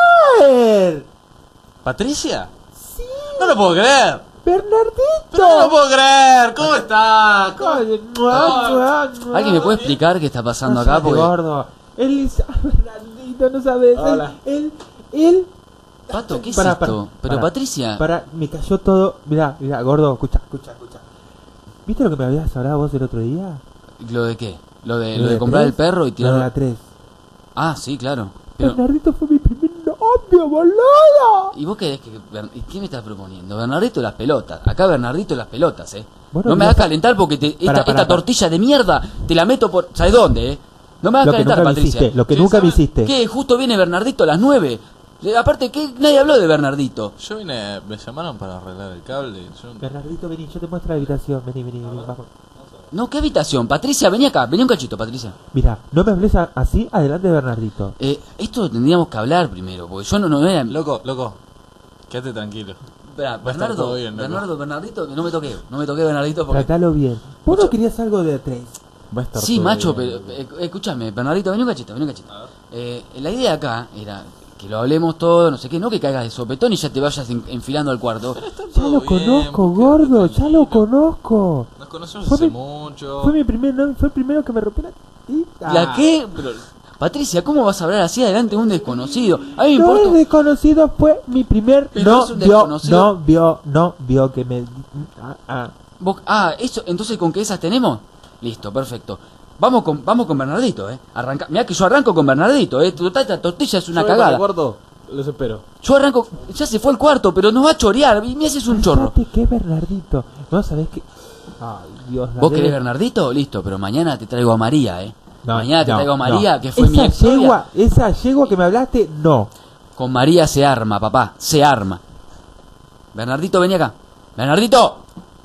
¿Patricia? Sí. No lo puedo creer. ¡Bernardito! Pero no lo puedo creer. ¿Cómo estás? ¿Cómo... Ay, mua, mua, mua. ¿Alguien me puede explicar qué está pasando acá? Cállate, Porque... gordo. Él es... Bernardito, no sabes. Hola. Él, él, él... Pato, ¿qué es Pará, esto? pará, Pero pará. Patricia... Pará, me cayó todo... Mirá, mirá, gordo, escucha, escucha, escucha. ¿Viste lo que me habías hablado vos el otro día? ¿Lo de qué? ¿Lo de, ¿Lo lo de de comprar tres? el perro y Lo tirar... de la tres. Ah, sí, claro. Pero... Bernardito fue mi primer novio, boludo. ¿Y vos querés que... Ber- ¿y ¿Qué me estás proponiendo? Bernardito las pelotas. Acá Bernardito las pelotas, ¿eh? Bueno, no me mira, hagas calentar porque te, esta, pará, pará, esta pará. tortilla de mierda te la meto por... ¿Sabes dónde, eh? No me hagas Lo que calentar, nunca me Patricia. hiciste, lo que nunca me hiciste. ¿Qué? Justo viene Bernardito a las nueve. Eh, Aparte, ¿qué? Nadie habló de Bernardito. Yo vine, me llamaron para arreglar el cable. y Yo... Bernardito, vení, yo te muestro la habitación. Vení, vení, vení, vamos. No, ¿qué habitación? Patricia, vení acá. Vení un cachito, Patricia. Mira, no me hables a- así adelante de Bernardito. Eh, esto lo tendríamos que hablar primero, porque yo no, no era... Loco, loco. Quédate tranquilo. Espera, Va a estar Bernardo, todo bien, loco. Bernardo, Bernardito, que no me toqué. No me toqué Bernardito porque... Tratalo bien. ¿Vos no querías algo de tres? Va a estar Sí, todo macho, bien. pero eh, escúchame, Bernardito, vení un cachito, vení un cachito. Eh, la idea acá era que lo hablemos todo, no sé qué, no que caigas de sopetón y ya te vayas en- enfilando al cuarto. Ya lo conozco, gordo, ya lo conozco. Nos conocemos Fue hace mi- mucho. Fue mi primer novio, fue el primero que me rompió la tita. ¿La qué? Pero, Patricia, ¿cómo vas a hablar así adelante de un desconocido? A mí me No importa... es desconocido, fue mi primer Pero es un novio, desconocido. novio, novio que me... Ah, ah. Vos- ah, eso, entonces ¿con qué esas tenemos? Listo, perfecto. Vamos con, vamos con Bernardito, eh. Arranca, mirá que yo arranco con Bernardito, eh. Total, esta tortilla es una Yo voy para cagada. el cuarto, los espero. Yo arranco, ya se fue el cuarto, pero nos va a chorear. Y me haces un chorro. Fíjate que Bernardito. No sabés que... Ay, Dios, la ¿Vos debe- querés Bernardito? Listo, pero mañana te traigo a María, eh. No, mañana te no, traigo a María, no. que fue mi esa ex yegua, esa yegua que me hablaste, no. Con María se arma, papá, se arma. Bernardito, vení acá. Bernardito.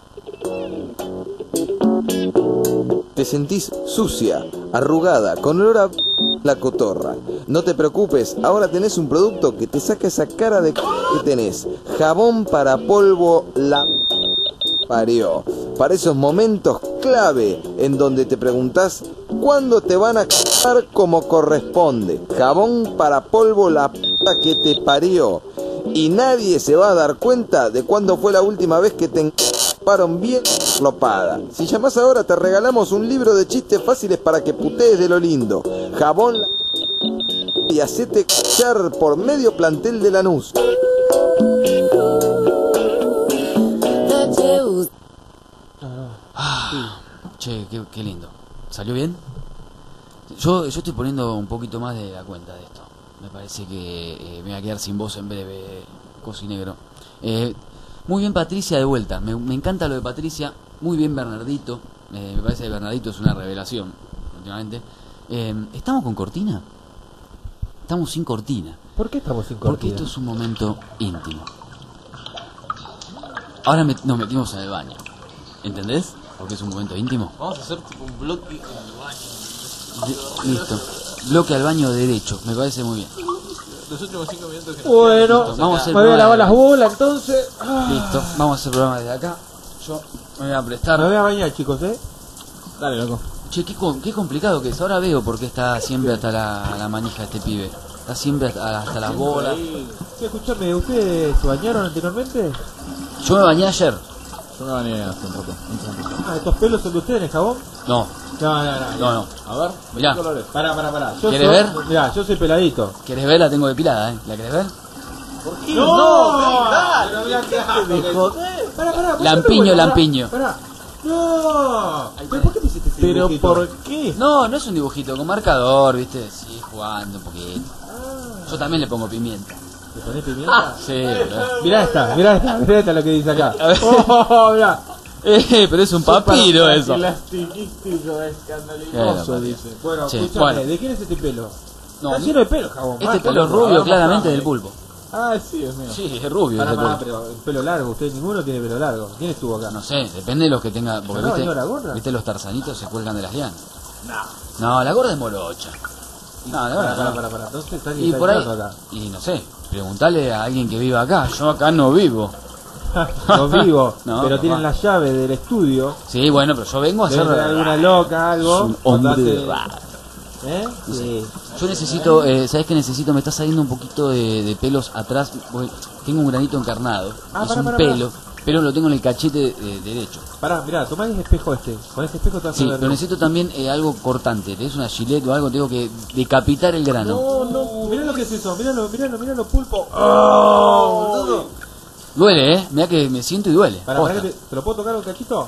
Te sentís sucia, arrugada, con olor a la cotorra. No te preocupes, ahora tenés un producto que te saca esa cara de que tenés. Jabón para polvo la parió. Para esos momentos clave en donde te preguntás cuándo te van a cagar como corresponde. Jabón para polvo la puta que te parió. Y nadie se va a dar cuenta de cuándo fue la última vez que te encaparon bien lopada. Si llamás ahora te regalamos un libro de chistes fáciles para que putees de lo lindo. Jabón la y hacete cachar por medio plantel de Lanús. Ah, che, qué, qué lindo. ¿Salió bien? Yo, yo estoy poniendo un poquito más de la cuenta de esto. Me parece que eh, me voy a quedar sin voz en breve, cocinegro. Eh, muy bien Patricia de vuelta. Me, me encanta lo de Patricia. Muy bien Bernardito. Eh, me parece que Bernardito es una revelación últimamente. Eh, ¿Estamos con cortina? Estamos sin cortina. ¿Por qué estamos sin Porque cortina? esto es un momento íntimo. Ahora me- nos metimos en el baño. ¿Entendés? Porque es un momento íntimo. Vamos a hacer tipo un bloque en el baño. Li- Listo. Bloque al baño derecho. Me parece muy bien. Los últimos cinco minutos que Bueno, Listo, vamos a hacer me voy a programa lavar de- las bolas entonces. Ah. Listo. Vamos a hacer programa desde acá. Yo me voy a prestar. Me voy a bañar, chicos, ¿eh? Dale, loco. Che, qué, com- qué complicado que es. Ahora veo por qué está siempre hasta la, la manija este pibe. Está siempre hasta, hasta las bolas. Sí, escúchame, ¿ustedes se bañaron anteriormente? Yo me bañé ayer. Yo me bañé hace un rato. un rato. Ah, ¿estos pelos son de ustedes en el jabón? No, No, no, no. no, no. A ver, Mirá. ¿qué colores? Pará, pará, pará. Yo ¿Querés soy- ver? Mirá, yo soy peladito. ¿Querés ver? La tengo depilada, ¿eh? ¿La querés ver? ¡No! Pero mirá que hace de joder. Pará, pará. ¿por qué Lampiño, me voy a- lampiño. Pará. ¡No! ¿Pero por qué me hiciste ese Pero dibujito? ¿por qué? No, no es un dibujito, con marcador, ¿viste? Sí, jugando un poquito. Yo también le pongo pimienta. ¿Le ponés pimienta? Sí, boludo. Mirá esta, mirá esta, mirá esta lo que dice acá. Oh, mirá. Eh, pero es un papiro eso. Plastiquístico, escandaloso, Bueno, dice. Bueno, Sí, escúchame, bueno. ¿de quién es este pelo? No, Está lleno de pelo, jabón. Este Marco, pelo loco. rubio Vamos, claramente vamos. del pulpo. Ah, sí, es mío. Sí, es rubio. Pará, ese pará, pelo. pero pelo largo, usted ninguno tiene pelo largo. ¿Quién estuvo acá? No sé, depende de los que tenga. Porque ¿No viste, bañó la gorda? viste los tarzanitos se cuelgan de las lianas. No. No, la gorda es morocha. No, la Pará, gorda pará, no. pará, pará. Entonces está Y por ahí, acá. y no sé, preguntale a alguien que viva acá. Yo acá no vivo. No vivo, No, pero papá. tienen la llave del estudio. Sí, bueno, pero yo vengo a hacer. Debe ser alguna loca, algo. Es un cuando hombre hace- raro. ¿Eh? Sí. Yo necesito, eh, ¿sabes qué necesito? Me está saliendo un poquito de, de pelos atrás. Porque tengo un granito encarnado. Ah, es pará, un pará, pelo, pero lo tengo en el cachete eh, derecho. Pará, mirá, tomá el espejo este. Con este espejo te vas a Sí, ver. pero necesito también eh, algo cortante. ¿Tenés una gilet o algo? Tengo que decapitar el grano. No, no, mirá lo que es eso, miralo, miralo, miralo, pulpo. ¡Oh! boludo! Duele, ¿eh? Mirá que me siento y duele. Pará, pará, Posta. que te, ¿te lo puedo tocar un cachito?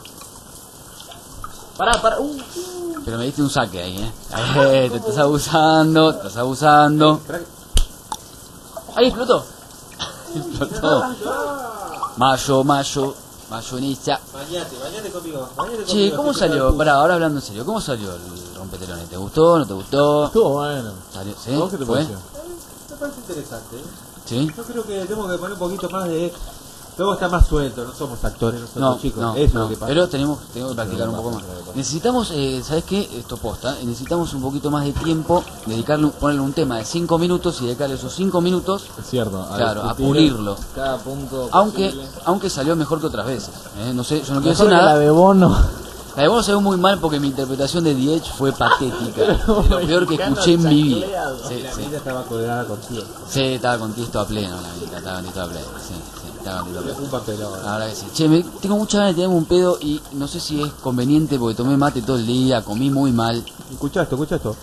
Pará, pará, uh, Pero me diste un saque ahí, ¿eh? Eh, te estás abusando, te estás abusando. Ahí explotó. Explotó. Mayo, mayo, mayonesa. Bañate, bañate conmigo. Bañate Che, conmigo, ¿cómo así te salió? calculo. Pará, ahora hablando en serio, ¿cómo salió el rompetelones? ¿Te gustó? ¿No te gustó? Estuvo bueno. ¿Salió? ¿Sí? ¿Vos qué te ¿Fue? pareció? Me parece interesante. ¿eh? ¿Sí? Yo creo que tenemos que poner un poquito más de. Luego está más suelto, no somos actores nosotros, No, chicos. no, Eso es no, lo que pasa. pero tenemos, tenemos que practicar un poco más. Necesitamos, eh, ¿sabes qué? Esto posta, necesitamos un poquito más de tiempo, dedicarle, ponerle un tema de cinco minutos y dedicarle esos cinco minutos, Es cierto. a claro, a discutir pulirlo. Cada punto. Aunque, posible. aunque salió mejor que otras veces. ¿eh? No sé, yo no quiero Mejor decir que nada. la de Bono. La de Bono salió muy mal porque mi interpretación de The Edge fue patética. De lo peor que escuché en mi vida. Sí, La sí. mina estaba colgada contigo. Sí, estaba con Tiesto a pleno, la vida, estaba con Tiesto a pleno. Sí, sí, estaba con Tiesto a pleno. Un papelón. La verdad que sí. Che, me, tengo muchas ganas de tirarme un pedo y no sé si es conveniente porque tomé mate todo el día, comí muy mal. Escucha esto, escucha esto.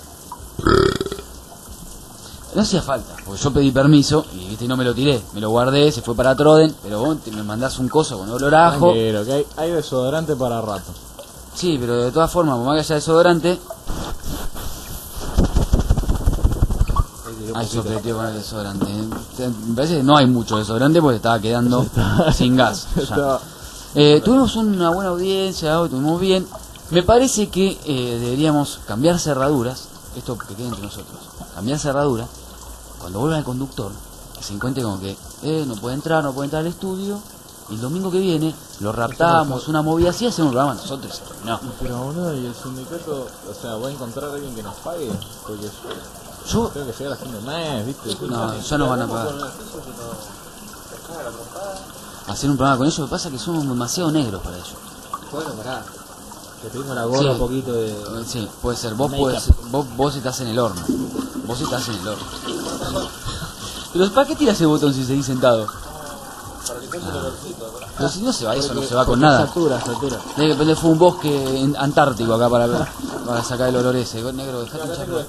No hacía falta, porque yo pedí permiso y viste, no me lo tiré, me lo guardé, se fue para Troden, pero vos te- me mandás un coso con olor a ajo. Tranquilo, que hay, hay desodorante para rato. Sí, pero de todas formas, por más que haya desodorante. Ay, sopleteo con el desodorante. Me parece que no hay mucho desodorante porque estaba quedando sin gas. ya. Está- Eh, tuvimos una buena audiencia, hoy tuvimos bien. Me parece que eh, deberíamos cambiar cerraduras, esto que quede entre nosotros, cambiar cerraduras, cuando vuelva el conductor, que se encuentre con que eh, no puede entrar, no puede entrar al estudio, y el domingo que viene lo raptamos, una movida así, hacemos un programa nosotros. No, Pero boludo, y el sindicato, o sea, voy a encontrar a alguien que nos pague. Porque yo, Yo- tengo que llegar a fin de mes, ¿viste? no, ya nos van a pagar. Hacer un programa con ellos, lo que pasa es que somos demasiado negros para ellos. Bueno, pará. Te pedimos la gorra Sí. un poquito de. Eh, Sí, puede ser. Vos, Make-up. podés- vos, vos estás en el horno. Vos estás en el horno. Pero ¿para qué tiras ese botón si seguís sentado? Pero si no se va, eso no se va con nada. Satura, satura. Tiene que prender fue un bosque en- antártico acá para, para sacar el olor ese. Negro, dejate hinchar.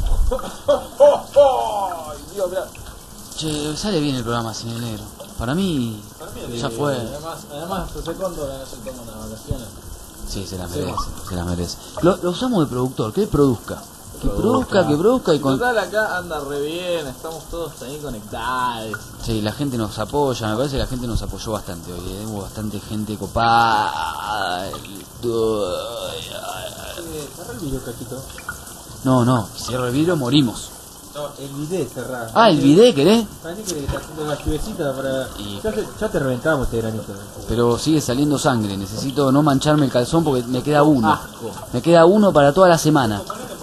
Che, sale bien el programa sin el negro. Para mí, ya fue. Además, además José Cóndor no se toma unas vacaciones. Sí, se la merece, se la merece. Lo, lo usamos de productor, que él produzca. Que produzca, que produzca y Y con... total, acá anda re bien, estamos todos ahí conectados. Sí, la gente nos apoya, me parece que la gente nos apoyó bastante hoy. eh, Hubo bastante gente copada. Cerra el video, cachito. No, no, cierro el vidrio, morimos. No, el video cerrá. Ah, el video, ¿querés? Parece que le está haciendo una lluvecita para. Ya, te- ya te reventamos este granito. Pero sigue saliendo sangre, necesito no mancharme el calzón porque me queda uno. Asco. Me queda uno para toda la semana.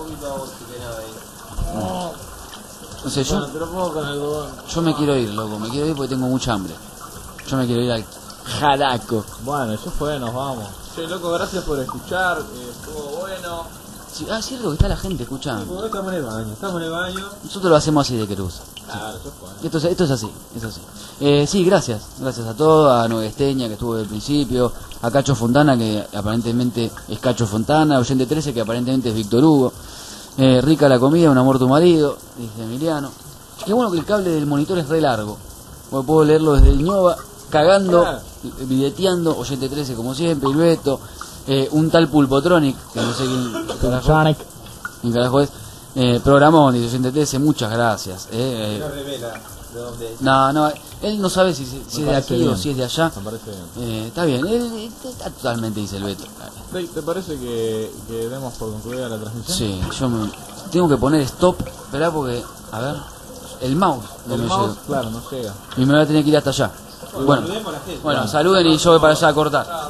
No sé, yo, Bueno, te lo pongo con algodón. yo me quiero ir, loco, me quiero ir porque tengo mucha hambre. Yo me quiero ir al jaraco. Bueno, ya fue, nos vamos. Che, loco, gracias por escuchar, eh, estuvo bueno. Sí, ah, cierto que está la gente escuchando. Porque estamos en el baño, estamos en el baño. Nosotros lo hacemos así de Cruz. Claro, ya fue. Esto es, esto es así, es así. Eh, sí, gracias. Gracias a todos, a Novesteña que estuvo desde el principio, a Cacho Fontana que aparentemente es Cacho Fontana, a Oyente trece que aparentemente es Víctor Hugo. Eh, rica la comida, un amor tu marido, dice Emiliano. Qué bueno que el cable del monitor es re largo. Porque puedo leerlo desde el ñoba, cagando, Claro. videteando, Oyente trece como siempre, Ilveto, eh, un tal Pulpotronic, que no sé quién carajo, quién carajo es. Eh, programón, dice Oyente trece, muchas gracias. Eh, No eh, revela de dónde es. no, no, él no sabe si, si es de parece aquí o bien. si es de allá. Me parece bien. Eh, está bien, él está totalmente dice el Beto. Rey, ¿te parece que, que demos por concluida la transmisión? Sí, yo me, tengo que poner stop, esperá porque, a ver, El mouse no El me mouse, llega. claro, no llega. Y me voy a tener que ir hasta allá. Bueno, saludemos a la gente. bueno, saluden y yo voy para allá a cortar.